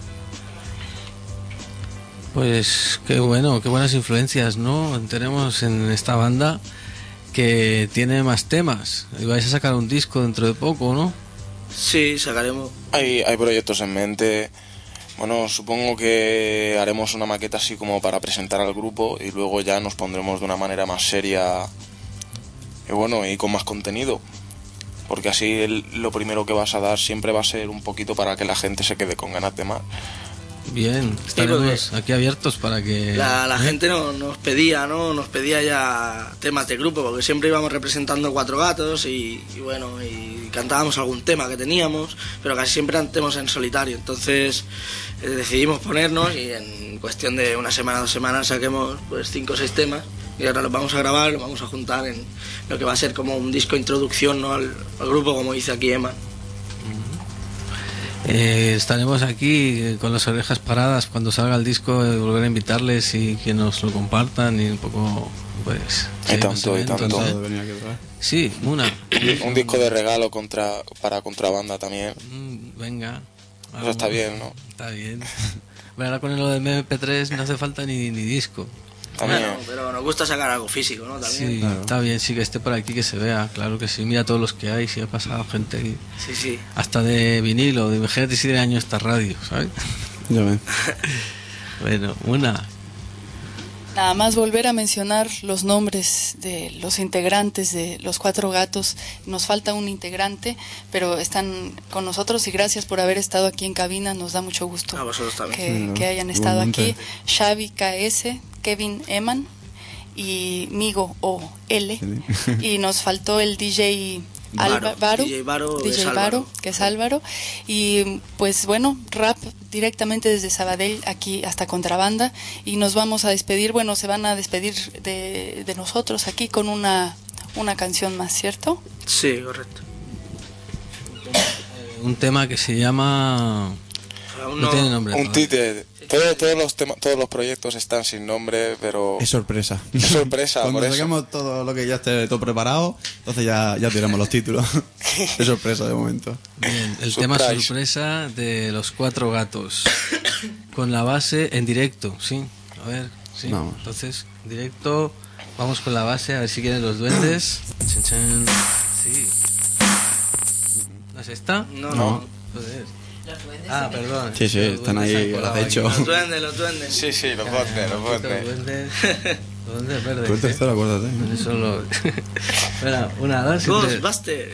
Pues qué bueno, qué buenas influencias, ¿no? Tenemos en esta banda que tiene más temas. Y vais a sacar un disco dentro de poco, ¿no? Sí, sacaremos. Hay, hay proyectos en mente. Bueno, supongo que haremos una maqueta así como para presentar al grupo y luego ya nos pondremos de una manera más seria y bueno, y con más contenido. Porque así el, lo primero que vas a dar siempre va a ser un poquito para que la gente se quede con ganas de más. Bien, estaremos sí, aquí abiertos para que... La, la ¿eh? gente no, nos pedía, ¿no? Nos pedía ya temas de grupo, porque siempre íbamos representando Cuatro Gatos y, y bueno, y cantábamos algún tema que teníamos, pero casi siempre eran temas en solitario. Entonces eh, decidimos ponernos y en cuestión de una semana, dos semanas saquemos pues cinco o seis temas. Y ahora los vamos a grabar, los vamos a juntar en lo que va a ser como un disco introducción, ¿no? al, al grupo, como dice aquí Emma. Eh, estaremos aquí con las orejas paradas cuando salga el disco, eh, volver a invitarles y que nos lo compartan y un poco, pues... Y tanto, y tanto. ¿eh? Sí, una. Un disco de regalo contra para contrabanda también. Mm, venga. Eso está bien, ¿no? Está bien. Bueno, ahora con lo del M P tres no hace falta ni, ni disco. También. Bueno, pero nos gusta sacar algo físico, ¿no? También. Sí, claro. Está bien, sí, que esté por aquí, que se vea, claro que sí. Mira todos los que hay, sí ha pasado gente aquí. Sí, sí. Hasta de vinilo, de imagínate si de año esta radio, ¿sabes? Ya ves. Bueno, una... Nada más volver a mencionar los nombres de los integrantes de Los Cuatro Gatos. Nos falta un integrante, pero están con nosotros y gracias por haber estado aquí en cabina. Nos da mucho gusto a vosotros también. Que, Sí, que hayan estado igualmente. aquí. Xavi K S, Kevin Eman y Migo O L. Y nos faltó el D J Varo, Álvaro, D J Varo, D J es Varo, Álvaro. que es Álvaro. Y pues bueno, rap directamente desde Sabadell aquí hasta Contrabanda. Y nos vamos a despedir, bueno, se van a despedir de, de nosotros aquí con una, una canción más, ¿cierto? Sí, correcto. Un tema que se llama... Aún No no- tiene nombre. Un todavía. títere. Todo- todos, los tema- todos los proyectos están sin nombre, pero Es sorpresa. es sorpresa, Cuando por eso. saquemos todo lo que ya esté todo preparado, entonces ya, ya tiramos los títulos. Es sorpresa de momento. Bien, el Surprise. tema sorpresa de Los Cuatro Gatos. Con la base en directo, sí. A ver, sí. Vamos. Entonces, directo, vamos con la base, a ver si quieren los duendes. Chan, chan. Sí. ¿No es esta? No, No. no. Joder. Ah, perdón. Sí, sí, Los están duendes ahí se han colado al acecho. aquí. Los duendes, los duendes. Sí, sí, los Ah, duendes, los los duendes. duendes. Los duendes verdes. Tú el ¿eh? tercero, acuérdate. Eso lo... Bueno, una, dos y tres. Ghostbuster.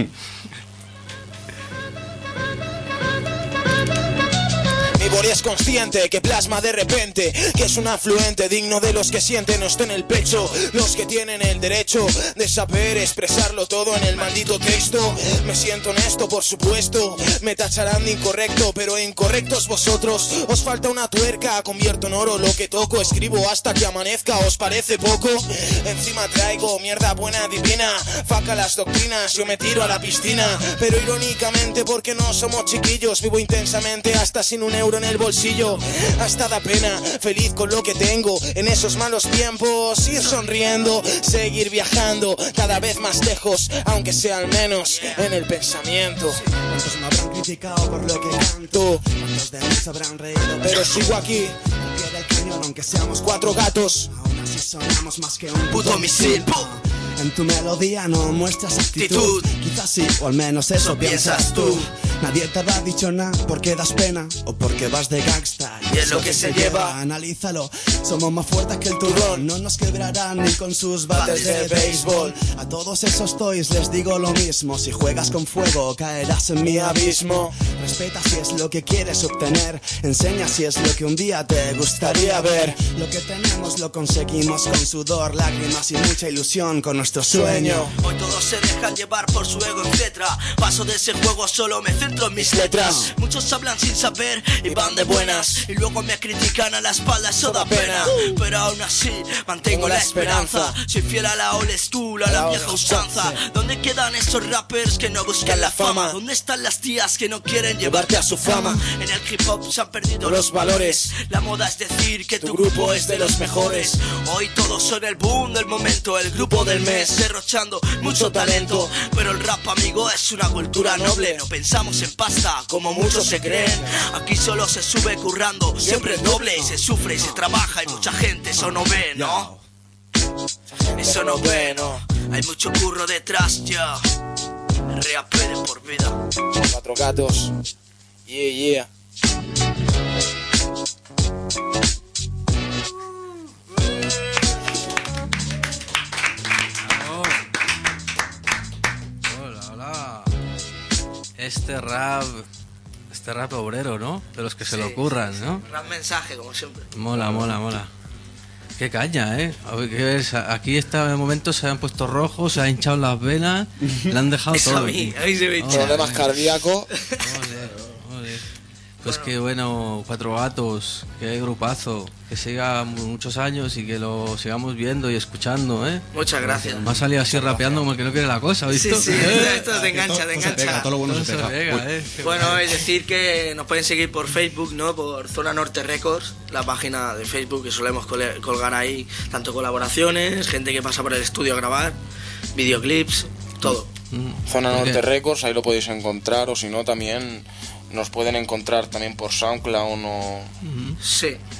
Mi boli es consciente que plasma de repente que es un afluente digno de los que sienten esto en el pecho, los que tienen el derecho de saber expresarlo todo en el maldito texto. Me siento honesto, por supuesto, me tacharán de incorrecto, pero incorrectos vosotros. Os falta una tuerca, convierto en oro lo que toco, escribo hasta que amanezca, ¿os parece poco? Encima traigo mierda buena divina, faca las doctrinas, yo me tiro a la piscina, pero irónicamente porque no somos chiquillos, vivo intensamente hasta sin un euro en el bolsillo, hasta da pena, feliz con lo que tengo, en esos malos tiempos, ir sonriendo, seguir viajando, cada vez más lejos, aunque sea al menos en el pensamiento. ¿Cuántos me habrán criticado por lo que canto? ¿Cuántos de mí se habrán reído? Pero sigo aquí, Al pie del cañón, aunque seamos cuatro gatos, aún así sonamos más que un puto misil. En tu melodía no muestras actitud. Actitud. Quizás sí, o al menos eso piensas tú. Nadie te habrá dicho nada porque das pena o porque vas de gangsta. Y es lo que se lleva. Analízalo, somos más fuertes que el turrón. No nos quebrarán ni con sus bates de béisbol. A todos esos toys les digo lo mismo. Si juegas con fuego caerás en mi abismo. Respeta si es lo que quieres obtener. Enseña si es lo que un día te gustaría ver. Lo que tenemos lo conseguimos con sudor, lágrimas y mucha ilusión con nuestro sueño. Hoy todos se dejan llevar por su ego, etcétera. Paso de ese juego, solo me centro en mis letras. Muchos hablan sin saber y van de buenas, y luego me critican a la espalda, eso da pena. Pero aún así mantengo la esperanza. Soy fiel a la old school, a la vieja usanza. ¿Dónde quedan esos rappers que no buscan la fama? ¿Dónde están las tías que no quieren llevarte a su fama? En el hip hop se han perdido los valores. La moda es decir que tu grupo es de los mejores. Hoy todos son el boom del momento, el grupo del mes, derrochando mucho talento. Pero el rap, amigo, es una cultura noble. No pensamos en pasta como muchos se creen. Aquí solo se sube currando, siempre es doble. Y se sufre y se trabaja y mucha gente eso no ve, ¿no? Eso no ve, ¿no? Hay mucho curro detrás, ya. R A P de por vida. Cuatro gatos. Yeah, yeah. Hola, hola. Este rap, este rap obrero, ¿no? De los que se Sí, lo ocurran, sí, sí. ¿no? Gran mensaje, como siempre. Mola, mola, mola. Qué caña, ¿eh? A ver, ¿qué ves? Aquí está de momento, se han puesto rojos, se han hinchado las venas, le han dejado Eso todo. a mí, a mí se me hincha. Problemas cardíacos. Joder, joder. Pues que bueno, Cuatro Gatos, qué grupazo, que siga muchos años y que lo sigamos viendo y escuchando, ¿eh? Muchas gracias. Me ha salido así rapeando como el que no quiere la cosa, ¿viste? Sí, sí, esto te engancha, te Todo se pega, engancha. todo lo bueno se Todo se pega. pega, Uy. ¿eh? Qué Bueno, guay. es decir que nos pueden seguir por Facebook, ¿no? Por Zona Norte Records, la página de Facebook que solemos cole- colgar ahí, tanto colaboraciones, gente que pasa por el estudio a grabar, videoclips, todo. Zona ¿Por Norte qué? Records, ahí lo podéis encontrar, o si no también nos pueden encontrar también por SoundCloud o... Sí.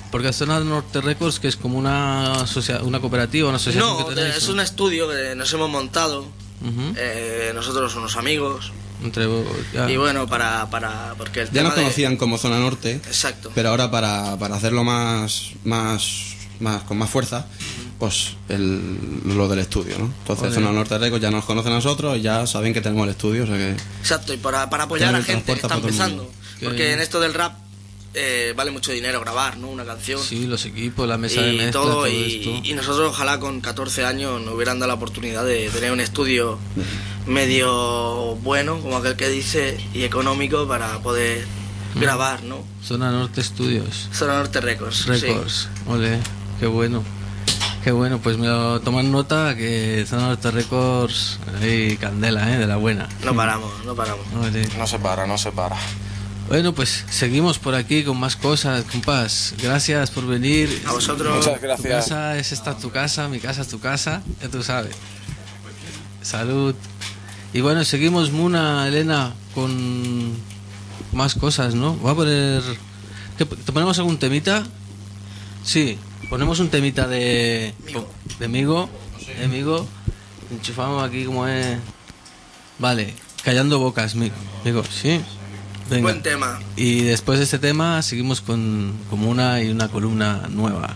Porque Zona Norte Records, que es como una asocia una cooperativa, una asociación No, que tenéis, es ¿no? un estudio que nos hemos montado, Uh-huh. eh, nosotros unos amigos. Entre, ya. Y bueno, para, para porque el Ya tema nos conocían de... como Zona Norte. Exacto. Pero ahora para, para hacerlo más, más, más con más fuerza, pues el, lo del estudio, ¿no? Entonces Vale. Zona Norte Records ya nos conocen a nosotros y ya saben que tenemos el estudio, o sea que... Exacto, y para, para apoyar a Tener gente que transporte está para todo el empezando. mundo. Porque Que- en esto del rap eh, vale mucho dinero grabar, ¿no? Una canción. Sí, los equipos, la mesa de y mezcla, todo, todo y, esto. y nosotros ojalá con catorce años nos hubieran dado la oportunidad de tener un estudio medio bueno, como aquel que dice, y económico para poder Mm. grabar, ¿no? Zona Norte Studios. Zona Norte Records. Records. Ole, qué bueno. Qué bueno, pues me lo toman nota que Zona Norte Records hay candela, ¿eh? De la buena. Sí. No paramos, no paramos. Ole. No se para, no se para. Bueno, pues seguimos por aquí con más cosas, compas. Gracias por venir. A vosotros. Muchas Tu gracias. casa es esta tu casa, mi casa es tu casa, ya tú sabes. Salud. Y bueno, seguimos Muna, Elena, con más cosas, ¿no? Voy a poner... ¿Te, te ponemos algún temita? Sí, ponemos un temita de... De Migo. De Migo. Enchufamos aquí como es... Vale, Callando Bocas, Migo. Migo, sí. Venga. Buen tema. Y después de este tema seguimos con, con una y una columna nueva.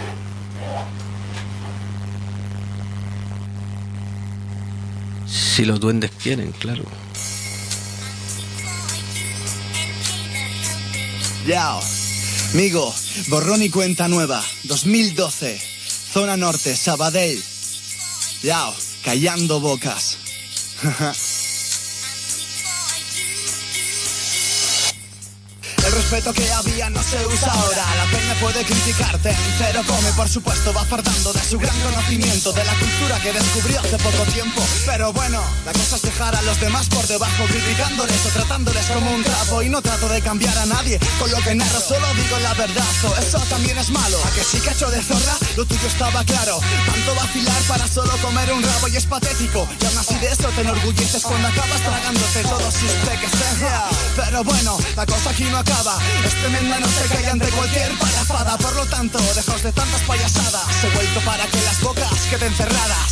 Si los duendes quieren, claro. Yao, Migo, borrón y cuenta nueva, dos mil doce, Zona Norte, Sabadell. Yao, Callando Bocas. El respeto que había no se usa ahora. La peña puede criticarte en cero come, por supuesto, va fardando de su gran conocimiento de la cultura que descubrió hace poco tiempo. Pero bueno, la cosa es dejar a los demás por debajo, criticándoles o tratándoles como un trapo. Y no trato de cambiar a nadie con lo que narro, solo digo la verdad, o eso también es malo. ¿A que sí, cacho de zorra? Lo tuyo estaba claro. Tanto vacilar para solo comer un rabo y es patético. Y aún así de eso te enorgulleces cuando acabas tragándote todos sus peques. Pero bueno, la cosa aquí no acaba. Es tremenda, no se callan de cualquier payasada. Por lo tanto, dejaos de tantas payasadas. He vuelto para que las bocas queden cerradas.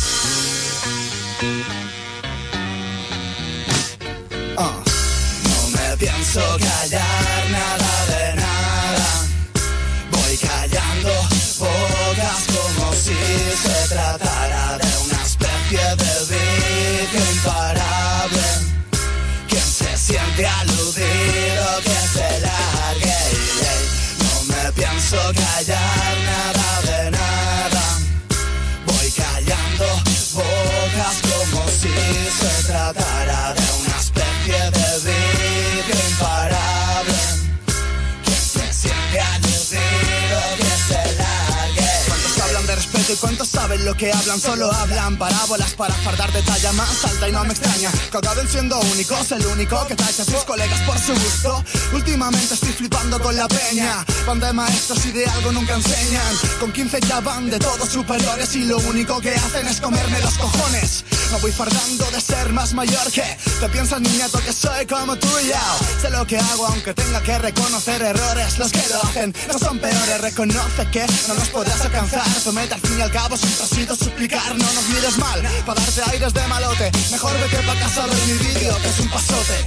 Uh. No me pienso callar nada de nada. Voy callando bocas como si se tratara de una especie de vicio imparable. Quien se siente aludido que se largue. No me pienso callar nada de nada. Voy callando bocas como si se tratara de una especie de vicio imparable. Quien se siente aludido que se largue. ¿Cuántos hablan de respeto y cuántos saben lo que hablan? Solo hablan parábolas para fardar de talla más alta. Y no me extraña que acaben siendo únicos. El único que tacha a sus colegas por su gusto. Últimamente estoy flipando con la peña. Van de maestros y de algo nunca enseñan. Con quince ya van de todos superiores y lo único que hacen es comerme los cojones. No voy fardando de ser más mayor que te piensas, niñato, que soy como tú y yo. Sé lo que hago aunque tenga que reconocer errores. Los que lo hacen no son peores. Reconoce que no nos podrás alcanzar. Promete al fin y al cabo siempre ha sido suplicar. No nos mires mal, para darte aires de malote. Mejor vete pa' casa a ver mi vídeo, que es un pasote.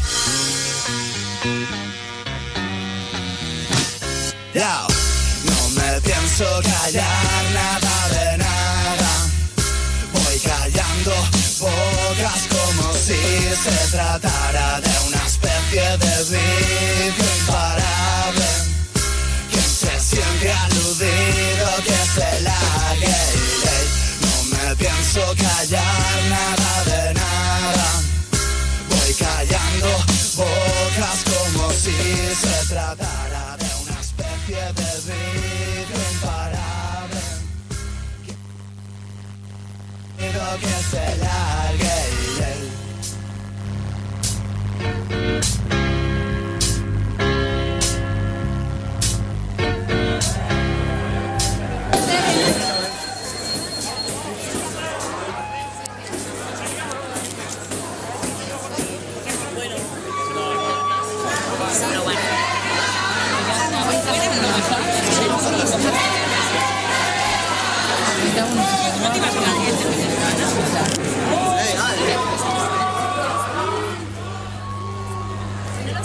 Yao, no me pienso callar nada de nada. Voy callando bocas como si se tratara de una especie de vicio imparable. Quien se siente aludido que se largue. No me pienso callar nada de nada. Voy callando bocas como si se tratara de una especie de vicio imparable. Quiero que se largue. Bueno.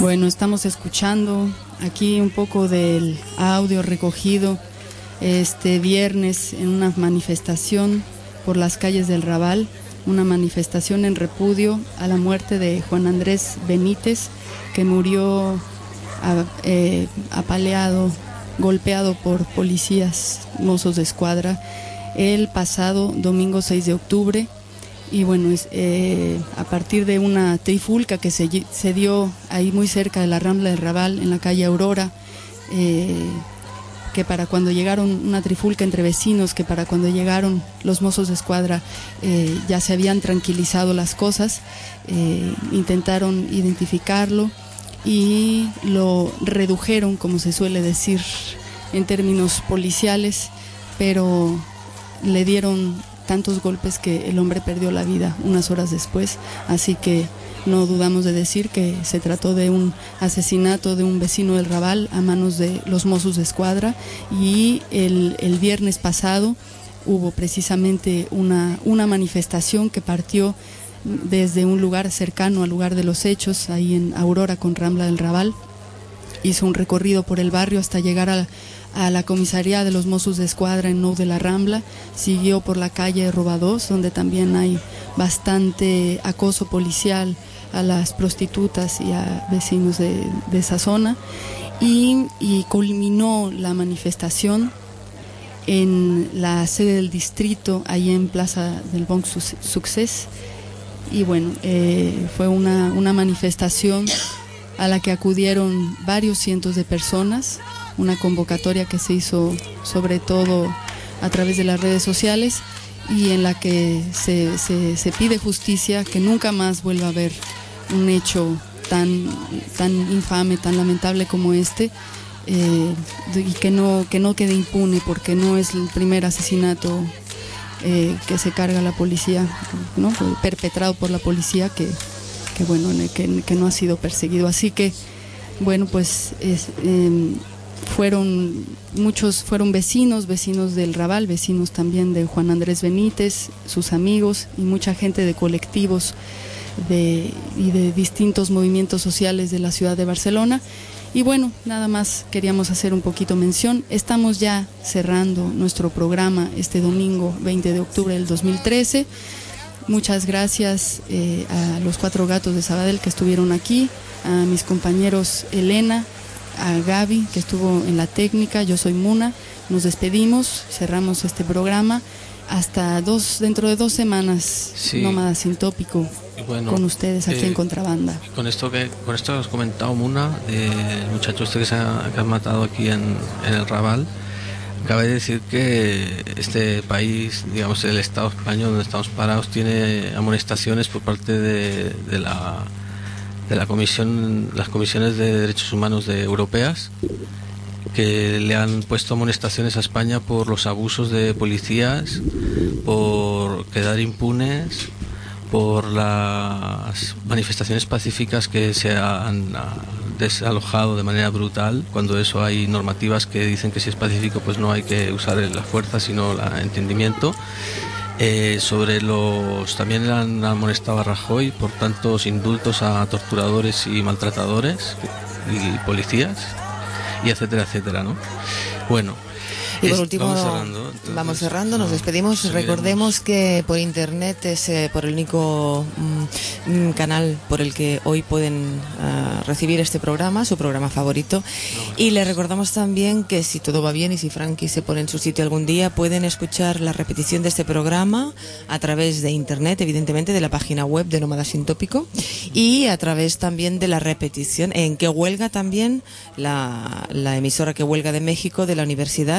Bueno, estamos escuchando aquí un poco del audio recogido este viernes en una manifestación por las calles del Raval, una manifestación en repudio a la muerte de Juan Andrés Benítez, que murió a, eh, apaleado, golpeado por policías, mozos de escuadra, el pasado domingo seis de octubre. Y bueno, es, eh, a partir de una trifulca que se, se dio ahí muy cerca de la Rambla del Raval, en la calle Aurora, eh, que para cuando llegaron, una trifulca entre vecinos, que para cuando llegaron los mozos de escuadra eh, ya se habían tranquilizado las cosas, eh, intentaron identificarlo y lo redujeron, como se suele decir en términos policiales, pero le dieron tantos golpes que el hombre perdió la vida unas horas después, así que no dudamos de decir que se trató de un asesinato de un vecino del Raval a manos de los mozos de escuadra. Y el, el viernes pasado hubo precisamente una, una manifestación que partió desde un lugar cercano al lugar de los hechos, ahí en Aurora con Rambla del Raval. Hizo un recorrido por el barrio hasta llegar a a la comisaría de los mozos de escuadra en Nou de la Rambla, siguió por la calle Robadós, donde también hay bastante acoso policial a las prostitutas y a vecinos de, de esa zona, y, y culminó la manifestación en la sede del distrito, ahí en Plaza del Bon Succés. Y bueno, eh, fue una, una manifestación a la que acudieron varios cientos de personas, una convocatoria que se hizo sobre todo a través de las redes sociales y en la que se, se, se pide justicia, que nunca más vuelva a haber un hecho tan, tan infame, tan lamentable como este, eh, y que no, que no quede impune, porque no es el primer asesinato eh, que se carga la policía, ¿no? Perpetrado por la policía, que, que bueno, que, que no ha sido perseguido. Así que bueno, pues es, eh, fueron muchos, fueron vecinos, vecinos del Raval, vecinos también de Juan Andrés Benítez, sus amigos y mucha gente de colectivos de, y de distintos movimientos sociales de la ciudad de Barcelona. Y bueno, nada más queríamos hacer un poquito mención. Estamos ya cerrando nuestro programa este domingo veinte de octubre del dos mil trece. Muchas gracias eh, a los Cuatro Gatos de Sabadell que estuvieron aquí, a mis compañeros Elena, a Gaby que estuvo en la técnica. Yo soy Muna. Nos despedimos, cerramos este programa hasta dos dentro de dos semanas. Sí. Nómada Sin Tópico, bueno, con ustedes aquí eh, en Contrabanda. Con esto que con esto que has comentado, Muna, eh, el muchacho este que se ha, que han matado aquí en, en el Raval, cabe decir que este país, digamos el Estado español donde estamos parados, tiene amonestaciones por parte de, de la de la comisión, las comisiones de derechos humanos de europeas, que le han puesto amonestaciones a España por los abusos de policías, por quedar impunes, por las manifestaciones pacíficas que se han desalojado de manera brutal, cuando eso hay normativas que dicen que si es pacífico pues no hay que usar la fuerza sino el entendimiento. Eh, sobre los también le han amonestado a Rajoy por tantos indultos a torturadores y maltratadores y policías, y etcétera, etcétera, ¿no? Bueno, y por último, vamos cerrando, entonces, vamos cerrando, nos despedimos. Seguiremos. Recordemos que por internet es eh, por el único mm, canal por el que hoy pueden uh, recibir este programa, su programa favorito. No, y les recordamos también que si todo va bien y si Frankie se pone en su sitio algún día, pueden escuchar la repetición de este programa a través de internet, evidentemente de la página web de Nómada Sin Tópico, y a través también de la repetición en que huelga también la, la emisora que huelga de México de la universidad.